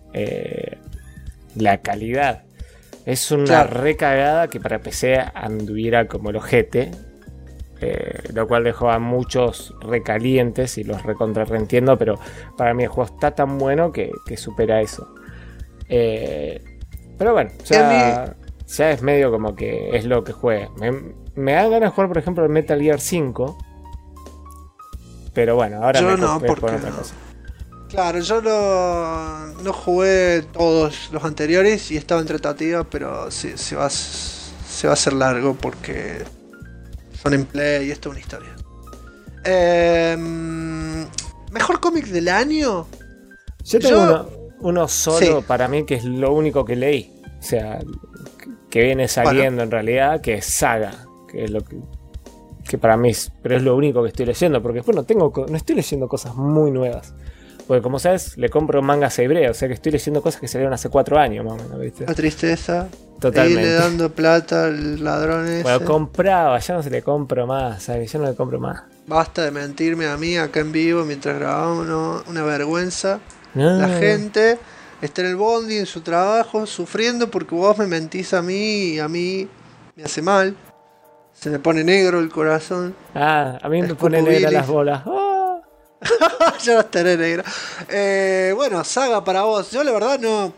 la calidad es una recagada que para PC anduviera como el ojete, lo cual dejó a muchos recalientes y los reentiendo, pero para mí el juego está tan bueno que supera eso. Pero bueno, ya es medio como que es lo que juega. Me da ganas de jugar, por ejemplo, el Metal Gear 5. Pero bueno, ahora yo me no, compré porque por otra cosa. Claro, yo no jugué todos los anteriores y estaba en tratativa, pero sí, se va a hacer largo porque son en Play y esto es una historia. ¿Mejor cómic del año? Yo tengo uno solo para mí, que es lo único que leí. O sea, que viene saliendo en realidad, que es Saga, que es lo que para mí pero es lo único que estoy leyendo, porque después no estoy leyendo cosas muy nuevas. Porque como sabes, le compro mangas hebreos, o sea que estoy leyendo cosas que salieron hace 4 años más o menos, ¿viste? La tristeza. Totalmente. Seguirle dando plata al ladrón ese. Bueno, compraba, ya no se le compro más, ¿sabes? Ya no le compro más. Basta de mentirme a mí acá en vivo mientras grabamos, ¿no? Una vergüenza. No. La gente está en el bondi, en su trabajo, sufriendo porque vos me mentís a mí y a mí me hace mal. Se me pone negro el corazón. A mí me pone negra las bolas. ¡Oh! Ya no estaré negra. Bueno, Saga para vos. Yo la verdad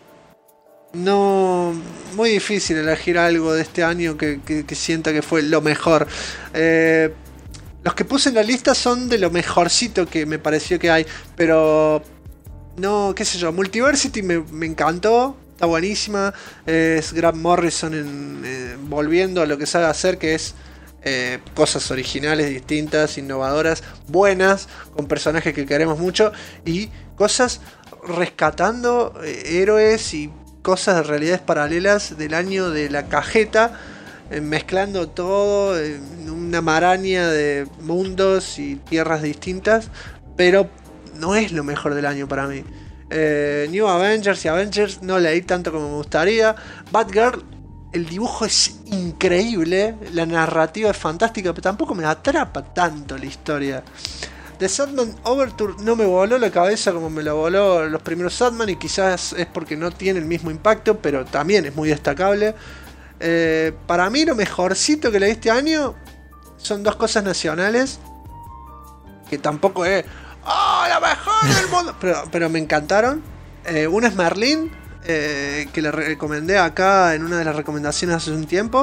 no muy difícil elegir algo de este año que sienta que fue lo mejor. Los que puse en la lista son de lo mejorcito que me pareció que hay, pero no, qué sé yo, Multiversity me encantó, está buenísima. Es Grant Morrison volviendo a lo que sabe hacer, que es cosas originales, distintas, innovadoras, buenas, con personajes que queremos mucho y cosas rescatando héroes y cosas de realidades paralelas del año de la cajeta, mezclando todo en una maraña de mundos y tierras distintas, pero no es lo mejor del año para mí. New Avengers y Avengers no leí tanto como me gustaría. Batgirl, el dibujo es increíble, la narrativa es fantástica, pero tampoco me atrapa tanto la historia. The Sandman Overture no me voló la cabeza como me la voló los primeros Sandman, y quizás es porque no tiene el mismo impacto, pero también es muy destacable. Para mí lo mejorcito que leí este año son 2 cosas nacionales, que tampoco es la mejor del mundo, pero me encantaron. Una es Merlín, que le recomendé acá en una de las recomendaciones hace un tiempo.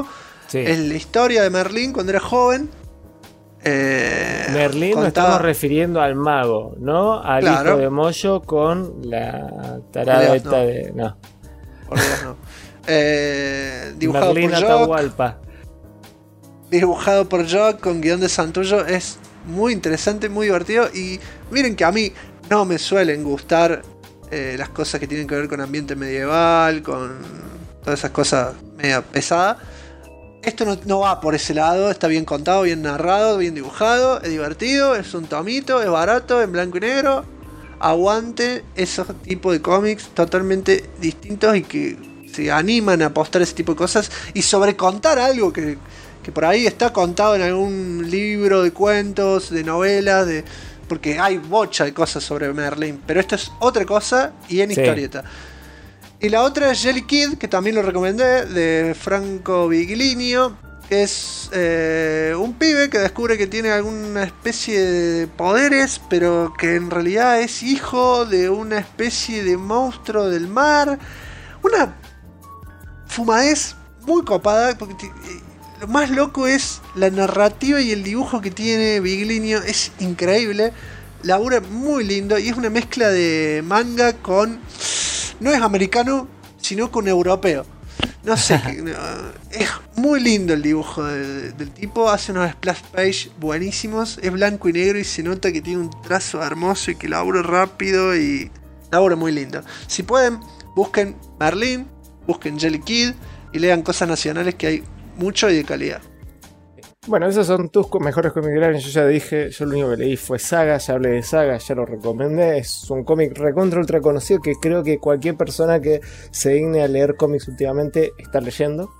Sí. Es la historia de Merlín cuando era joven. Merlín nos contaba- estamos refiriendo al mago, ¿no? Al Claro. hijo de Moyo con la tarada Dios, esta no. de. No. Por Dios, no. Dibujado Merlín por Jock. Atahualpa. Dibujado por Jock con guión de Santullo. Es muy interesante, muy divertido. Y miren que a mí no me suelen gustar las cosas que tienen que ver con ambiente medieval, con todas esas cosas media pesadas. Esto no va por ese lado, está bien contado, bien narrado, bien dibujado, es divertido, es un tomito, es barato, en blanco y negro. Aguante esos tipos de cómics totalmente distintos y que se animan a apostar ese tipo de cosas y sobrecontar algo que por ahí está contado en algún libro de cuentos, de novelas, porque hay bocha de cosas sobre Merlin, pero esto es otra cosa y en Sí. historieta. Y la otra es Jelly Kid, que también lo recomendé, de Franco Vigilinio, que es un pibe que descubre que tiene alguna especie de poderes, pero que en realidad es hijo de una especie de monstruo del mar. Una fumadez muy copada, porque lo más loco es la narrativa y el dibujo que tiene Vigilinio, es increíble. Labura muy lindo y es una mezcla de manga con... No es americano, sino con europeo. No sé, es muy lindo el dibujo del tipo. Hace unos splash page buenísimos. Es blanco y negro y se nota que tiene un trazo hermoso y que labura rápido y labura muy lindo. Si pueden, busquen Merlin, busquen Jelly Kid y lean cosas nacionales, que hay mucho y de calidad. Bueno, esos son tus mejores cómics grandes. Yo ya dije, yo lo único que leí fue Saga, ya hablé de Saga, ya lo recomendé. Es un cómic recontra ultra conocido que creo que cualquier persona que se digne a leer cómics últimamente está leyendo.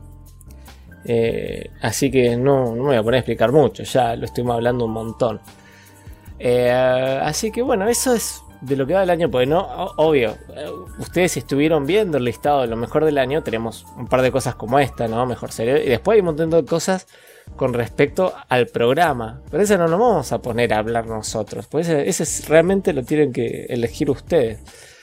Así que no me voy a poner a explicar mucho, ya lo estuvimos hablando un montón. Así que bueno, eso es de lo que va el año, porque no, obvio, ustedes estuvieron viendo el listado de lo mejor del año, tenemos un par de cosas como esta, ¿no? Mejor serie, y después hay un montón de cosas con respecto al programa, pero eso no nos vamos a poner a hablar nosotros, pues ese realmente lo tienen que elegir ustedes.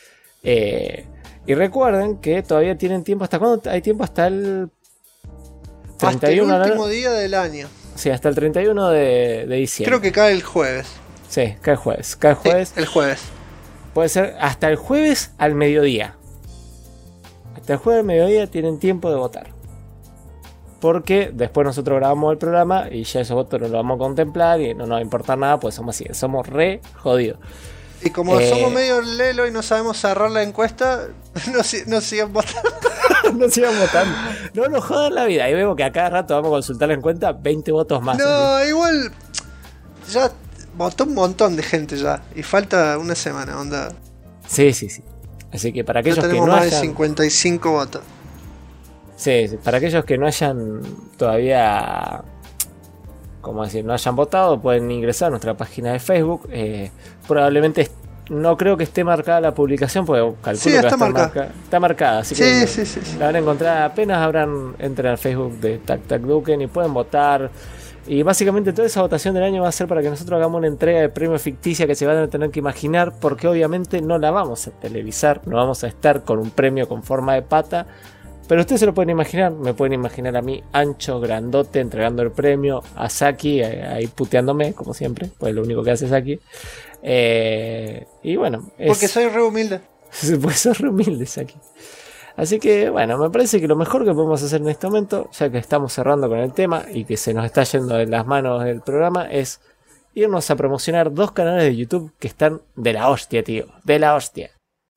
Y recuerden que todavía tienen tiempo, ¿hasta cuándo? Hay tiempo hasta el 31, Hasta el ¿no? último día del año. Sí, hasta el 31 de diciembre. Creo que cae el jueves. Sí, cae jueves. Cae jueves. Sí, el jueves. Puede ser hasta el jueves al mediodía. Hasta el jueves al mediodía tienen tiempo de votar. Porque después nosotros grabamos el programa y ya esos votos no los vamos a contemplar y no nos va a importar nada, pues somos así, somos re jodidos. Y como somos medio lelo y no sabemos cerrar la encuesta, no sigan votando. No sigan votando. No nos jodan la vida. Y vemos que a cada rato vamos a consultar en cuenta 20 votos más. No, igual ya votó un montón de gente ya. Y falta una semana, onda. Sí. Así que para aquellos Ya que tenemos no más hayan... de 55 votos. Sí, para aquellos que no hayan todavía, ¿cómo decir? No hayan votado, pueden ingresar a nuestra página de Facebook. Probablemente no creo que esté marcada la publicación, porque calculo Sí, que va a está estar marcada. está marcada, así que Sí. la van a encontrar apenas entren al Facebook de Tac Tac Duken y pueden votar. Y básicamente toda esa votación del año va a ser para que nosotros hagamos una entrega de premio ficticia que se van a tener que imaginar, porque obviamente no la vamos a televisar, no vamos a estar con un premio con forma de pata. Pero ustedes se lo pueden imaginar, me pueden imaginar a mí ancho, grandote, entregando el premio, a Saki ahí puteándome, como siempre, pues lo único que hace Saki. Y bueno, Porque soy re humilde. pues sos re humilde, Saki. Así que bueno, me parece que lo mejor que podemos hacer en este momento, ya que estamos cerrando con el tema y que se nos está yendo de las manos el programa, es irnos a promocionar 2 canales de YouTube que están de la hostia, tío, de la hostia.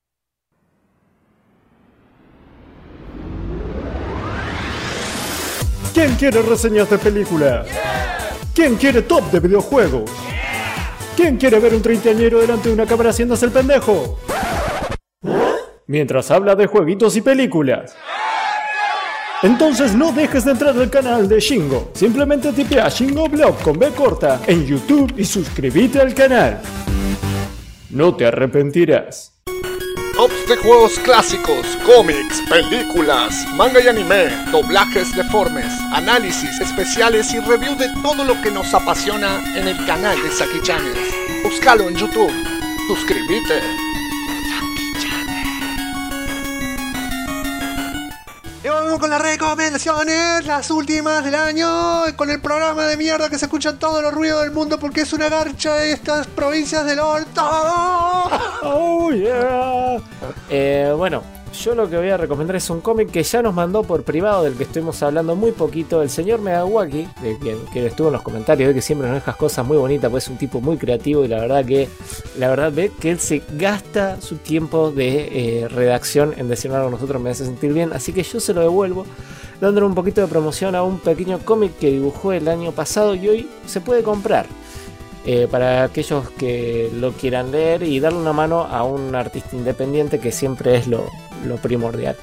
¿Quién quiere reseñas de película? ¿Quién quiere top de videojuegos? ¿Quién quiere ver un treintañero delante de una cámara haciéndose el pendejo? Mientras habla de jueguitos y películas. Entonces no dejes de entrar al canal de Shingo. Simplemente tipea Shingo Blog con B corta en YouTube y suscríbete al canal. No te arrepentirás. Tops de juegos clásicos, cómics, películas, manga y anime, doblajes deformes, análisis especiales y review de todo lo que nos apasiona en el canal de Saki Channels. Búscalo en YouTube. Suscríbete. Y volvemos vamos con las recomendaciones, las últimas del año, con el programa de mierda que se escucha todos los ruidos del mundo porque es una garcha de estas provincias del orto. Oh yeah. Bueno, yo lo que voy a recomendar es un cómic que ya nos mandó por privado, del que estuvimos hablando muy poquito, el señor Megawaki, de quien que estuvo en los comentarios, de que siempre nos deja cosas muy bonitas, pues es un tipo muy creativo y la verdad ve que él se gasta su tiempo de redacción en decir algo a nosotros, me hace sentir bien, así que yo se lo devuelvo, dándole un poquito de promoción a un pequeño cómic que dibujó el año pasado y hoy se puede comprar. Para aquellos que lo quieran leer y darle una mano a un artista independiente, que siempre es lo primordial.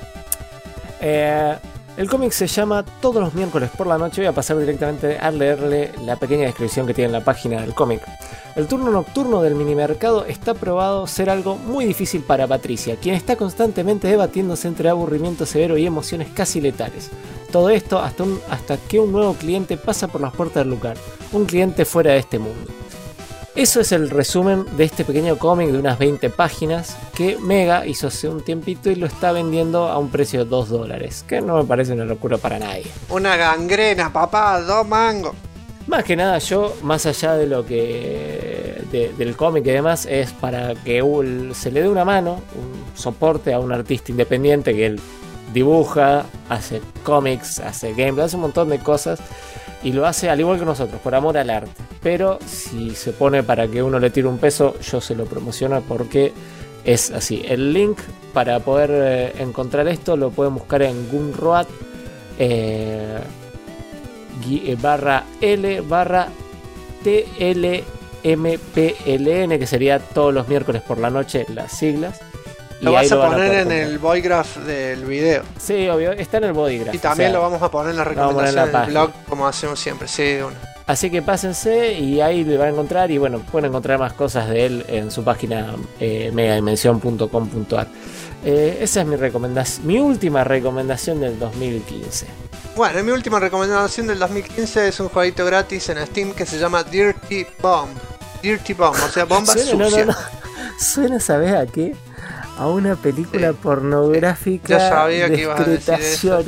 El cómic se llama Todos los miércoles por la noche. Voy a pasar directamente a leerle la pequeña descripción que tiene en la página del cómic. El turno nocturno del minimercado está probado ser algo muy difícil para Patricia, quien está constantemente debatiéndose entre aburrimiento severo y emociones casi letales. Todo esto hasta que un nuevo cliente pasa por las puertas del lugar, un cliente fuera de este mundo. Eso es el resumen de este pequeño cómic de unas 20 páginas que Mega hizo hace un tiempito y lo está vendiendo a un precio de $2, que no me parece una locura para nadie. Una gangrena, papá, 2 mangos. Más que nada, yo, más allá de lo que del cómic y demás, es para que se le dé una mano, un soporte a un artista independiente que él dibuja, hace cómics, hace gameplay, hace un montón de cosas y lo hace al igual que nosotros, por amor al arte. Pero si se pone para que uno le tire un peso, yo se lo promociono porque es así. El link para poder encontrar esto lo pueden buscar en Gumroad /L/TLMPLN, que sería todos los miércoles por la noche, las siglas. Lo vas a poner en el bodygraph del video. Sí, obvio, está en el bodygraph. Y también lo vamos a poner en la recomendación del blog, como hacemos siempre. Sí, bueno. Así que pásense y ahí le van a encontrar. Y bueno, pueden encontrar más cosas de él en su página megadimension.com.ar. Esa es mi última recomendación del 2015. Bueno, mi última recomendación del 2015 es un jueguito gratis en Steam que se llama Dirty Bomb. Dirty Bomb, o sea, bomba sucia. No. Suena, ¿sabes a qué? A una película pornográfica. Ya sabía que ibas a decir eso.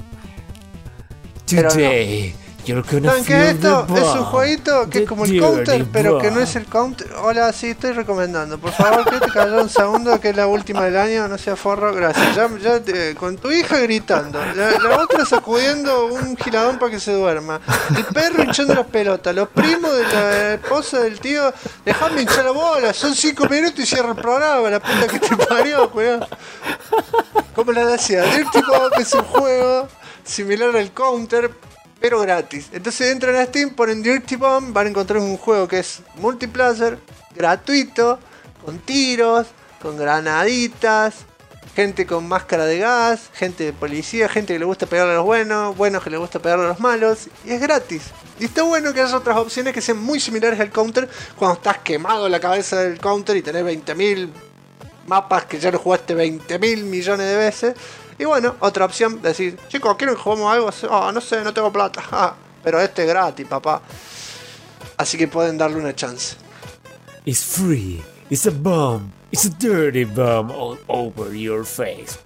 Today, you're gonna ¿saben qué? Esto es un jueguito que es como el Counter, pero que no es el Counter. Hola, sí, estoy recomendando. Por favor, que te calles un segundo, que es la última del año, no sea forro. Gracias. Con tu hija gritando, la otra sacudiendo un giradón para que se duerma, el perro hinchando las pelotas, los primos de la esposa del tío, dejame hinchar la bola, son 5 minutos y cierra el programa, la puta que te parió, weón. ¿Cómo la decía? Dirty Bomb es un juego similar al Counter, pero gratis. Entonces entran a Steam, ponen Dirty Bomb, van a encontrar un juego que es multiplayer, gratuito, con tiros, con granaditas, gente con máscara de gas, gente de policía, gente que le gusta pegarle a los buenos que le gusta pegarle a los malos, y es gratis. Y está bueno que haya otras opciones que sean muy similares al Counter cuando estás quemado la cabeza del Counter y tenés 20.000 mapas que ya lo jugaste 20.000 millones de veces. Y bueno, otra opción, decir, chicos, ¿quieren que jugamos algo? No sé, no tengo plata. Pero este es gratis, papá. Así que pueden darle una chance. It's free. It's a bomb. It's a dirty bomb all over your face.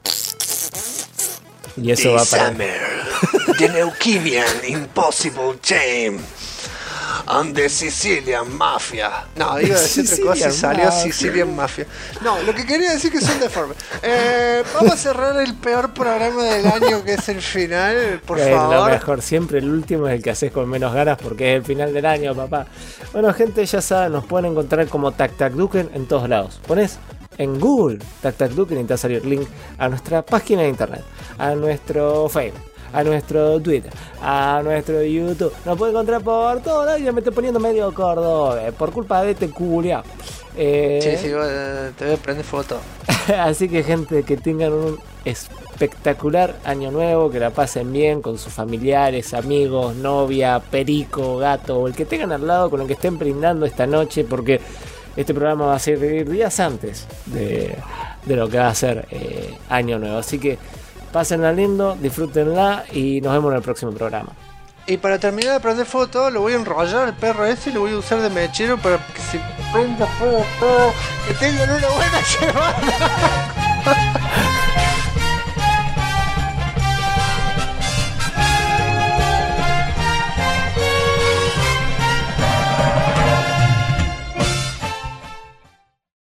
Y eso va para... The Leukemian Impossible Team and the Sicilian Mafia. No, iba a decir otra cosa y salió Sicilian Mafia. No, lo que quería decir que son deformes. Vamos a cerrar el peor programa del año, que es el final, por favor. Lo mejor, siempre el último es el que haces con menos ganas porque es el final del año, papá. Bueno, gente, ya saben, nos pueden encontrar como TacTacDuken en todos lados. Pones en Google TacTacDuken y te va a salir el link a nuestra página de internet, a nuestro Facebook, a nuestro Twitter, a nuestro YouTube. Nos puede encontrar por todo lado. Y me estoy poniendo medio gordo por culpa de este culiao. Sí, te voy a prender foto. Así que, gente, que tengan un espectacular año nuevo, que la pasen bien con sus familiares, amigos, novia, perico, gato o el que tengan al lado, con el que estén brindando esta noche, porque este programa va a ser días antes de lo que va a ser año nuevo. Así que pásenla lindo, disfrútenla y nos vemos en el próximo programa. Y para terminar de prender foto, lo voy a enrollar al perro este y lo voy a usar de mechero para que se prenda fuego. Que tengan una buena semana.